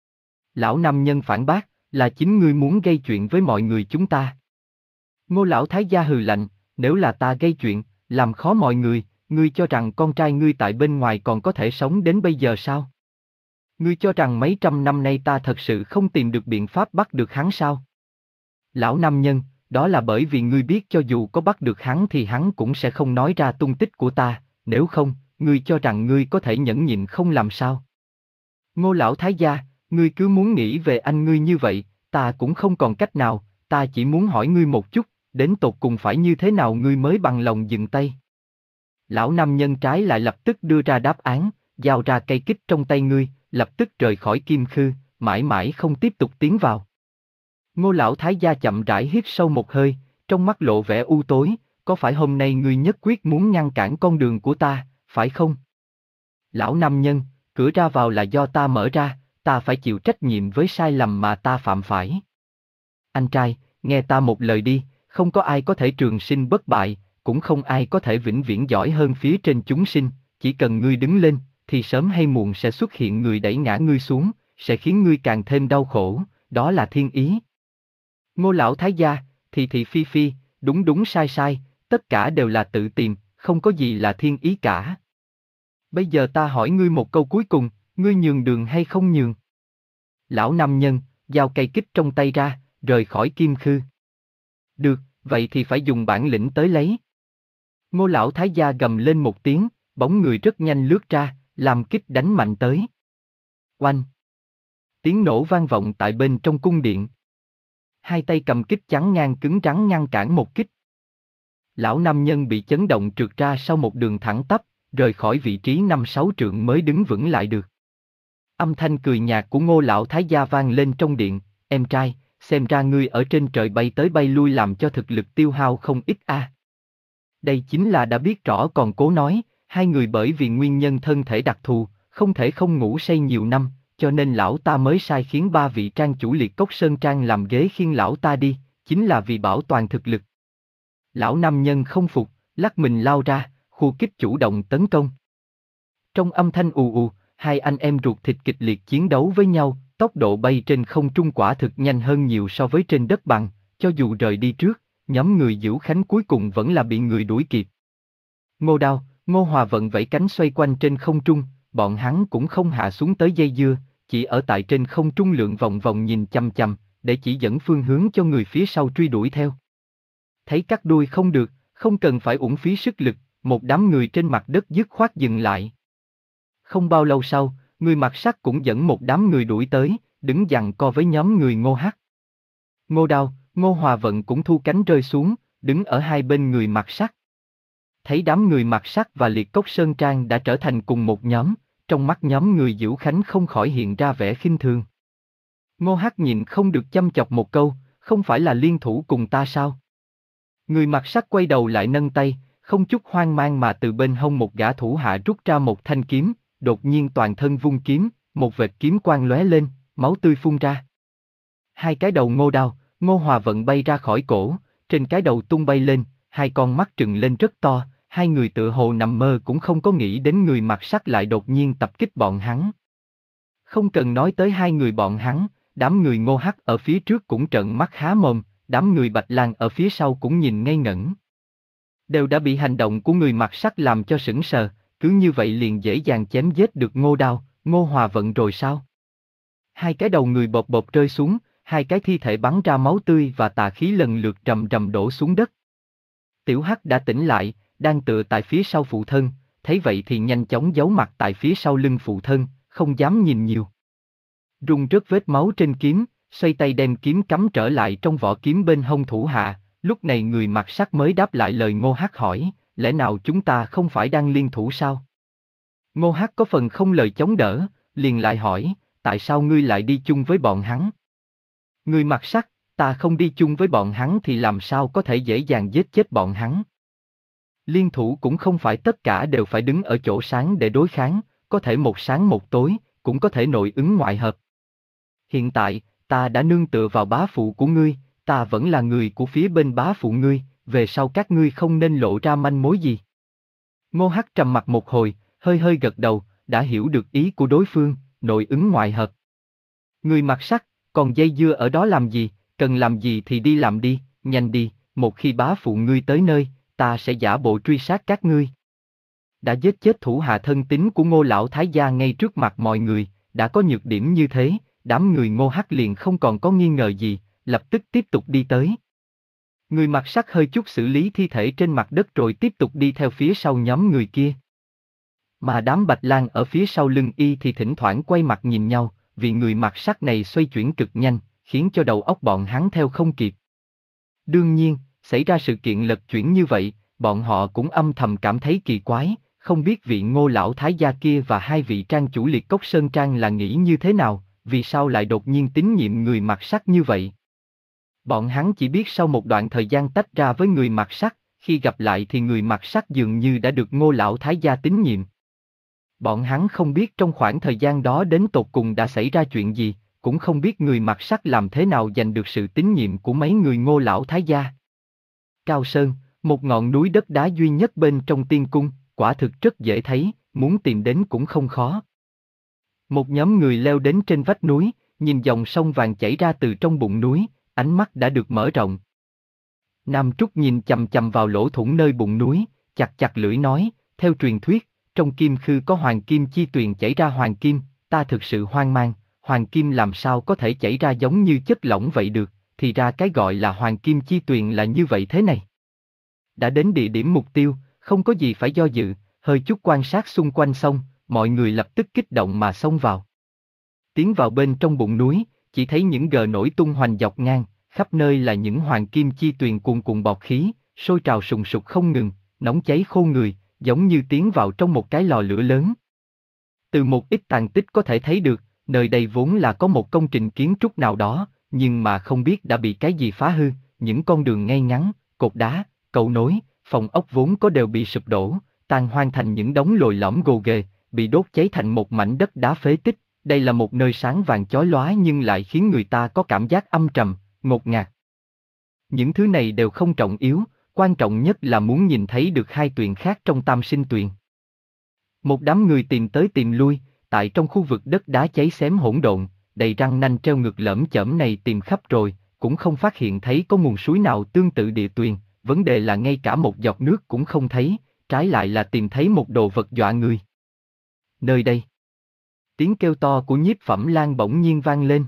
Lão nam nhân phản bác, là chính ngươi muốn gây chuyện với mọi người chúng ta. Ngô lão thái gia hừ lạnh, nếu là ta gây chuyện, làm khó mọi người, ngươi cho rằng con trai ngươi tại bên ngoài còn có thể sống đến bây giờ sao? Ngươi cho rằng mấy trăm năm nay ta thật sự không tìm được biện pháp bắt được hắn sao? Lão nam nhân, đó là bởi vì ngươi biết cho dù có bắt được hắn thì hắn cũng sẽ không nói ra tung tích của ta, nếu không, ngươi cho rằng ngươi có thể nhẫn nhịn không làm sao? Ngô lão thái gia, ngươi cứ muốn nghĩ về anh ngươi như vậy, ta cũng không còn cách nào, ta chỉ muốn hỏi ngươi một chút, đến tột cùng phải như thế nào ngươi mới bằng lòng dừng tay? Lão nam nhân trái lại lập tức đưa ra đáp án, giao ra cây kích trong tay ngươi, lập tức rời khỏi Kim Khư, mãi mãi không tiếp tục tiến vào. Ngô lão thái gia chậm rãi hít sâu một hơi, trong mắt lộ vẻ u tối, có phải hôm nay ngươi nhất quyết muốn ngăn cản con đường của ta, phải không? Lão nam nhân, cửa ra vào là do ta mở ra, ta phải chịu trách nhiệm với sai lầm mà ta phạm phải. Anh trai, nghe ta một lời đi, không có ai có thể trường sinh bất bại, cũng không ai có thể vĩnh viễn giỏi hơn phía trên chúng sinh, chỉ cần ngươi đứng lên, thì sớm hay muộn sẽ xuất hiện người đẩy ngã ngươi xuống, sẽ khiến ngươi càng thêm đau khổ, đó là thiên ý. Ngô lão thái gia, thì thị phi phi, đúng đúng sai sai, tất cả đều là tự tìm, không có gì là thiên ý cả. Bây giờ ta hỏi ngươi một câu cuối cùng, ngươi nhường đường hay không nhường? Lão nam nhân, giao cây kích trong tay ra, rời khỏi Kim Khư. Được, vậy thì phải dùng bản lĩnh tới lấy. Ngô lão thái gia gầm lên một tiếng, bóng người rất nhanh lướt ra, làm kích đánh mạnh tới. Oanh! Tiếng nổ vang vọng tại bên trong cung điện. Hai tay cầm kích chắn ngang cứng rắn ngăn cản một kích. Lão nam nhân bị chấn động trượt ra sau một đường thẳng tắp, rời khỏi vị trí năm sáu trượng mới đứng vững lại được. Âm thanh cười nhạt của Ngô lão thái gia vang lên trong điện, em trai, xem ra ngươi ở trên trời bay tới bay lui làm cho thực lực tiêu hao không ít a. À. Đây chính là đã biết rõ còn cố nói, hai người bởi vì nguyên nhân thân thể đặc thù, không thể không ngủ say nhiều năm, cho nên lão ta mới sai khiến ba vị trang chủ Liệt Cốc Sơn Trang làm ghế khiêng lão ta đi, chính là vì bảo toàn thực lực. Lão nam nhân không phục, lắc mình lao ra, khu kích chủ động tấn công. Trong âm thanh ù ù, hai anh em ruột thịt kịch liệt chiến đấu với nhau, tốc độ bay trên không trung quả thực nhanh hơn nhiều so với trên đất bằng, cho dù rời đi trước, nhóm người Dữu Khánh cuối cùng vẫn là bị người đuổi kịp. Ngô Đao, Ngô Hòa vận vẫy cánh xoay quanh trên không trung, bọn hắn cũng không hạ xuống tới dây dưa, chỉ ở tại trên không trung lượn vòng vòng nhìn chằm chằm, để chỉ dẫn phương hướng cho người phía sau truy đuổi theo. Thấy cắt đuôi không được, không cần phải uổng phí sức lực, một đám người trên mặt đất dứt khoát dừng lại. Không bao lâu sau, người mặc sắt cũng dẫn một đám người đuổi tới, đứng giằng co với nhóm người Ngô Hắc. Ngô Đao, Ngô Hòa vận cũng thu cánh rơi xuống, đứng ở hai bên người mặc sắt. Thấy đám người mặc sắt và Liệt Cốc Sơn Trang đã trở thành cùng một nhóm, trong mắt nhóm người Dữu Khánh không khỏi hiện ra vẻ khinh thường. Ngô Hắc nhìn không được chăm chọc một câu, không phải là liên thủ cùng ta sao? Người mặc sắt quay đầu lại nâng tay, không chút hoang mang mà từ bên hông một gã thủ hạ rút ra một thanh kiếm, đột nhiên toàn thân vung kiếm, một vệt kiếm quang lóe lên, máu tươi phun ra. Hai cái đầu Ngô Đao, Ngô Hòa vận bay ra khỏi cổ, trên cái đầu tung bay lên, hai con mắt trừng lên rất to, hai người tựa hồ nằm mơ cũng không có nghĩ đến người mặc sắt lại đột nhiên tập kích bọn hắn. Không cần nói tới hai người bọn hắn, đám người Ngô Hắc ở phía trước cũng trợn mắt há mồm, đám người Bạch Lang ở phía sau cũng nhìn ngây ngẩn. Đều đã bị hành động của người mặc sắt làm cho sững sờ, cứ như vậy liền dễ dàng chém giết được Ngô Đao, Ngô Hòa vận rồi sao? Hai cái đầu người bột bột rơi xuống, hai cái thi thể bắn ra máu tươi và tà khí lần lượt rầm rầm đổ xuống đất. Tiểu Hắc đã tỉnh lại, đang tựa tại phía sau phụ thân, thấy vậy thì nhanh chóng giấu mặt tại phía sau lưng phụ thân, không dám nhìn nhiều. Rung rớt vết máu trên kiếm, xoay tay đem kiếm cắm trở lại trong vỏ kiếm bên hông thủ hạ, lúc này người mặc sắt mới đáp lại lời Ngô Hắc hỏi, lẽ nào chúng ta không phải đang liên thủ sao? Ngô Hắc có phần không lời chống đỡ, liền lại hỏi, tại sao ngươi lại đi chung với bọn hắn? Người mặc sắt, ta không đi chung với bọn hắn thì làm sao có thể dễ dàng giết chết bọn hắn? Liên thủ cũng không phải tất cả đều phải đứng ở chỗ sáng để đối kháng, có thể một sáng một tối, cũng có thể nội ứng ngoại hợp. Hiện tại, ta đã nương tựa vào bá phụ của ngươi, ta vẫn là người của phía bên bá phụ ngươi, về sau các ngươi không nên lộ ra manh mối gì. Ngô Hắc trầm mặt một hồi, hơi hơi gật đầu, đã hiểu được ý của đối phương, nội ứng ngoại hợp. Người mặc sắt, còn dây dưa ở đó làm gì, cần làm gì thì đi làm đi, nhanh đi, một khi bá phụ ngươi tới nơi, ta sẽ giả bộ truy sát các ngươi. Đã giết chết thủ hạ thân tín của Ngô lão thái gia ngay trước mặt mọi người, đã có nhược điểm như thế, đám người Ngô Hắc liền không còn có nghi ngờ gì, lập tức tiếp tục đi tới. Người mặc sắt hơi chút xử lý thi thể trên mặt đất rồi tiếp tục đi theo phía sau nhóm người kia. Mà đám Bạch Lang ở phía sau lưng y thì thỉnh thoảng quay mặt nhìn nhau, vì người mặc sắt này xoay chuyển cực nhanh, khiến cho đầu óc bọn hắn theo không kịp. Đương nhiên, xảy ra sự kiện lật chuyển như vậy, bọn họ cũng âm thầm cảm thấy kỳ quái, không biết vị Ngô lão thái gia kia và hai vị trang chủ Liệt Cốc Sơn Trang là nghĩ như thế nào, vì sao lại đột nhiên tín nhiệm người mặc sắt như vậy. Bọn hắn chỉ biết sau một đoạn thời gian tách ra với người mặc sắt, khi gặp lại thì người mặc sắt dường như đã được Ngô lão thái gia tín nhiệm. Bọn hắn không biết trong khoảng thời gian đó đến tột cùng đã xảy ra chuyện gì, cũng không biết người mặc sắt làm thế nào giành được sự tín nhiệm của mấy người Ngô lão thái gia. Cao Sơn, một ngọn núi đất đá duy nhất bên trong tiên cung, quả thực rất dễ thấy, muốn tìm đến cũng không khó. Một nhóm người leo đến trên vách núi, nhìn dòng sông vàng chảy ra từ trong bụng núi, ánh mắt đã được mở rộng. Nam Trúc nhìn chằm chằm vào lỗ thủng nơi bụng núi, chặt chặt lưỡi nói, theo truyền thuyết, trong kim khư có hoàng kim chi tuyền chảy ra hoàng kim, ta thực sự hoang mang, hoàng kim làm sao có thể chảy ra giống như chất lỏng vậy được, thì ra cái gọi là hoàng kim chi tuyền là như vậy thế này. Đã đến địa điểm mục tiêu, không có gì phải do dự, hơi chút quan sát xung quanh xong, mọi người lập tức kích động mà xông vào. Tiến vào bên trong bụng núi, chỉ thấy những gờ nổi tung hoành dọc ngang, khắp nơi là những hoàng kim chi tuyền cuồn cuộn bọt khí, sôi trào sùng sục không ngừng, nóng cháy khô người, giống như tiến vào trong một cái lò lửa lớn. Từ một ít tàn tích có thể thấy được, nơi đây vốn là có một công trình kiến trúc nào đó, nhưng mà không biết đã bị cái gì phá hư, những con đường ngay ngắn, cột đá, cầu nối, phòng ốc vốn có đều bị sụp đổ, tan hoang thành những đống lồi lõm gồ ghề, bị đốt cháy thành một mảnh đất đá phế tích. Đây là một nơi sáng vàng chói lóa nhưng lại khiến người ta có cảm giác âm trầm, ngột ngạt. Những thứ này đều không trọng yếu, quan trọng nhất là muốn nhìn thấy được hai tuyền khác trong Tam Sinh Tuyền. Một đám người tìm tới tìm lui, tại trong khu vực đất đá cháy xém hỗn độn, đầy răng nanh treo ngược lởm chởm này tìm khắp rồi, cũng không phát hiện thấy có nguồn suối nào tương tự địa tuyền, vấn đề là ngay cả một giọt nước cũng không thấy, trái lại là tìm thấy một đồ vật dọa người. Nơi đây. Tiếng kêu to của Nhiếp Phẩm Lan bỗng nhiên vang lên.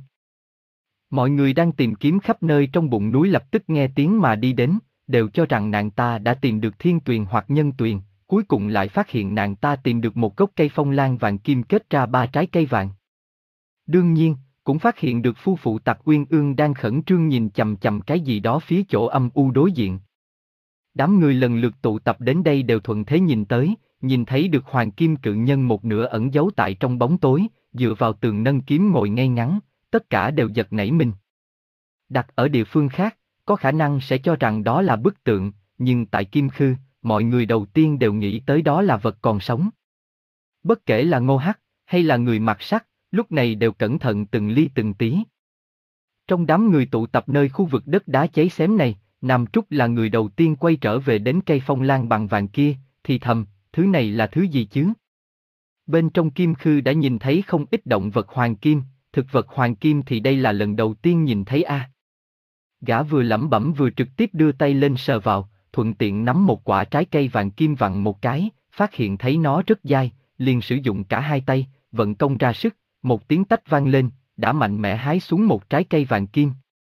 Mọi người đang tìm kiếm khắp nơi trong bụng núi lập tức nghe tiếng mà đi đến, đều cho rằng nàng ta đã tìm được thiên tuyền hoặc nhân tuyền, cuối cùng lại phát hiện nàng ta tìm được một gốc cây phong lan vàng kim kết ra ba trái cây vàng. Đương nhiên, cũng phát hiện được phu phụ Tặc Uyên Ương đang khẩn trương nhìn chằm chằm cái gì đó phía chỗ âm u đối diện. Đám người lần lượt tụ tập đến đây đều thuận thế nhìn tới, nhìn thấy được hoàng kim cự nhân một nửa ẩn giấu tại trong bóng tối, dựa vào tường nâng kiếm ngồi ngay ngắn, tất cả đều giật nảy mình. Đặt ở địa phương khác, có khả năng sẽ cho rằng đó là bức tượng, nhưng tại Kim Khư, mọi người đầu tiên đều nghĩ tới đó là vật còn sống. Bất kể là Ngô Hắc, hay là người mặc sắt, lúc này đều cẩn thận từng ly từng tí. Trong đám người tụ tập nơi khu vực đất đá cháy xém này, Nam Trúc là người đầu tiên quay trở về đến cây phong lan bằng vàng kia, thì thầm, thứ này là thứ gì chứ? Bên trong Kim Khư đã nhìn thấy không ít động vật hoàng kim, thực vật hoàng kim thì đây là lần đầu tiên nhìn thấy a. À. Gã vừa lẩm bẩm vừa trực tiếp đưa tay lên sờ vào, thuận tiện nắm một quả trái cây vàng kim vặn một cái, phát hiện thấy nó rất dai, liền sử dụng cả hai tay, vận công ra sức, một tiếng tách vang lên, đã mạnh mẽ hái xuống một trái cây vàng kim.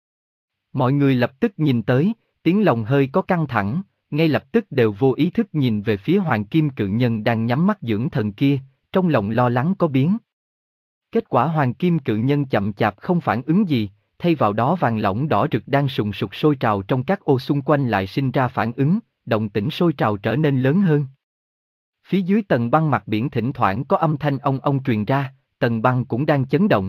Mọi người lập tức nhìn tới, tiếng lòng hơi có căng thẳng, ngay lập tức đều vô ý thức nhìn về phía hoàng kim cự nhân đang nhắm mắt dưỡng thần kia, trong lòng lo lắng có biến. Kết quả hoàng kim cự nhân chậm chạp không phản ứng gì, thay vào đó vàng lỏng đỏ rực đang sùng sục sôi trào trong các ô xung quanh lại sinh ra phản ứng, động tĩnh sôi trào trở nên lớn hơn. Phía dưới tầng băng mặt biển thỉnh thoảng có âm thanh ong ong truyền ra, tầng băng cũng đang chấn động.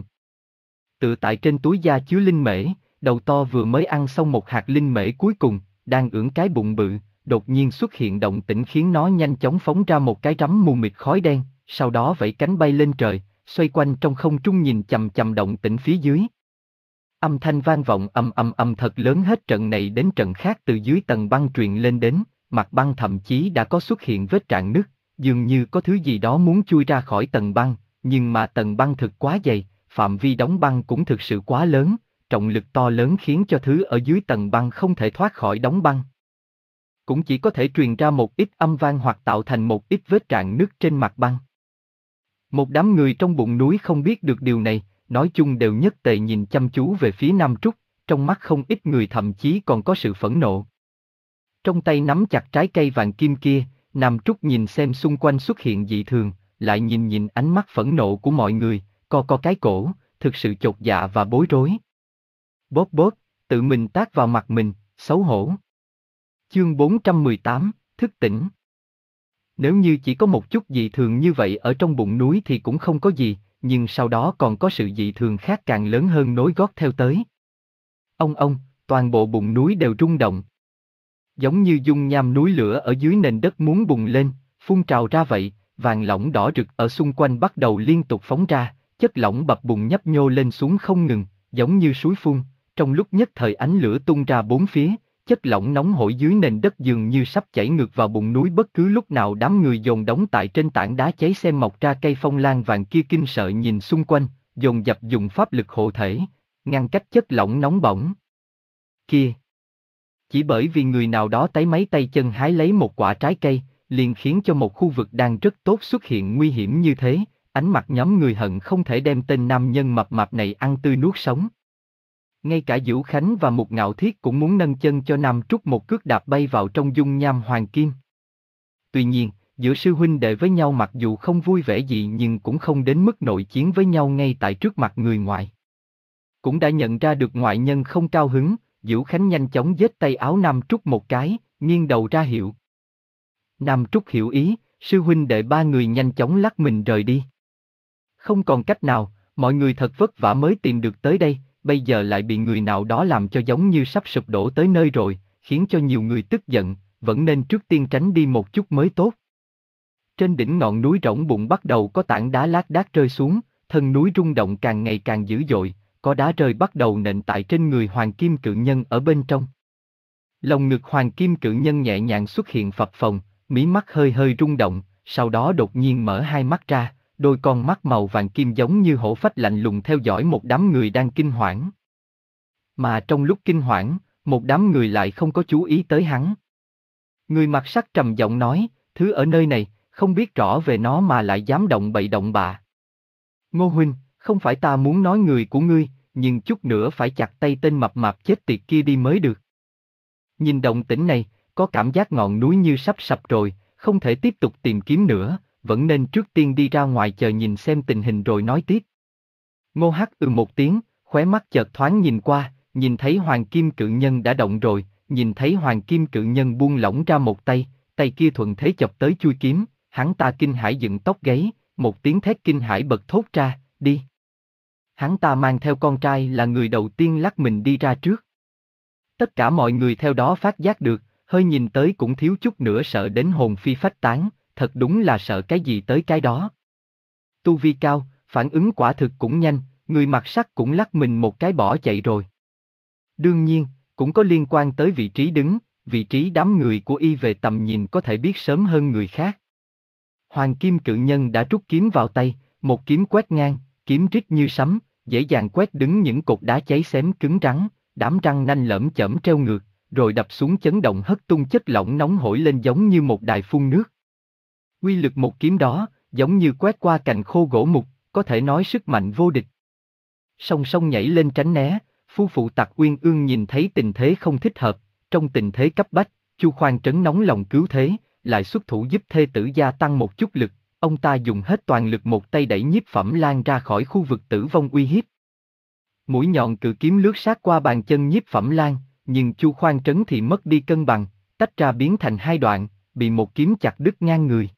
Tự tại trên túi da chứa linh mễ, đầu to vừa mới ăn xong một hạt linh mễ cuối cùng, đang ưỡn cái bụng bự, đột nhiên xuất hiện động tĩnh khiến nó nhanh chóng phóng ra một cái rắm mù mịt khói đen, sau đó vẫy cánh bay lên trời, xoay quanh trong không trung nhìn chằm chằm động tĩnh phía dưới. Âm thanh vang vọng ầm ầm ầm thật lớn hết trận này đến trận khác từ dưới tầng băng truyền lên đến, mặt băng thậm chí đã có xuất hiện vết rạn nứt, dường như có thứ gì đó muốn chui ra khỏi tầng băng, nhưng mà tầng băng thực quá dày, phạm vi đóng băng cũng thực sự quá lớn, trọng lực to lớn khiến cho thứ ở dưới tầng băng không thể thoát khỏi đóng băng. cũng chỉ có thể truyền ra một ít âm vang hoặc tạo thành một ít vết rạn nứt trên mặt băng. Một đám người trong bụng núi không biết được điều này, nói chung đều nhất tề nhìn chăm chú về phía Nam Trúc, trong mắt không ít người thậm chí còn có sự phẫn nộ. Trong tay nắm chặt trái cây vàng kim kia, Nam Trúc nhìn xem xung quanh xuất hiện dị thường, lại nhìn nhìn ánh mắt phẫn nộ của mọi người, co co cái cổ, thực sự chột dạ và bối rối. Bóp bóp, tự mình tát vào mặt mình, xấu hổ. Chương bốn trăm mười tám, thức tỉnh. Nếu như chỉ có một chút dị thường như vậy ở trong bụng núi thì cũng không có gì, nhưng sau đó còn có sự dị thường khác càng lớn hơn nối gót theo tới. Ông ông, toàn bộ bụng núi đều rung động. Giống như dung nham núi lửa ở dưới nền đất muốn bùng lên, phun trào ra vậy, vàng lỏng đỏ rực ở xung quanh bắt đầu liên tục phóng ra, chất lỏng bập bùng nhấp nhô lên xuống không ngừng, giống như suối phun, trong lúc nhất thời ánh lửa tung ra bốn phía, chất lỏng nóng hổi dưới nền đất dường như sắp chảy ngược vào bụng núi, bất cứ lúc nào đám người dồn đóng tại trên tảng đá cháy xem mọc ra cây phong lan vàng kia kinh sợ nhìn xung quanh, dồn dập dùng pháp lực hộ thể, ngăn cách chất lỏng nóng bỏng. Kia! Chỉ bởi vì người nào đó táy mấy tay chân hái lấy một quả trái cây, liền khiến cho một khu vực đang rất tốt xuất hiện nguy hiểm như thế, ánh mặt nhóm người hận không thể đem tên nam nhân mập mạp này ăn tươi nuốt sống. Ngay cả Dữu Khánh và Mục Ngạo Thiết cũng muốn nâng chân cho Nam Trúc một cước đạp bay vào trong dung nham hoàng kim. Tuy nhiên, giữa sư huynh đệ với nhau mặc dù không vui vẻ gì nhưng cũng không đến mức nội chiến với nhau ngay tại trước mặt người ngoài. Cũng đã nhận ra được ngoại nhân không cao hứng, Dữu Khánh nhanh chóng giết tay áo Nam Trúc một cái, nghiêng đầu ra hiệu. Nam Trúc hiểu ý, sư huynh đệ ba người nhanh chóng lắc mình rời đi. Không còn cách nào, mọi người thật vất vả mới tìm được tới đây, bây giờ lại bị người nào đó làm cho giống như sắp sụp đổ tới nơi rồi, khiến cho nhiều người tức giận, vẫn nên trước tiên tránh đi một chút mới tốt. Trên đỉnh ngọn núi rỗng bụng bắt đầu có tảng đá lác đác rơi xuống, thân núi rung động càng ngày càng dữ dội, có đá rơi bắt đầu nện tại trên người Hoàng Kim Cự Nhân ở bên trong. Lồng ngực Hoàng Kim Cự Nhân nhẹ nhàng xuất hiện phập phồng, mí mắt hơi hơi rung động, sau đó đột nhiên mở hai mắt ra, đôi con mắt màu vàng kim giống như hổ phách lạnh lùng theo dõi một đám người đang kinh hoảng. Mà trong lúc kinh hoảng, một đám người lại không có chú ý tới hắn. Người mặc sắc trầm giọng nói, thứ ở nơi này, không biết rõ về nó mà lại dám động bậy động bạ. Ngô huynh, không phải ta muốn nói người của ngươi, nhưng chút nữa phải chặt tay tên mập mạp chết tiệt kia đi mới được. Nhìn động tĩnh này, có cảm giác ngọn núi như sắp sập rồi, không thể tiếp tục tìm kiếm nữa, vẫn nên trước tiên đi ra ngoài chờ nhìn xem tình hình rồi nói tiếp. Ngô Hắc ừ một tiếng, khóe mắt chợt thoáng nhìn qua, nhìn thấy Hoàng Kim Cự Nhân đã động rồi, nhìn thấy Hoàng Kim Cự Nhân buông lỏng ra một tay, tay kia thuận thế chọc tới chui kiếm, hắn ta kinh hãi dựng tóc gáy, một tiếng thét kinh hãi bật thốt ra, đi. Hắn ta mang theo con trai là người đầu tiên lắc mình đi ra trước. Tất cả mọi người theo đó phát giác được, hơi nhìn tới cũng thiếu chút nữa sợ đến hồn phi phách tán, thật đúng là sợ cái gì tới cái đó. Tu vi cao, phản ứng quả thực cũng nhanh, người mặc sắt cũng lắc mình một cái bỏ chạy rồi. Đương nhiên, cũng có liên quan tới vị trí đứng, vị trí đám người của y về tầm nhìn có thể biết sớm hơn người khác. Hoàng Kim Cự Nhân đã rút kiếm vào tay, một kiếm quét ngang, kiếm rít như sấm, dễ dàng quét đứng những cột đá cháy xém cứng rắn, đám răng nanh lởm chởm treo ngược, rồi đập xuống chấn động hất tung chất lỏng nóng hổi lên giống như một đài phun nước. Uy lực một kiếm đó, giống như quét qua cành khô gỗ mục, có thể nói sức mạnh vô địch. Song song nhảy lên tránh né, phu phụ Tặc Uyên Ương nhìn thấy tình thế không thích hợp, trong tình thế cấp bách, Chu Khoan Trấn nóng lòng cứu thế, lại xuất thủ giúp thê tử gia tăng một chút lực, ông ta dùng hết toàn lực một tay đẩy Nhiếp Phẩm Lan ra khỏi khu vực tử vong uy hiếp. Mũi nhọn cự kiếm lướt sát qua bàn chân Nhiếp Phẩm Lan, nhưng Chu Khoan Trấn thì mất đi cân bằng, tách ra biến thành hai đoạn, bị một kiếm chặt đứt ngang người.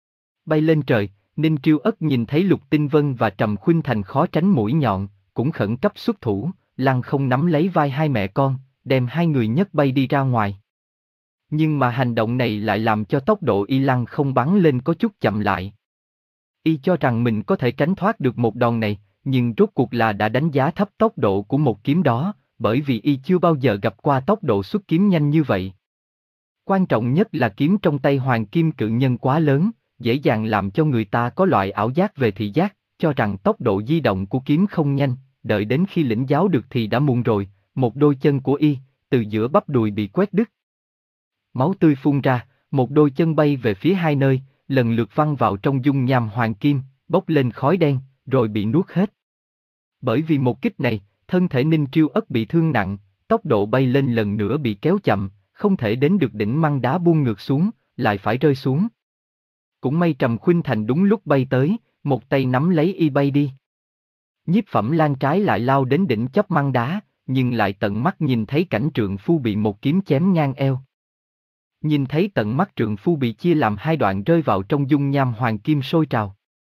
Bay lên trời, Ninh Triêu Ất nhìn thấy Lục Tinh Vân và Trầm Khuynh Thành khó tránh mũi nhọn, cũng khẩn cấp xuất thủ, lăng không nắm lấy vai hai mẹ con, đem hai người nhấc bay đi ra ngoài. Nhưng mà hành động này lại làm cho tốc độ y lăng không bắn lên có chút chậm lại. Y cho rằng mình có thể tránh thoát được một đòn này, nhưng rốt cuộc là đã đánh giá thấp tốc độ của một kiếm đó, bởi vì y chưa bao giờ gặp qua tốc độ xuất kiếm nhanh như vậy. Quan trọng nhất là kiếm trong tay Hoàng Kim Cự Nhân quá lớn, dễ dàng làm cho người ta có loại ảo giác về thị giác, cho rằng tốc độ di động của kiếm không nhanh, đợi đến khi lĩnh giáo được thì đã muộn rồi, một đôi chân của y, từ giữa bắp đùi bị quét đứt. Máu tươi phun ra, một đôi chân bay về phía hai nơi, lần lượt văng vào trong dung nham hoàng kim, bốc lên khói đen, rồi bị nuốt hết. Bởi vì một kích này, thân thể Ninh Triêu Ất bị thương nặng, tốc độ bay lên lần nữa bị kéo chậm, không thể đến được đỉnh măng đá buông ngược xuống, lại phải rơi xuống. Cũng may Trầm Khuynh Thành đúng lúc bay tới, một tay nắm lấy y bay đi. Nhiếp Phẩm Lan trái lại lao đến đỉnh chóp măng đá, nhưng lại tận mắt nhìn thấy cảnh trượng phu bị một kiếm chém ngang eo. Nhìn thấy tận mắt trượng phu bị chia làm hai đoạn rơi vào trong dung nham hoàng kim sôi trào.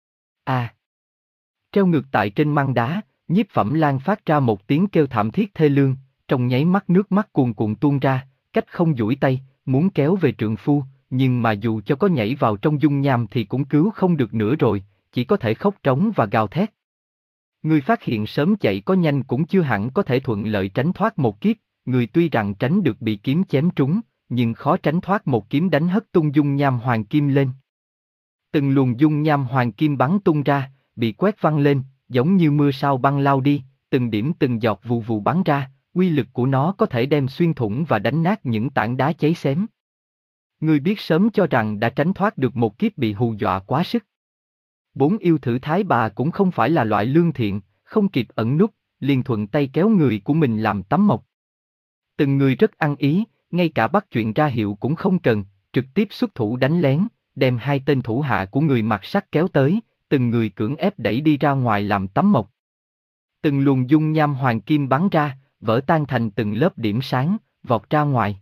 À! Treo ngược tại trên măng đá, Nhiếp Phẩm Lan phát ra một tiếng kêu thảm thiết thê lương, trong nháy mắt nước mắt cuồn cuộn tuôn ra, cách không duỗi tay, muốn kéo về trượng phu, nhưng mà dù cho có nhảy vào trong dung nham thì cũng cứu không được nữa rồi, chỉ có thể khóc trống và gào thét. Người phát hiện sớm chạy có nhanh cũng chưa hẳn có thể thuận lợi tránh thoát một kiếp, người tuy rằng tránh được bị kiếm chém trúng, nhưng khó tránh thoát một kiếm đánh hất tung dung nham hoàng kim lên. Từng luồng dung nham hoàng kim bắn tung ra, bị quét văng lên, giống như mưa sao băng lao đi, từng điểm từng giọt vù vù bắn ra, uy lực của nó có thể đem xuyên thủng và đánh nát những tảng đá cháy xém. Người biết sớm cho rằng đã tránh thoát được một kiếp bị hù dọa quá sức. Bốn yêu thử thái bà cũng không phải là loại lương thiện, không kịp ẩn núp, liền thuận tay kéo người của mình làm tấm mộc. Từng người rất ăn ý, ngay cả bắt chuyện ra hiệu cũng không cần, trực tiếp xuất thủ đánh lén, đem hai tên thủ hạ của người mặc sắt kéo tới, từng người cưỡng ép đẩy đi ra ngoài làm tấm mộc. Từng luồng dung nham hoàng kim bắn ra, vỡ tan thành từng lớp điểm sáng, vọt ra ngoài.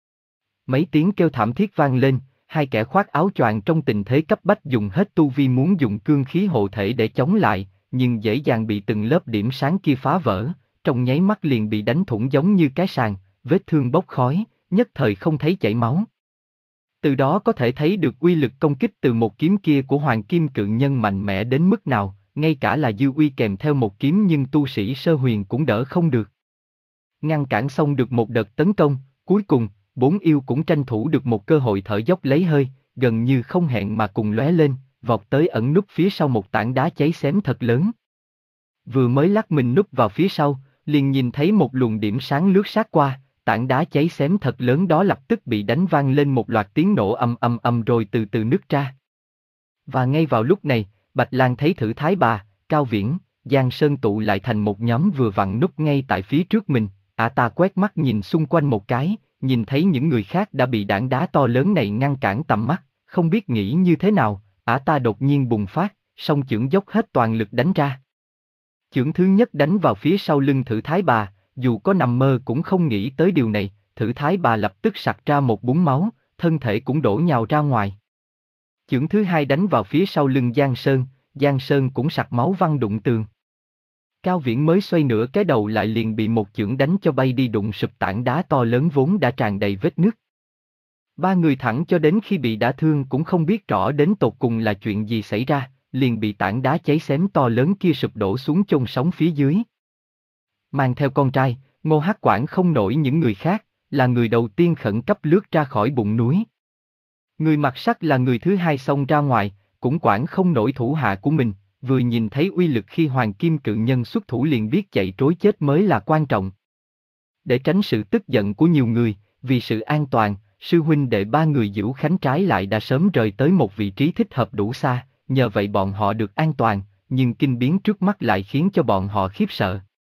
Mấy tiếng kêu thảm thiết vang lên, hai kẻ khoác áo choàng trong tình thế cấp bách dùng hết tu vi muốn dùng cương khí hộ thể để chống lại, nhưng dễ dàng bị từng lớp điểm sáng kia phá vỡ, trong nháy mắt liền bị đánh thủng giống như cái sàng, vết thương bốc khói, nhất thời không thấy chảy máu. Từ đó có thể thấy được uy lực công kích từ một kiếm kia của Hoàng Kim Cự Nhân mạnh mẽ đến mức nào, ngay cả là dư uy kèm theo một kiếm nhưng tu sĩ sơ huyền cũng đỡ không được. Ngăn cản xong được một đợt tấn công, cuối cùng, bốn yêu cũng tranh thủ được một cơ hội thở dốc lấy hơi, gần như không hẹn mà cùng lóe lên, vọt tới ẩn núp phía sau một tảng đá cháy xém thật lớn. Vừa mới lắc mình núp vào phía sau, liền nhìn thấy một luồng điểm sáng lướt sát qua, tảng đá cháy xém thật lớn đó lập tức bị đánh vang lên một loạt tiếng nổ ầm ầm ầm rồi từ từ nứt ra. Và ngay vào lúc này, Bạch Lang thấy Thử Thái Bà, Cao Viễn, Giang Sơn tụ lại thành một nhóm vừa vặn núp ngay tại phía trước mình, ả ta quét mắt nhìn xung quanh một cái, nhìn thấy những người khác đã bị đảng đá to lớn này ngăn cản tầm mắt, không biết nghĩ như thế nào, ả ta đột nhiên bùng phát, song chưởng dốc hết toàn lực đánh ra. Chưởng thứ nhất đánh vào phía sau lưng Thử Thái Bà, dù có nằm mơ cũng không nghĩ tới điều này, Thử Thái Bà lập tức sặc ra một búng máu, thân thể cũng đổ nhào ra ngoài. Chưởng thứ hai đánh vào phía sau lưng Giang Sơn, Giang Sơn cũng sặc máu văng đụng tường. Cao Viễn mới xoay nửa cái đầu lại liền bị một chưởng đánh cho bay đi đụng sụp tảng đá to lớn vốn đã tràn đầy vết nứt. Ba người thẳng cho đến khi bị đả thương cũng không biết rõ đến tột cùng là chuyện gì xảy ra, liền bị tảng đá cháy xém to lớn kia sụp đổ xuống chôn sống phía dưới. Mang theo con trai, Ngô Hắc quản không nổi những người khác, là người đầu tiên khẩn cấp lướt ra khỏi bụng núi. Người mặc sắt là người thứ hai xông ra ngoài, cũng quản không nổi thủ hạ của mình, vừa nhìn thấy uy lực khi Hoàng Kim Cự Nhân xuất thủ liền biết chạy trối chết mới là quan trọng. Để tránh sự tức giận của nhiều người, vì sự an toàn, sư huynh đệ ba người Dữu Khánh trái lại đã sớm rời tới một vị trí thích hợp đủ xa, nhờ vậy bọn họ được an toàn, nhưng kinh biến trước mắt lại khiến cho bọn họ khiếp sợ.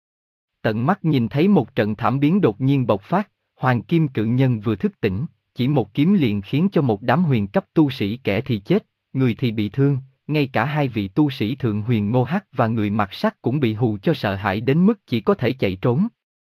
Tận mắt nhìn thấy một trận thảm biến đột nhiên bộc phát, Hoàng Kim Cự Nhân vừa thức tỉnh, chỉ một kiếm liền khiến cho một đám huyền cấp tu sĩ kẻ thì chết, người thì bị thương, ngay cả hai vị tu sĩ thượng huyền Ngô Hắc và người mặc sắt cũng bị hù cho sợ hãi đến mức chỉ có thể chạy trốn.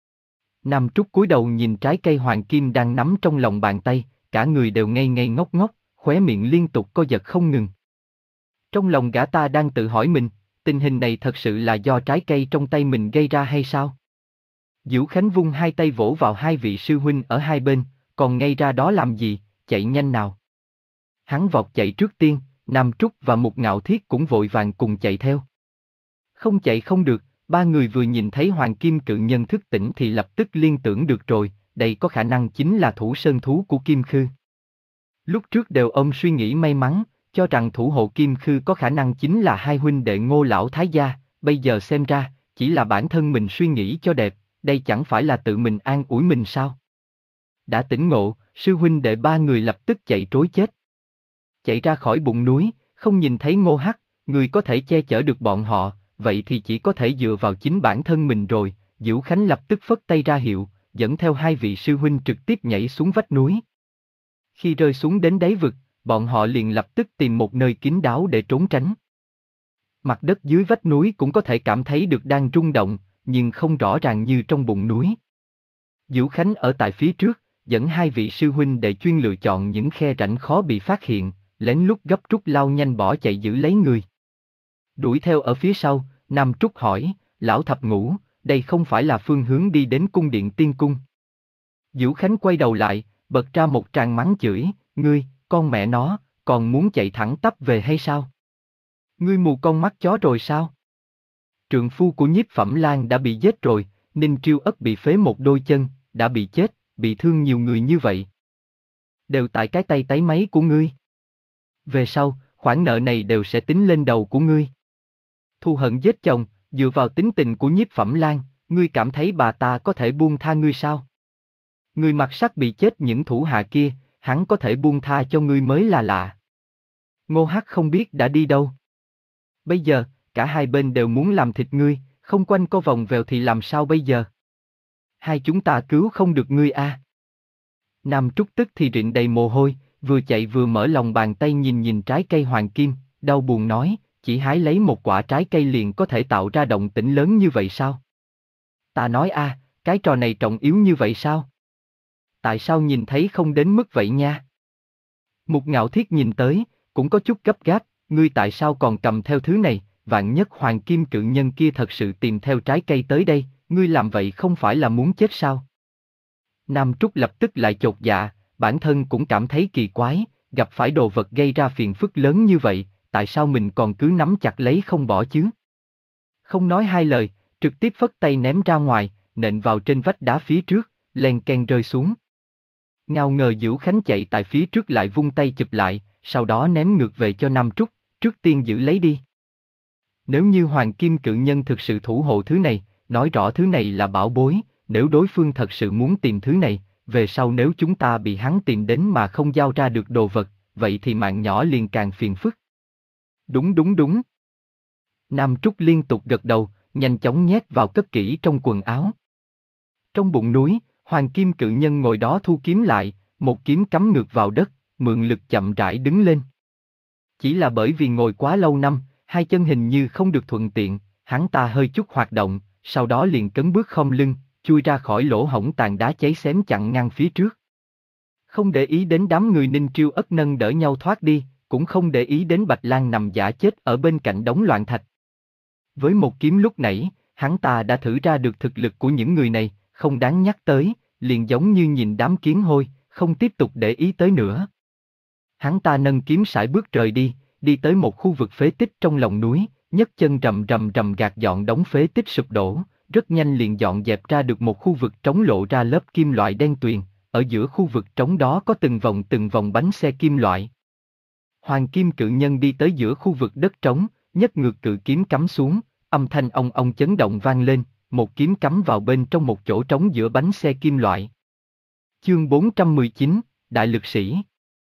Nam Trúc cúi đầu nhìn trái cây hoàng kim đang nắm trong lòng bàn tay, cả người đều ngây ngây ngốc ngốc, khóe miệng liên tục co giật không ngừng. Trong lòng gã ta đang tự hỏi mình, tình hình này thật sự là do trái cây trong tay mình gây ra hay sao? Dữu Khánh vung hai tay vỗ vào hai vị sư huynh ở hai bên, còn ngay ra đó làm gì, chạy nhanh nào. Hắn vọt chạy trước tiên, Nam Trúc và Mục Ngạo Thiết cũng vội vàng cùng chạy theo. Không chạy không được, ba người vừa nhìn thấy Hoàng Kim Cự Nhân thức tỉnh thì lập tức liên tưởng được rồi, đây có khả năng chính là thủ sơn thú của Kim Khư. Lúc trước đều ôm suy nghĩ may mắn, cho rằng thủ hộ Kim Khư có khả năng chính là hai huynh đệ Ngô Lão Thái Gia, bây giờ xem ra, chỉ là bản thân mình suy nghĩ cho đẹp, đây chẳng phải là tự mình an ủi mình sao? Đã tỉnh ngộ, sư huynh đệ ba người lập tức chạy trối chết. Chạy ra khỏi bụng núi, không nhìn thấy Ngô Hắc, người có thể che chở được bọn họ, vậy thì chỉ có thể dựa vào chính bản thân mình rồi. Dữu Khánh lập tức phất tay ra hiệu, dẫn theo hai vị sư huynh trực tiếp nhảy xuống vách núi. Khi rơi xuống đến đáy vực, bọn họ liền lập tức tìm một nơi kín đáo để trốn tránh. Mặt đất dưới vách núi cũng có thể cảm thấy được đang rung động, nhưng không rõ ràng như trong bụng núi. Dữu Khánh ở tại phía trước, dẫn hai vị sư huynh để chuyên lựa chọn những khe rãnh khó bị phát hiện, lén lút gấp rút lao nhanh bỏ chạy giữ lấy người. Đuổi theo ở phía sau, Nam Trúc hỏi, lão thập ngũ, đây không phải là phương hướng đi đến cung điện tiên cung. Dữu Khánh quay đầu lại, bật ra một tràng mắng chửi, ngươi, con mẹ nó, còn muốn chạy thẳng tắp về hay sao? Ngươi mù con mắt chó rồi sao? Trượng phu của Nhiếp Phẩm Lan đã bị giết rồi, Ninh Triêu Ất bị phế một đôi chân, đã bị chết, bị thương nhiều người như vậy. Đều tại cái tay tái máy của ngươi. Về sau, khoản nợ này đều sẽ tính lên đầu của ngươi. Thù hận giết chồng, dựa vào tính tình của Nhiếp Phẩm Lan, ngươi cảm thấy bà ta có thể buông tha ngươi sao? Ngươi mặc sắc bị chết những thủ hạ kia, hắn có thể buông tha cho ngươi mới là lạ. Ngô Hắc không biết đã đi đâu. Bây giờ, cả hai bên đều muốn làm thịt ngươi, không quanh co vòng vèo thì làm sao bây giờ? Hai chúng ta cứu không được ngươi a. À. Nam Trúc tức thì rịn đầy mồ hôi, vừa chạy vừa mở lòng bàn tay nhìn nhìn trái cây hoàng kim, đau buồn nói, chỉ hái lấy một quả trái cây liền có thể tạo ra động tĩnh lớn như vậy sao? Ta nói a, à, cái trò này trọng yếu như vậy sao? Tại sao nhìn thấy không đến mức vậy nha? Mục Ngạo Thiết nhìn tới, cũng có chút gấp gáp, ngươi tại sao còn cầm theo thứ này, vạn nhất hoàng kim cự nhân kia thật sự tìm theo trái cây tới đây, ngươi làm vậy không phải là muốn chết sao? Nam Trúc lập tức lại chột dạ, bản thân cũng cảm thấy kỳ quái, gặp phải đồ vật gây ra phiền phức lớn như vậy, tại sao mình còn cứ nắm chặt lấy không bỏ chứ? Không nói hai lời, trực tiếp phất tay ném ra ngoài, nện vào trên vách đá phía trước, len ken rơi xuống. Ngao ngờ Dữu Khánh chạy tại phía trước lại vung tay chụp lại, sau đó ném ngược về cho Nam Trúc, trước tiên giữ lấy đi. Nếu như Hoàng Kim Cự Nhân thực sự thủ hộ thứ này, nói rõ thứ này là bảo bối, nếu đối phương thật sự muốn tìm thứ này, về sau nếu chúng ta bị hắn tìm đến mà không giao ra được đồ vật, vậy thì mạng nhỏ liền càng phiền phức. Đúng đúng đúng. Nam Trúc liên tục gật đầu, nhanh chóng nhét vào cất kỹ trong quần áo. Trong bụng núi, Hoàng Kim Cự Nhân ngồi đó thu kiếm lại, một kiếm cắm ngược vào đất, mượn lực chậm rãi đứng lên. Chỉ là bởi vì ngồi quá lâu năm, hai chân hình như không được thuận tiện, hắn ta hơi chút hoạt động, sau đó liền cấn bước khom lưng, chui ra khỏi lỗ hổng tàn đá cháy xém chặn ngang phía trước. Không để ý đến đám người Ninh Triêu Ất nâng đỡ nhau thoát đi, cũng không để ý đến Bạch Lang nằm giả chết ở bên cạnh đống loạn thạch. Với một kiếm lúc nãy, hắn ta đã thử ra được thực lực của những người này, không đáng nhắc tới, liền giống như nhìn đám kiến hôi, không tiếp tục để ý tới nữa. Hắn ta nâng kiếm sải bước rời đi, đi tới một khu vực phế tích trong lòng núi, nhấc chân rầm rầm rầm gạt dọn đống phế tích sụp đổ, rất nhanh liền dọn dẹp ra được một khu vực trống lộ ra lớp kim loại đen tuyền, ở giữa khu vực trống đó có từng vòng từng vòng bánh xe kim loại. Hoàng Kim Cự Nhân đi tới giữa khu vực đất trống, nhấc ngược cự kiếm cắm xuống, âm thanh ong ong chấn động vang lên, một kiếm cắm vào bên trong một chỗ trống giữa bánh xe kim loại. Chương bốn trăm mười chín, Đại Lực Sĩ.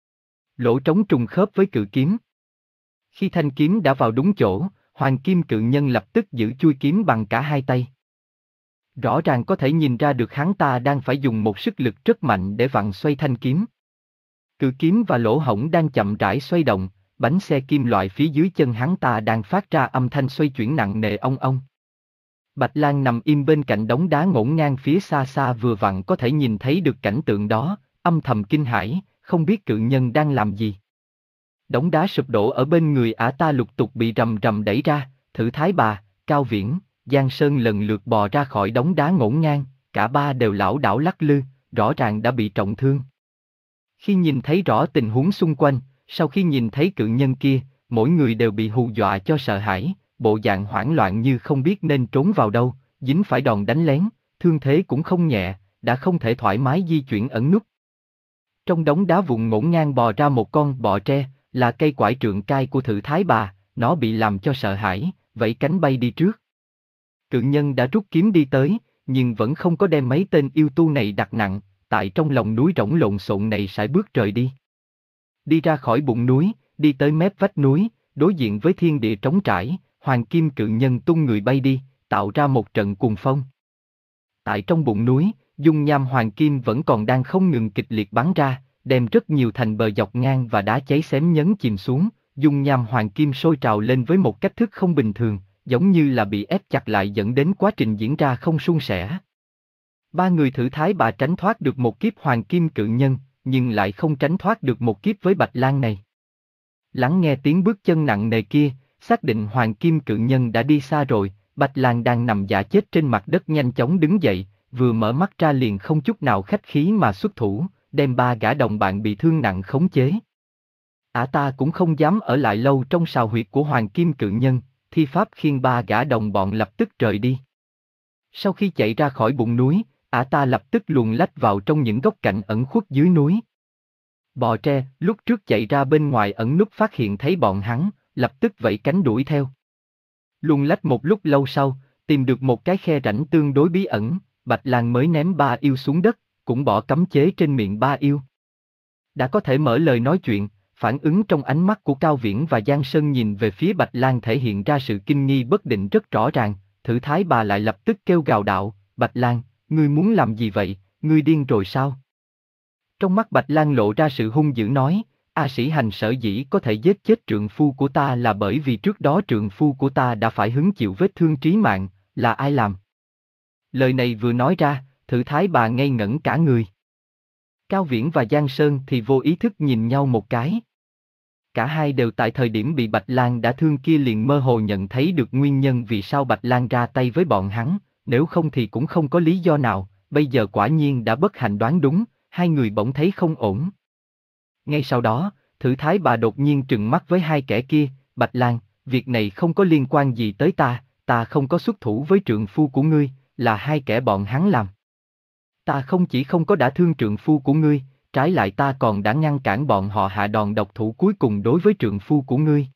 Lỗ trống trùng khớp với cự kiếm. Khi thanh kiếm đã vào đúng chỗ, Hoàng Kim Cự Nhân lập tức giữ chuôi kiếm bằng cả hai tay. Rõ ràng có thể nhìn ra được hắn ta đang phải dùng một sức lực rất mạnh để vặn xoay thanh kiếm. Cự kiếm và lỗ hổng đang chậm rãi xoay động, bánh xe kim loại phía dưới chân hắn ta đang phát ra âm thanh xoay chuyển nặng nề ong ong. Bạch Lang nằm im bên cạnh đống đá ngổn ngang phía xa xa vừa vặn có thể nhìn thấy được cảnh tượng đó, âm thầm kinh hãi, không biết cự nhân đang làm gì. Đống đá sụp đổ ở bên người ả ta lục tục bị rầm rầm đẩy ra, Thử Thái Bà, Cao Viễn, Giang Sơn lần lượt bò ra khỏi đống đá ngổn ngang, cả ba đều lảo đảo lắc lư, rõ ràng đã bị trọng thương. Khi nhìn thấy rõ tình huống xung quanh, sau khi nhìn thấy cự nhân kia, mỗi người đều bị hù dọa cho sợ hãi, bộ dạng hoảng loạn như không biết nên trốn vào đâu, dính phải đòn đánh lén, thương thế cũng không nhẹ, đã không thể thoải mái di chuyển ẩn núp. Trong đống đá vụn ngổn ngang bò ra một con bọ tre, là cây quải trượng cai của Thử Thái Bà, nó bị làm cho sợ hãi, vẫy cánh bay đi trước. Cự nhân đã rút kiếm đi tới, nhưng vẫn không có đem mấy tên yêu tu này đặt nặng, tại trong lòng núi rỗng lộn xộn này sải bước rời đi. Đi ra khỏi bụng núi, đi tới mép vách núi, đối diện với thiên địa trống trải, hoàng kim cự nhân tung người bay đi, tạo ra một trận cuồng phong. Tại trong bụng núi, dung nham hoàng kim vẫn còn đang không ngừng kịch liệt bắn ra, đem rất nhiều thành bờ dọc ngang và đá cháy xém nhấn chìm xuống, dung nham hoàng kim sôi trào lên với một cách thức không bình thường, giống như là bị ép chặt lại dẫn đến quá trình diễn ra không suôn sẻ. Ba người thử thái bà tránh thoát được một kiếp hoàng kim cự nhân, nhưng lại không tránh thoát được một kiếp với Bạch Lang này. Lắng nghe tiếng bước chân nặng nề kia, xác định hoàng kim cự nhân đã đi xa rồi, Bạch Lang đang nằm giả chết trên mặt đất nhanh chóng đứng dậy, vừa mở mắt ra liền không chút nào khách khí mà xuất thủ, đem ba gã đồng bạn bị thương nặng khống chế. Ả ta cũng không dám ở lại lâu trong sào huyệt của hoàng kim cự nhân, thi pháp khiêng ba gã đồng bọn lập tức rời đi. Sau khi chạy ra khỏi bụng núi, Ả ta lập tức luồn lách vào trong những góc cạnh ẩn khuất dưới núi. Bò tre, lúc trước chạy ra bên ngoài ẩn núp phát hiện thấy bọn hắn, lập tức vẫy cánh đuổi theo. Luồn lách một lúc lâu sau, tìm được một cái khe rãnh tương đối bí ẩn, Bạch Lang mới ném ba yêu xuống đất, cũng bỏ cấm chế trên miệng ba yêu. Đã có thể mở lời nói chuyện, phản ứng trong ánh mắt của Cao Viễn và Giang Sơn nhìn về phía Bạch Lang thể hiện ra sự kinh nghi bất định rất rõ ràng, thử thái bà lại lập tức kêu gào đạo, Bạch Lang, ngươi muốn làm gì vậy, ngươi điên rồi sao? Trong mắt Bạch Lang lộ ra sự hung dữ nói, A Sĩ Hành sở dĩ có thể giết chết trượng phu của ta là bởi vì trước đó trượng phu của ta đã phải hứng chịu vết thương trí mạng, là ai làm? Lời này vừa nói ra, thử thái bà ngây ngẩn cả người. Cao Viễn và Giang Sơn thì vô ý thức nhìn nhau một cái. Cả hai đều tại thời điểm bị Bạch Lang đã thương kia liền mơ hồ nhận thấy được nguyên nhân vì sao Bạch Lang ra tay với bọn hắn, nếu không thì cũng không có lý do nào, bây giờ quả nhiên đã bất hạnh đoán đúng, hai người bỗng thấy không ổn. Ngay sau đó, thử thái bà đột nhiên trừng mắt với hai kẻ kia, Bạch Lang, việc này không có liên quan gì tới ta, ta không có xuất thủ với trượng phu của ngươi, là hai kẻ bọn hắn làm. Ta không chỉ không có đả thương trượng phu của ngươi, trái lại ta còn đã ngăn cản bọn họ hạ đòn độc thủ cuối cùng đối với trượng phu của ngươi.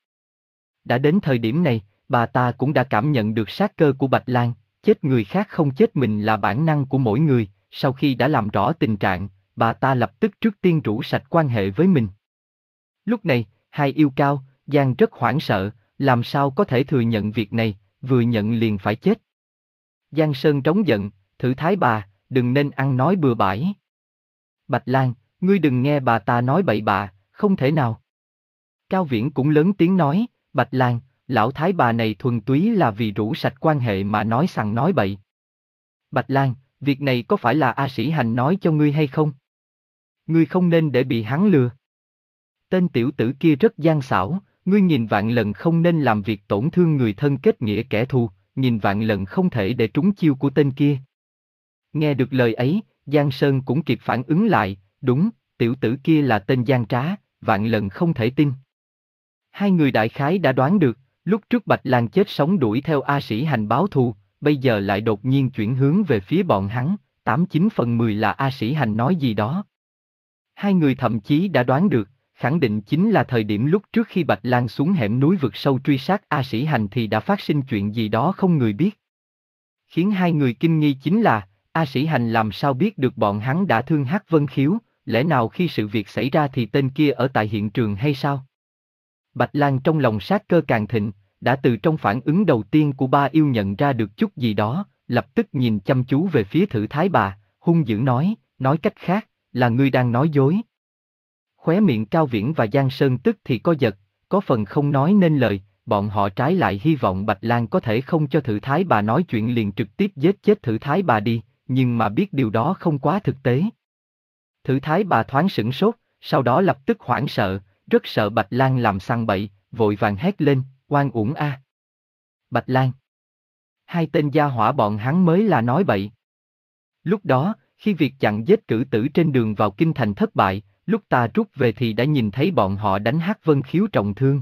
Đã đến thời điểm này, bà ta cũng đã cảm nhận được sát cơ của Bạch Lang, chết người khác không chết mình là bản năng của mỗi người, sau khi đã làm rõ tình trạng, bà ta lập tức trước tiên rũ sạch quan hệ với mình. Lúc này, hai yêu Cao, Giang rất hoảng sợ, làm sao có thể thừa nhận việc này, vừa nhận liền phải chết. Giang Sơn trống giận, thử thái bà, đừng nên ăn nói bừa bãi. Bạch Lang, ngươi đừng nghe bà ta nói bậy bạ, không thể nào. Cao Viễn cũng lớn tiếng nói, Bạch Lang, lão thái bà này thuần túy là vì rũ sạch quan hệ mà nói sằng nói bậy. Bạch Lang, việc này có phải là A Sĩ Hành nói cho ngươi hay không? Ngươi không nên để bị hắn lừa. Tên tiểu tử kia rất gian xảo, ngươi nghìn vạn lần không nên làm việc tổn thương người thân kết nghĩa kẻ thù, nghìn vạn lần không thể để trúng chiêu của tên kia. Nghe được lời ấy, Giang Sơn cũng kịp phản ứng lại, đúng, tiểu tử kia là tên gian trá, vạn lần không thể tin. Hai người đại khái đã đoán được, lúc trước Bạch Lang chết sống đuổi theo A Sĩ Hành báo thù, bây giờ lại đột nhiên chuyển hướng về phía bọn hắn, tám chín phần mười là A Sĩ Hành nói gì đó. Hai người thậm chí đã đoán được, khẳng định chính là thời điểm lúc trước khi Bạch Lang xuống hẻm núi vực sâu truy sát A Sĩ Hành thì đã phát sinh chuyện gì đó không người biết. Khiến hai người kinh nghi chính là, A Sĩ Hành làm sao biết được bọn hắn đã thương Hắc Vân Khiếu, lẽ nào khi sự việc xảy ra thì tên kia ở tại hiện trường hay sao? Bạch Lang trong lòng sát cơ càng thịnh, đã từ trong phản ứng đầu tiên của ba yêu nhận ra được chút gì đó, lập tức nhìn chăm chú về phía thử thái bà, hung dữ nói, nói cách khác, là ngươi đang nói dối. Khóe miệng Cao Viễn và Giang Sơn tức thì co giật, có phần không nói nên lời, bọn họ trái lại hy vọng Bạch Lang có thể không cho thử thái bà nói chuyện liền trực tiếp giết chết thử thái bà đi, nhưng mà biết điều đó không quá thực tế. Thử thái bà thoáng sửng sốt, sau đó lập tức hoảng sợ, rất sợ Bạch Lang làm sằng bậy, vội vàng hét lên, oan uổng a. Bạch Lang. Hai tên gia hỏa bọn hắn mới là nói bậy. Lúc đó, khi việc chặn giết cử tử trên đường vào kinh thành thất bại, lúc ta rút về thì đã nhìn thấy bọn họ đánh Hắc Vân Khiếu trọng thương.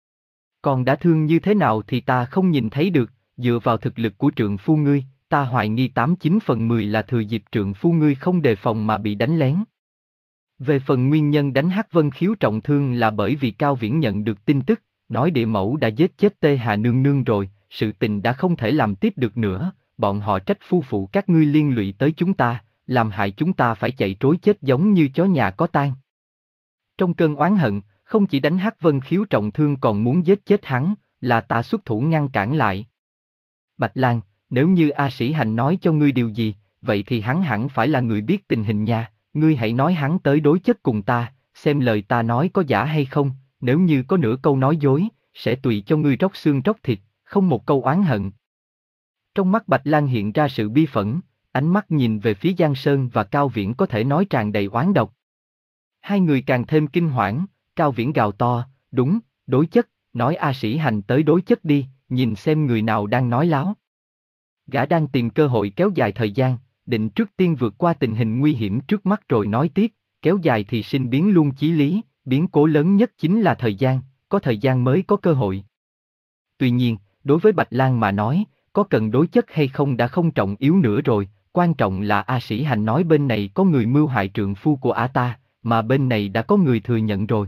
Còn đã thương như thế nào thì ta không nhìn thấy được, dựa vào thực lực của trượng phu ngươi, ta hoài nghi tám chín phần mười là thừa dịp trượng phu ngươi không đề phòng mà bị đánh lén. Về phần nguyên nhân đánh Hắc Vân Khiếu trọng thương là bởi vì Cao Viễn nhận được tin tức, nói địa mẫu đã giết chết Tê Hà Nương Nương rồi, sự tình đã không thể làm tiếp được nữa, bọn họ trách phu phụ các ngươi liên lụy tới chúng ta, làm hại chúng ta phải chạy trối chết giống như chó nhà có tang. Trong cơn oán hận, không chỉ đánh Hắc Vân Khiếu trọng thương còn muốn giết chết hắn, là ta xuất thủ ngăn cản lại. Bạch Lang, nếu như A Sĩ Hành nói cho ngươi điều gì, vậy thì hắn hẳn phải là người biết tình hình nha, ngươi hãy nói hắn tới đối chất cùng ta, xem lời ta nói có giả hay không, nếu như có nửa câu nói dối, sẽ tùy cho ngươi róc xương róc thịt, không một câu oán hận. Trong mắt Bạch Lang hiện ra sự bi phẫn, ánh mắt nhìn về phía Giang Sơn và Cao Viễn có thể nói tràn đầy oán độc. Hai người càng thêm kinh hoảng, Cao Viễn gào to, đúng, đối chất, nói A Sĩ Hành tới đối chất đi, nhìn xem người nào đang nói láo. Gã đang tìm cơ hội kéo dài thời gian, định trước tiên vượt qua tình hình nguy hiểm trước mắt rồi nói tiếp, kéo dài thì sinh biến luôn chí lý, biến cố lớn nhất chính là thời gian, có thời gian mới có cơ hội. Tuy nhiên, đối với Bạch Lang mà nói, có cần đối chất hay không đã không trọng yếu nữa rồi, quan trọng là A Sĩ Hành nói bên này có người mưu hại trượng phu của ả ta, mà bên này đã có người thừa nhận rồi.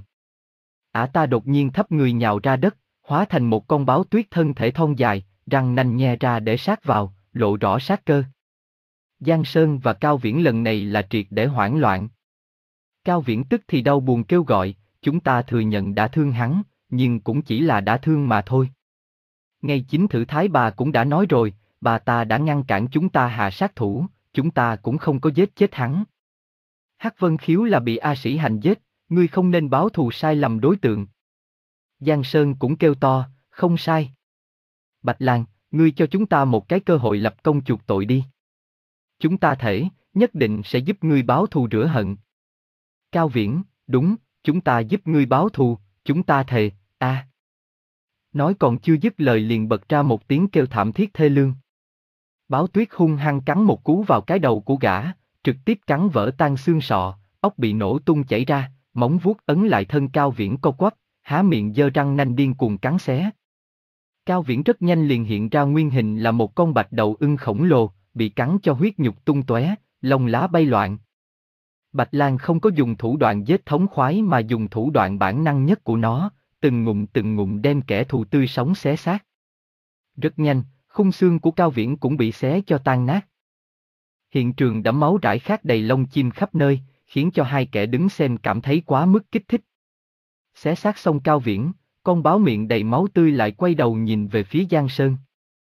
Ả ta đột nhiên thấp người nhào ra đất, hóa thành một con báo tuyết thân thể thon dài, răng nanh nhe ra để sát vào, lộ rõ sát cơ. Giang Sơn và Cao Viễn lần này là triệt để hoảng loạn. Cao Viễn tức thì đau buồn kêu gọi, chúng ta thừa nhận đã thương hắn, nhưng cũng chỉ là đã thương mà thôi. Ngay chính thử thái bà cũng đã nói rồi, bà ta đã ngăn cản chúng ta hạ sát thủ, chúng ta cũng không có giết chết hắn. Hắc Vân Khiếu là bị A Sĩ Hành giết, ngươi không nên báo thù sai lầm đối tượng. Giang Sơn cũng kêu to, không sai. Bạch Lang, ngươi cho chúng ta một cái cơ hội lập công chuộc tội đi. Chúng ta thể, nhất định sẽ giúp ngươi báo thù rửa hận. Cao Viễn, đúng, chúng ta giúp ngươi báo thù, chúng ta thề, a. À. Nói còn chưa dứt lời liền bật ra một tiếng kêu thảm thiết thê lương. Báo tuyết hung hăng cắn một cú vào cái đầu của gã, trực tiếp cắn vỡ tan xương sọ, óc bị nổ tung chảy ra, móng vuốt ấn lại thân Cao Viễn co quắp, há miệng giơ răng nanh điên cuồng cắn xé. Cao Viễn rất nhanh liền hiện ra nguyên hình là một con bạch đầu ưng khổng lồ, bị cắn cho huyết nhục tung tóe, lông lá bay loạn. Bạch Lang không có dùng thủ đoạn giết thống khoái mà dùng thủ đoạn bản năng nhất của nó, từng ngụm từng ngụm đem kẻ thù tươi sống xé xác. Rất nhanh, khung xương của Cao Viễn cũng bị xé cho tan nát. Hiện trường đẫm máu rải khát đầy lông chim khắp nơi, khiến cho hai kẻ đứng xem cảm thấy quá mức kích thích. Xé xác xong Cao Viễn, con báo miệng đầy máu tươi lại quay đầu nhìn về phía Giang Sơn.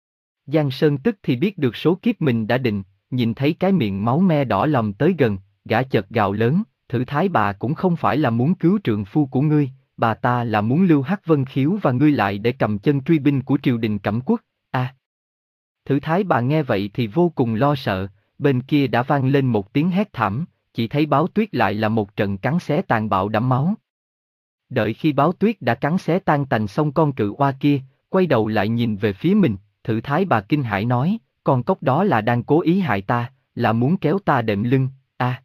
Giang Sơn tức thì biết được số kiếp mình đã định, nhìn thấy cái miệng máu me đỏ lòm tới gần, gã chợt gào lớn, thử thái bà cũng không phải là muốn cứu trượng phu của ngươi, bà ta là muốn lưu Hắc Vân Khiếu và ngươi lại để cầm chân truy binh của triều đình Cẩm Quốc, a. À. Thử thái bà nghe vậy thì vô cùng lo sợ, bên kia đã vang lên một tiếng hét thảm, chỉ thấy báo tuyết lại là một trận cắn xé tàn bạo đẫm máu. Đợi khi báo tuyết đã cắn xé tan tành xong con cự oa kia, quay đầu lại nhìn về phía mình, thử thái bà kinh hãi nói, con cóc đó là đang cố ý hại ta, là muốn kéo ta đệm lưng, a. À.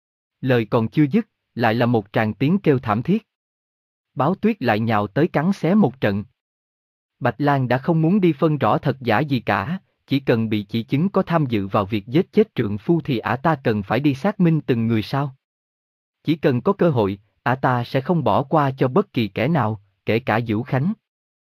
Lời còn chưa dứt, lại là một tràng tiếng kêu thảm thiết. Báo tuyết lại nhào tới cắn xé một trận. Bạch Lang đã không muốn đi phân rõ thật giả gì cả, chỉ cần bị chỉ chứng có tham dự vào việc giết chết trượng phu thì ả ta cần phải đi xác minh từng người sao. Chỉ cần có cơ hội, ả ta sẽ không bỏ qua cho bất kỳ kẻ nào, kể cả Dữu Khánh.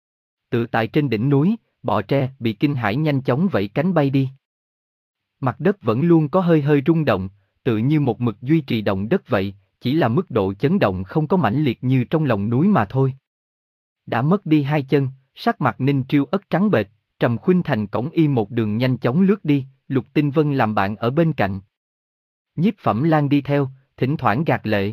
Tự tại trên đỉnh núi, bọ tre bị kinh hãi nhanh chóng vẫy cánh bay đi. Mặt đất vẫn luôn có hơi hơi rung động, tự như một mực duy trì động đất vậy, chỉ là mức độ chấn động không có mãnh liệt như trong lòng núi mà thôi. Đã mất đi hai chân, sắc mặt Ninh Triêu Ất trắng bệch, Trầm Khuynh Thành cõng y một đường nhanh chóng lướt đi, Lục Tinh Vân làm bạn ở bên cạnh. Nhiếp Phẩm Lan đi theo, thỉnh thoảng gạt lệ.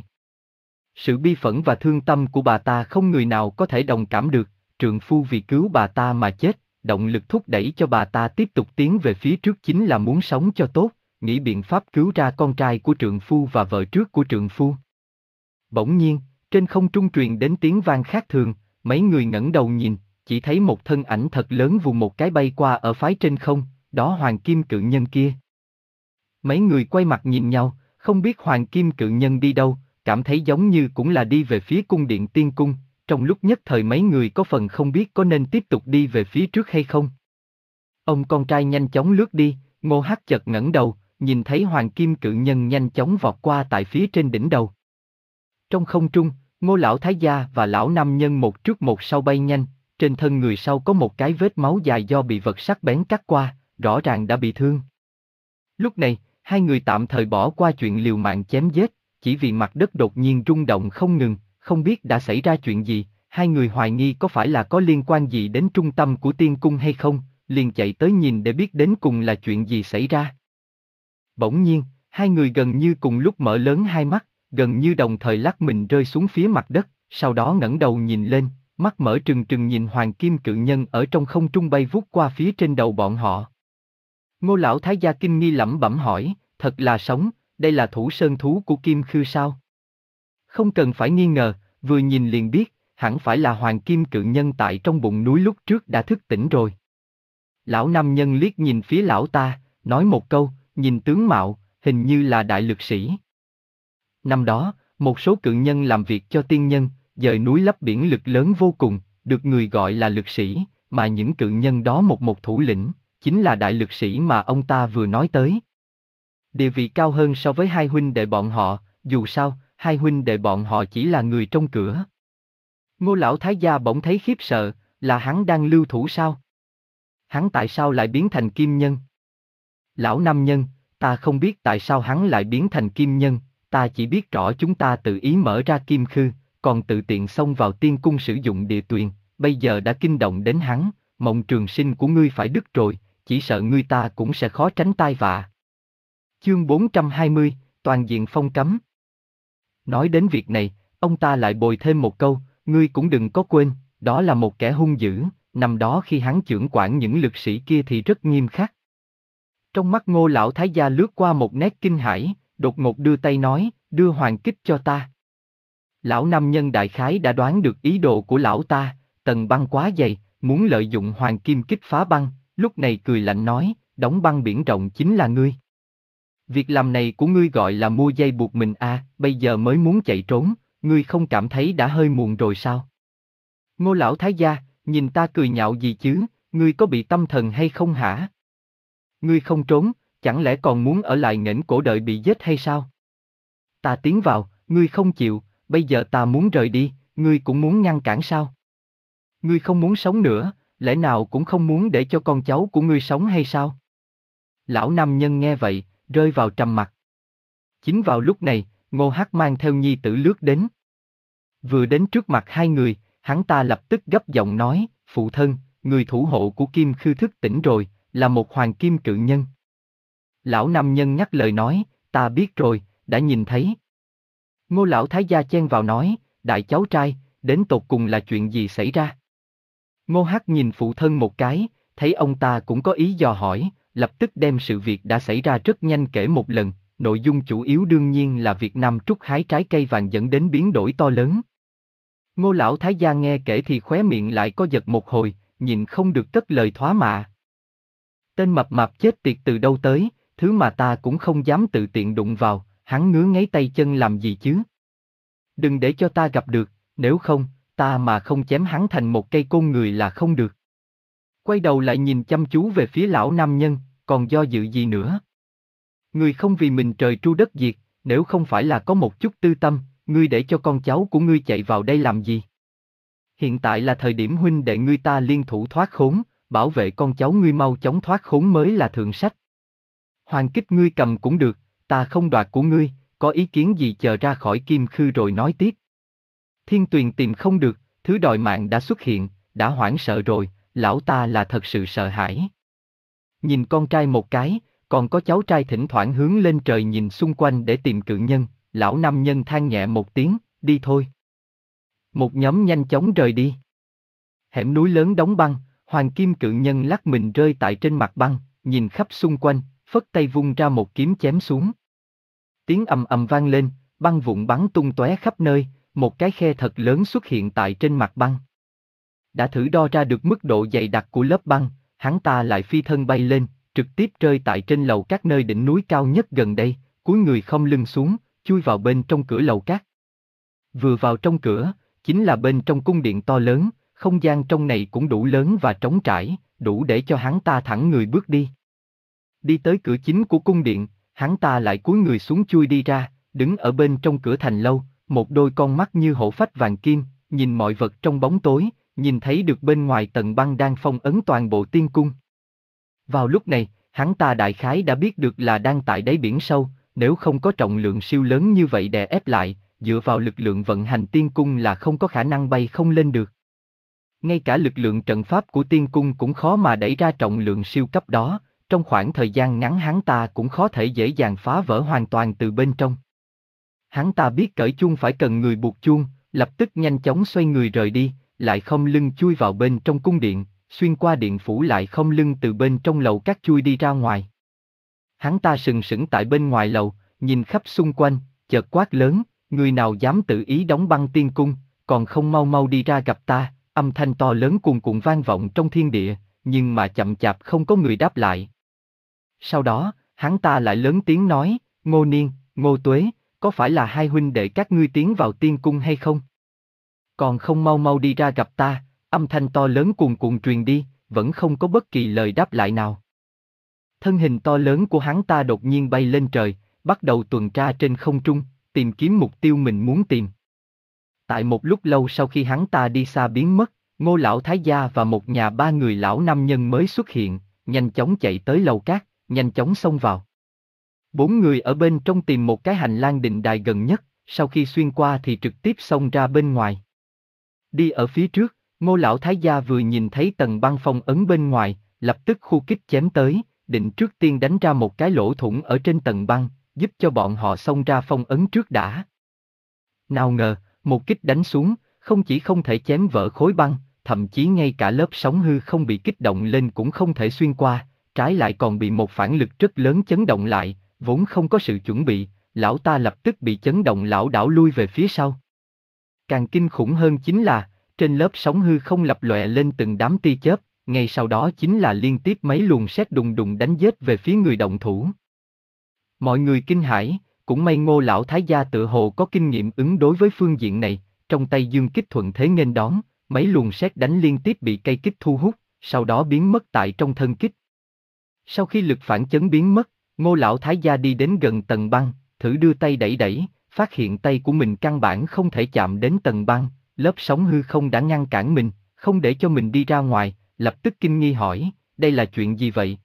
Sự bi phẫn và thương tâm của bà ta không người nào có thể đồng cảm được, trượng phu vì cứu bà ta mà chết, động lực thúc đẩy cho bà ta tiếp tục tiến về phía trước chính là muốn sống cho tốt, nghĩ biện pháp cứu ra con trai của trượng phu và vợ trước của trượng phu. Bỗng nhiên, trên không trung truyền đến tiếng vang khác thường, mấy người ngẩng đầu nhìn, chỉ thấy một thân ảnh thật lớn vù một cái bay qua ở phái trên không, đó Hoàng Kim Cự Nhân kia. Mấy người quay mặt nhìn nhau, không biết Hoàng Kim Cự Nhân đi đâu, cảm thấy giống như cũng là đi về phía cung điện tiên cung, trong lúc nhất thời mấy người có phần không biết có nên tiếp tục đi về phía trước hay không. Ông con trai nhanh chóng lướt đi, Ngô Hắc chợt ngẩng đầu, nhìn thấy Hoàng Kim Cự Nhân nhanh chóng vọt qua tại phía trên đỉnh đầu. Trong không trung, Ngô Lão Thái Gia và Lão Nam Nhân một trước một sau bay nhanh, trên thân người sau có một cái vết máu dài do bị vật sắc bén cắt qua, rõ ràng đã bị thương. Lúc này, Hai người tạm thời bỏ qua chuyện liều mạng chém giết, chỉ vì mặt đất đột nhiên rung động không ngừng, không biết đã xảy ra chuyện gì, hai người hoài nghi có phải là có liên quan gì đến trung tâm của tiên cung hay không, liền chạy tới nhìn để biết đến cùng là chuyện gì xảy ra. Bỗng nhiên, hai người gần như cùng lúc mở lớn hai mắt, gần như đồng thời lắc mình rơi xuống phía mặt đất, sau đó ngẩng đầu nhìn lên, mắt mở trừng trừng nhìn hoàng kim cự nhân ở trong không trung bay vút qua phía trên đầu bọn họ. Ngô lão thái gia kinh nghi lẩm bẩm hỏi, thật là sống, đây là thủ sơn thú của Kim Khư sao? Không cần phải nghi ngờ, vừa nhìn liền biết, hẳn phải là hoàng kim cự nhân tại trong bụng núi lúc trước đã thức tỉnh rồi. Lão nam nhân liếc nhìn phía lão ta, nói một câu, nhìn tướng mạo, hình như là đại lực sĩ. Năm đó, một số cự nhân làm việc cho tiên nhân, dời núi lấp biển lực lớn vô cùng, được người gọi là lực sĩ, mà những cự nhân đó một một thủ lĩnh, chính là đại lực sĩ mà ông ta vừa nói tới. Địa vị cao hơn so với hai huynh đệ bọn họ, dù sao, hai huynh đệ bọn họ chỉ là người trong cửa. Ngô lão thái gia bỗng thấy khiếp sợ, là hắn đang lưu thủ sao? Hắn tại sao lại biến thành kim nhân? Lão nam nhân, ta không biết tại sao hắn lại biến thành kim nhân, ta chỉ biết rõ chúng ta tự ý mở ra kim khư, còn tự tiện xông vào tiên cung sử dụng địa tuyền, bây giờ đã kinh động đến hắn, mộng trường sinh của ngươi phải đứt rồi, chỉ sợ ngươi ta cũng sẽ khó tránh tai vạ. Chương bốn trăm hai mươi, toàn diện phong cấm. Nói đến việc này, ông ta lại bồi thêm một câu, ngươi cũng đừng có quên, đó là một kẻ hung dữ, năm đó khi hắn chưởng quản những lực sĩ kia thì rất nghiêm khắc. Trong mắt Ngô lão thái gia lướt qua một nét kinh hãi, đột ngột đưa tay nói, đưa hoàng kích cho ta. Lão nam nhân đại khái đã đoán được ý đồ của lão ta, tầng băng quá dày, muốn lợi dụng hoàng kim kích phá băng, lúc này cười lạnh nói, đóng băng biển rộng chính là ngươi. Việc làm này của ngươi gọi là mua dây buộc mình à, bây giờ mới muốn chạy trốn, ngươi không cảm thấy đã hơi muộn rồi sao? Ngô lão thái gia, nhìn ta cười nhạo gì chứ, ngươi có bị tâm thần hay không hả? Ngươi không trốn, chẳng lẽ còn muốn ở lại nghển cổ đợi bị giết hay sao? Ta tiến vào, ngươi không chịu, bây giờ ta muốn rời đi, ngươi cũng muốn ngăn cản sao? Ngươi không muốn sống nữa, lẽ nào cũng không muốn để cho con cháu của ngươi sống hay sao? Lão nam nhân nghe vậy, rơi vào trầm mặc. Chính vào lúc này, Ngô Hắc mang theo nhi tử lướt đến. Vừa đến trước mặt hai người, hắn ta lập tức gấp giọng nói, phụ thân, người thủ hộ của Kim Khư thức tỉnh rồi, là một hoàng kim cự nhân. Lão nam nhân nhắc lời nói, ta biết rồi, đã nhìn thấy. Ngô lão thái gia chen vào nói, đại cháu trai, đến tột cùng là chuyện gì xảy ra? Ngô Hắc nhìn phụ thân một cái, thấy ông ta cũng có ý dò hỏi, lập tức đem sự việc đã xảy ra rất nhanh kể một lần, nội dung chủ yếu đương nhiên là việc Nam Trúc hái trái cây vàng dẫn đến biến đổi to lớn. Ngô lão thái gia nghe kể thì khóe miệng lại có giật một hồi, nhìn không được cất lời thoá mạ. Tên mập mạp chết tiệt từ đâu tới, thứ mà ta cũng không dám tự tiện đụng vào, hắn ngứa ngáy tay chân làm gì chứ? Đừng để cho ta gặp được, nếu không, ta mà không chém hắn thành một cây côn người là không được. Quay đầu lại nhìn chăm chú về phía lão nam nhân, còn do dự gì nữa? Ngươi không vì mình trời tru đất diệt, nếu không phải là có một chút tư tâm, ngươi để cho con cháu của ngươi chạy vào đây làm gì? Hiện tại là thời điểm huynh đệ ngươi ta liên thủ thoát khốn, bảo vệ con cháu ngươi mau chóng thoát khốn mới là thượng sách. Hoàng kích ngươi cầm cũng được, ta không đoạt của ngươi, có ý kiến gì chờ ra khỏi Kim Khư rồi nói tiếp. Thiên Tuyền tìm không được, thứ đòi mạng đã xuất hiện, đã hoảng sợ rồi, lão ta là thật sự sợ hãi. Nhìn con trai một cái, còn có cháu trai thỉnh thoảng hướng lên trời nhìn xung quanh để tìm cự nhân, lão nam nhân than nhẹ một tiếng, đi thôi. Một nhóm nhanh chóng rời đi. Hẻm núi lớn đóng băng, hoàng kim cự nhân lắc mình rơi tại trên mặt băng, nhìn khắp xung quanh, phất tay vung ra một kiếm chém xuống. Tiếng ầm ầm vang lên, băng vụn bắn tung tóe khắp nơi, một cái khe thật lớn xuất hiện tại trên mặt băng. Đã thử đo ra được mức độ dày đặc của lớp băng, hắn ta lại phi thân bay lên, trực tiếp rơi tại trên lầu các nơi đỉnh núi cao nhất gần đây, cúi người khom lưng xuống, chui vào bên trong cửa lầu các. Vừa vào trong cửa, chính là bên trong cung điện to lớn, không gian trong này cũng đủ lớn và trống trải, đủ để cho hắn ta thẳng người bước đi. Đi tới cửa chính của cung điện, hắn ta lại cúi người xuống chui đi ra, đứng ở bên trong cửa thành lâu, một đôi con mắt như hổ phách vàng kim, nhìn mọi vật trong bóng tối, nhìn thấy được bên ngoài tầng băng đang phong ấn toàn bộ tiên cung. Vào lúc này, Hắn ta đại khái đã biết được là đang tại đáy biển sâu, nếu không có trọng lượng siêu lớn như vậy đè ép lại, dựa vào lực lượng vận hành tiên cung là không có khả năng bay không lên được. Ngay cả lực lượng trận pháp của tiên cung cũng khó mà đẩy ra trọng lượng siêu cấp đó, trong khoảng thời gian ngắn hắn ta cũng khó thể dễ dàng phá vỡ hoàn toàn từ bên trong. Hắn ta biết cởi chuông phải cần người buộc chuông, lập tức nhanh chóng xoay người rời đi, lại không lưng chui vào bên trong cung điện, xuyên qua điện phủ lại không lưng từ bên trong lầu các chui đi ra ngoài. Hắn ta sừng sững tại bên ngoài lầu, nhìn khắp xung quanh, chợt quát lớn, người nào dám tự ý đóng băng tiên cung, còn không mau mau đi ra gặp ta, âm thanh to lớn cuồn cuộn vang vọng trong thiên địa, nhưng mà chậm chạp không có người đáp lại. Sau đó, hắn ta lại lớn tiếng nói, Ngô Niên, Ngô Tuế, có phải là hai huynh đệ các ngươi tiến vào tiên cung hay không? Còn không mau mau đi ra gặp ta, âm thanh to lớn cuồn cuộn truyền đi, vẫn không có bất kỳ lời đáp lại nào. Thân hình to lớn của hắn ta đột nhiên bay lên trời, bắt đầu tuần tra trên không trung, tìm kiếm mục tiêu mình muốn tìm. Tại một lúc lâu sau khi hắn ta đi xa biến mất, Ngô lão thái gia và một nhà ba người lão nam nhân mới xuất hiện, nhanh chóng chạy tới lầu cát, nhanh chóng xông vào. Bốn người ở bên trong tìm một cái hành lang định đài gần nhất, sau khi xuyên qua thì trực tiếp xông ra bên ngoài. Đi ở phía trước, Ngô lão thái gia vừa nhìn thấy tầng băng phong ấn bên ngoài, lập tức khu kích chém tới, định trước tiên đánh ra một cái lỗ thủng ở trên tầng băng, giúp cho bọn họ xông ra phong ấn trước đã. Nào ngờ, một kích đánh xuống, không chỉ không thể chém vỡ khối băng, thậm chí ngay cả lớp sóng hư không bị kích động lên cũng không thể xuyên qua, trái lại còn bị một phản lực rất lớn chấn động lại, vốn không có sự chuẩn bị, lão ta lập tức bị chấn động lảo đảo lui về phía sau. Càng kinh khủng hơn chính là, trên lớp sóng hư không lập lòe lên từng đám tia chớp, ngay sau đó chính là liên tiếp mấy luồng sét đùng đùng đánh giết về phía người động thủ. Mọi người kinh hãi, cũng may Ngô lão thái gia tự hồ có kinh nghiệm ứng đối với phương diện này, trong tay dương kích thuận thế nghênh đón, mấy luồng sét đánh liên tiếp bị cây kích thu hút, sau đó biến mất tại trong thân kích. Sau khi lực phản chấn biến mất, Ngô lão thái gia đi đến gần tầng băng, thử đưa tay đẩy đẩy, phát hiện tay của mình căn bản không thể chạm đến tầng băng, lớp sóng hư không đã ngăn cản mình, không để cho mình đi ra ngoài, lập tức kinh nghi hỏi, đây là chuyện gì vậy?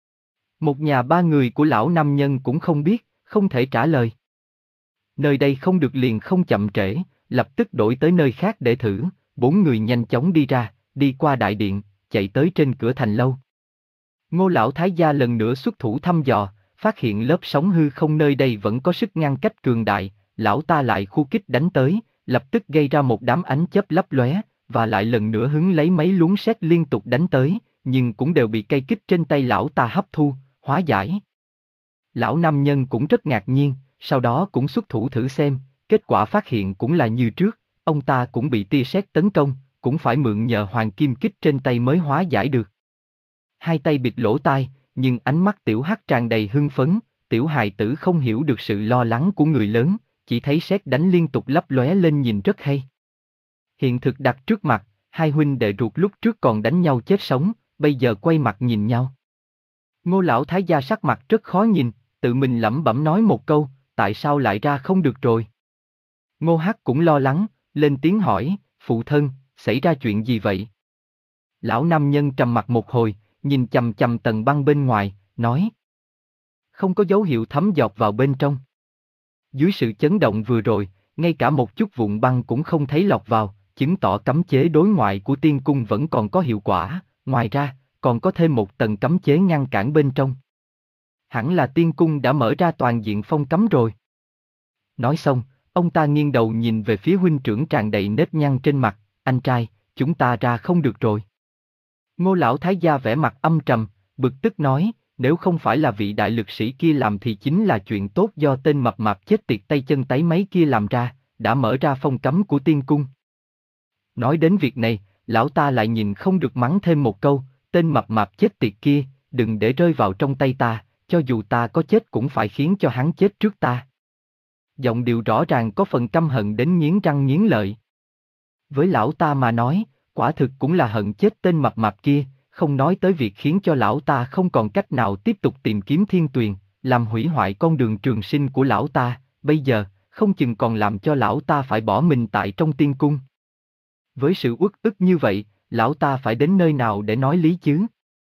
Một nhà ba người của lão nam nhân cũng không biết, không thể trả lời. Nơi đây không được liền không chậm trễ, lập tức đổi tới nơi khác để thử, bốn người nhanh chóng đi ra, đi qua đại điện, chạy tới trên cửa thành lâu. Ngô lão thái gia lần nữa xuất thủ thăm dò, phát hiện lớp sóng hư không nơi đây vẫn có sức ngăn cách cường đại, lão ta lại khu kích đánh tới, lập tức gây ra một đám ánh chớp lấp lóe, và lại lần nữa hứng lấy mấy luống sét liên tục đánh tới, nhưng cũng đều bị cây kích trên tay lão ta hấp thu, hóa giải. Lão nam nhân cũng rất ngạc nhiên, sau đó cũng xuất thủ thử xem, kết quả phát hiện cũng là như trước, ông ta cũng bị tia sét tấn công, cũng phải mượn nhờ hoàng kim kích trên tay mới hóa giải được. Hai tay bịt lỗ tai, nhưng ánh mắt tiểu hắc tràn đầy hưng phấn, tiểu hài tử không hiểu được sự lo lắng của người lớn, chỉ thấy sét đánh liên tục lấp lóe lên nhìn rất hay. Hiện thực đặt trước mặt, hai huynh đệ ruột lúc trước còn đánh nhau chết sống, bây giờ quay mặt nhìn nhau. Ngô lão thái gia sắc mặt rất khó nhìn, tự mình lẩm bẩm nói một câu, tại sao lại ra không được rồi? Ngô Hắc cũng lo lắng, lên tiếng hỏi, phụ thân, xảy ra chuyện gì vậy? Lão nam nhân trầm mặt một hồi, nhìn chằm chằm tầng băng bên ngoài, nói. Không có dấu hiệu thấm giọt vào bên trong. Dưới sự chấn động vừa rồi, ngay cả một chút vụn băng cũng không thấy lọt vào, chứng tỏ cấm chế đối ngoại của tiên cung vẫn còn có hiệu quả, ngoài ra, còn có thêm một tầng cấm chế ngăn cản bên trong. Hẳn là tiên cung đã mở ra toàn diện phong cấm rồi. Nói xong, ông ta nghiêng đầu nhìn về phía huynh trưởng tràn đầy nếp nhăn trên mặt, anh trai, chúng ta ra không được rồi. Ngô lão thái gia vẻ mặt âm trầm, bực tức nói, nếu không phải là vị đại lực sĩ kia làm thì chính là chuyện tốt do tên mập mạp chết tiệt tay chân tái mấy kia làm ra, đã mở ra phong cấm của tiên cung. Nói đến việc này, lão ta lại nhìn không được mắng thêm một câu, tên mập mạp chết tiệt kia, đừng để rơi vào trong tay ta, cho dù ta có chết cũng phải khiến cho hắn chết trước ta. Giọng điệu rõ ràng có phần căm hận đến nghiến răng nghiến lợi. Với lão ta mà nói, quả thực cũng là hận chết tên mập mạp kia, không nói tới việc khiến cho lão ta không còn cách nào tiếp tục tìm kiếm thiên tuyền, làm hủy hoại con đường trường sinh của lão ta, bây giờ, không chừng còn làm cho lão ta phải bỏ mình tại trong tiên cung. Với sự uất ức như vậy, lão ta phải đến nơi nào để nói lý chứ?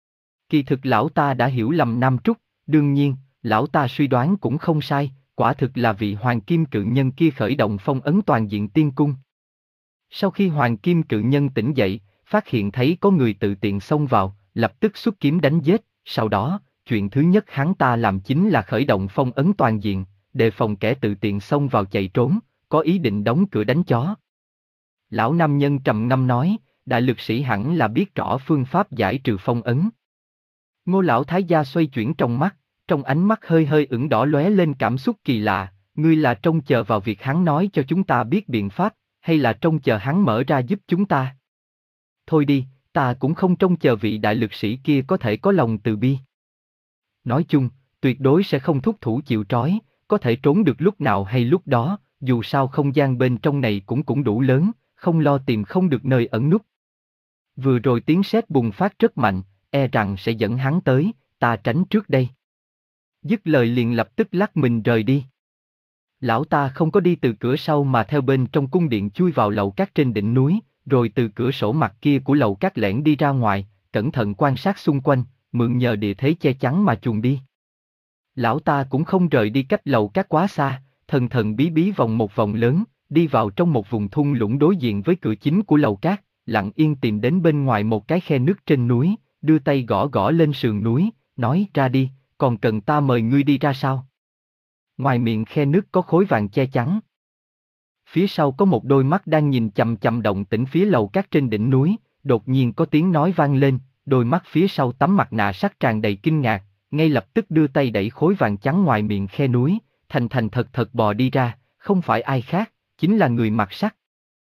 Kỳ thực lão ta đã hiểu lầm Nam Trúc, đương nhiên, lão ta suy đoán cũng không sai, quả thực là vị hoàng kim cự nhân kia khởi động phong ấn toàn diện tiên cung. Sau khi hoàng kim cự nhân tỉnh dậy, phát hiện thấy có người tự tiện xông vào, lập tức xuất kiếm đánh giết, sau đó, chuyện thứ nhất hắn ta làm chính là khởi động phong ấn toàn diện, đề phòng kẻ tự tiện xông vào chạy trốn, có ý định đóng cửa đánh chó. Lão nam nhân trầm ngâm nói, đại lực sĩ hẳn là biết rõ phương pháp giải trừ phong ấn. Ngô lão thái gia xoay chuyển trong mắt, trong ánh mắt hơi hơi ửng đỏ lóe lên cảm xúc kỳ lạ, ngươi là trông chờ vào việc hắn nói cho chúng ta biết biện pháp, hay là trông chờ hắn mở ra giúp chúng ta? Thôi đi, ta cũng không trông chờ vị đại lực sĩ kia có thể có lòng từ bi. Nói chung, tuyệt đối sẽ không thúc thủ chịu trói, có thể trốn được lúc nào hay lúc đó, dù sao không gian bên trong này cũng cũng đủ lớn, không lo tìm không được nơi ẩn núp. Vừa rồi tiếng sét bùng phát rất mạnh, e rằng sẽ dẫn hắn tới, ta tránh trước đây. Dứt lời liền lập tức lắc mình rời đi. Lão ta không có đi từ cửa sau mà theo bên trong cung điện chui vào lầu cát trên đỉnh núi, rồi từ cửa sổ mặt kia của lầu cát lẻn đi ra ngoài, cẩn thận quan sát xung quanh, mượn nhờ địa thế che chắn mà chuồn đi. Lão ta cũng không rời đi cách lầu cát quá xa, thần thần bí bí vòng một vòng lớn, đi vào trong một vùng thung lũng đối diện với cửa chính của lầu cát, lặng yên tìm đến bên ngoài một cái khe nước trên núi, đưa tay gõ gõ lên sườn núi, nói ra đi, còn cần ta mời ngươi đi ra sao? Ngoài miệng khe nước có khối vàng che chắn. Phía sau có một đôi mắt đang nhìn chằm chằm động tĩnh phía lầu cát trên đỉnh núi, đột nhiên có tiếng nói vang lên, đôi mắt phía sau tấm mặt nạ sắt tràn đầy kinh ngạc, ngay lập tức đưa tay đẩy khối vàng trắng ngoài miệng khe núi, thành thành thật thật bò đi ra, không phải ai khác, chính là người mặc sắt.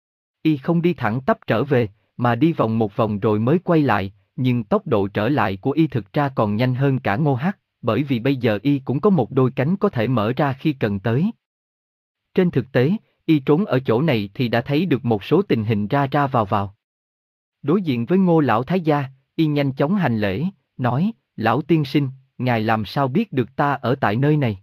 Y không đi thẳng tắp trở về, mà đi vòng một vòng rồi mới quay lại, nhưng tốc độ trở lại của Y thực ra còn nhanh hơn cả Ngô Hắc, bởi vì bây giờ Y cũng có một đôi cánh có thể mở ra khi cần tới. Trên thực tế, Y trốn ở chỗ này thì đã thấy được một số tình hình ra ra vào vào. Đối diện với Ngô lão thái gia, Y nhanh chóng hành lễ, nói, lão tiên sinh, ngài làm sao biết được ta ở tại nơi này?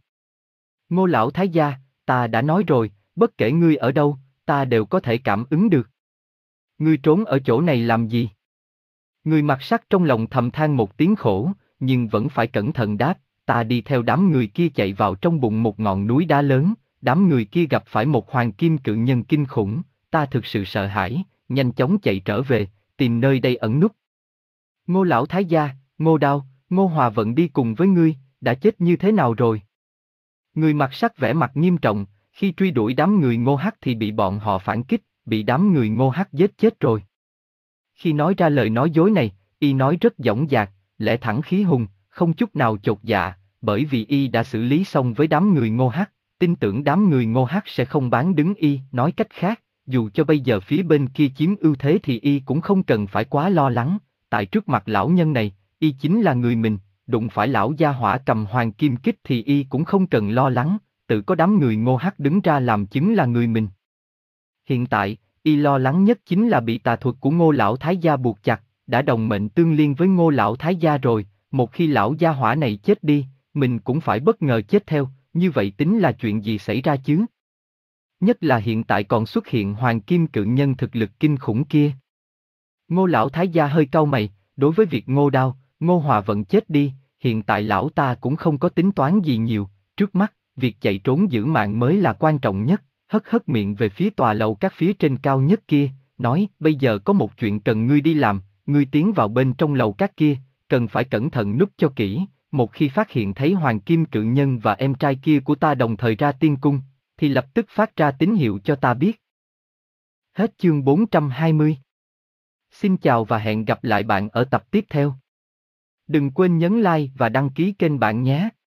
Ngô lão thái gia, ta đã nói rồi, bất kể ngươi ở đâu, ta đều có thể cảm ứng được. Ngươi trốn ở chỗ này làm gì? Người mặc sắt trong lòng thầm than một tiếng khổ, nhưng vẫn phải cẩn thận đáp, ta đi theo đám người kia chạy vào trong bụng một ngọn núi đá lớn, đám người kia gặp phải một hoàng kim cự nhân kinh khủng, ta thực sự sợ hãi, nhanh chóng chạy trở về, tìm nơi đây ẩn núp. Ngô lão thái gia, Ngô Đao, Ngô Hòa Vận đi cùng với ngươi, đã chết như thế nào rồi? Người mặc sắt vẻ mặt nghiêm trọng, khi truy đuổi đám người Ngô Hắc thì bị bọn họ phản kích, bị đám người Ngô Hắc giết chết rồi. Khi nói ra lời nói dối này, Y nói rất dõng dạc, lẽ thẳng khí hùng, không chút nào chột dạ, bởi vì Y đã xử lý xong với đám người Ngô Hắc, tin tưởng đám người Ngô Hắc sẽ không bán đứng Y, nói cách khác, dù cho bây giờ phía bên kia chiếm ưu thế thì Y cũng không cần phải quá lo lắng, tại trước mặt lão nhân này, Y chính là người mình, đụng phải lão gia hỏa cầm hoàng kim kích thì Y cũng không cần lo lắng, tự có đám người Ngô Hắc đứng ra làm chứng là người mình. Hiện tại, Y lo lắng nhất chính là bị tà thuật của Ngô lão thái gia buộc chặt, đã đồng mệnh tương liên với Ngô lão thái gia rồi, một khi lão gia hỏa này chết đi, mình cũng phải bất ngờ chết theo, như vậy tính là chuyện gì xảy ra chứ? Nhất là hiện tại còn xuất hiện hoàng kim cự nhân thực lực kinh khủng kia. Ngô lão thái gia hơi cau mày, đối với việc Ngô Đao, Ngô Hòa Vận chết đi, hiện tại lão ta cũng không có tính toán gì nhiều, trước mắt, việc chạy trốn giữ mạng mới là quan trọng nhất, hất hất miệng về phía tòa lầu các phía trên cao nhất kia, nói, bây giờ có một chuyện cần ngươi đi làm, ngươi tiến vào bên trong lầu các kia, cần phải cẩn thận núp cho kỹ, một khi phát hiện thấy hoàng kim cự nhân và em trai kia của ta đồng thời ra tiên cung, thì lập tức phát ra tín hiệu cho ta biết. Hết chương bốn trăm hai mươi. Xin chào và hẹn gặp lại bạn ở tập tiếp theo. Đừng quên nhấn like và đăng ký kênh bạn nhé.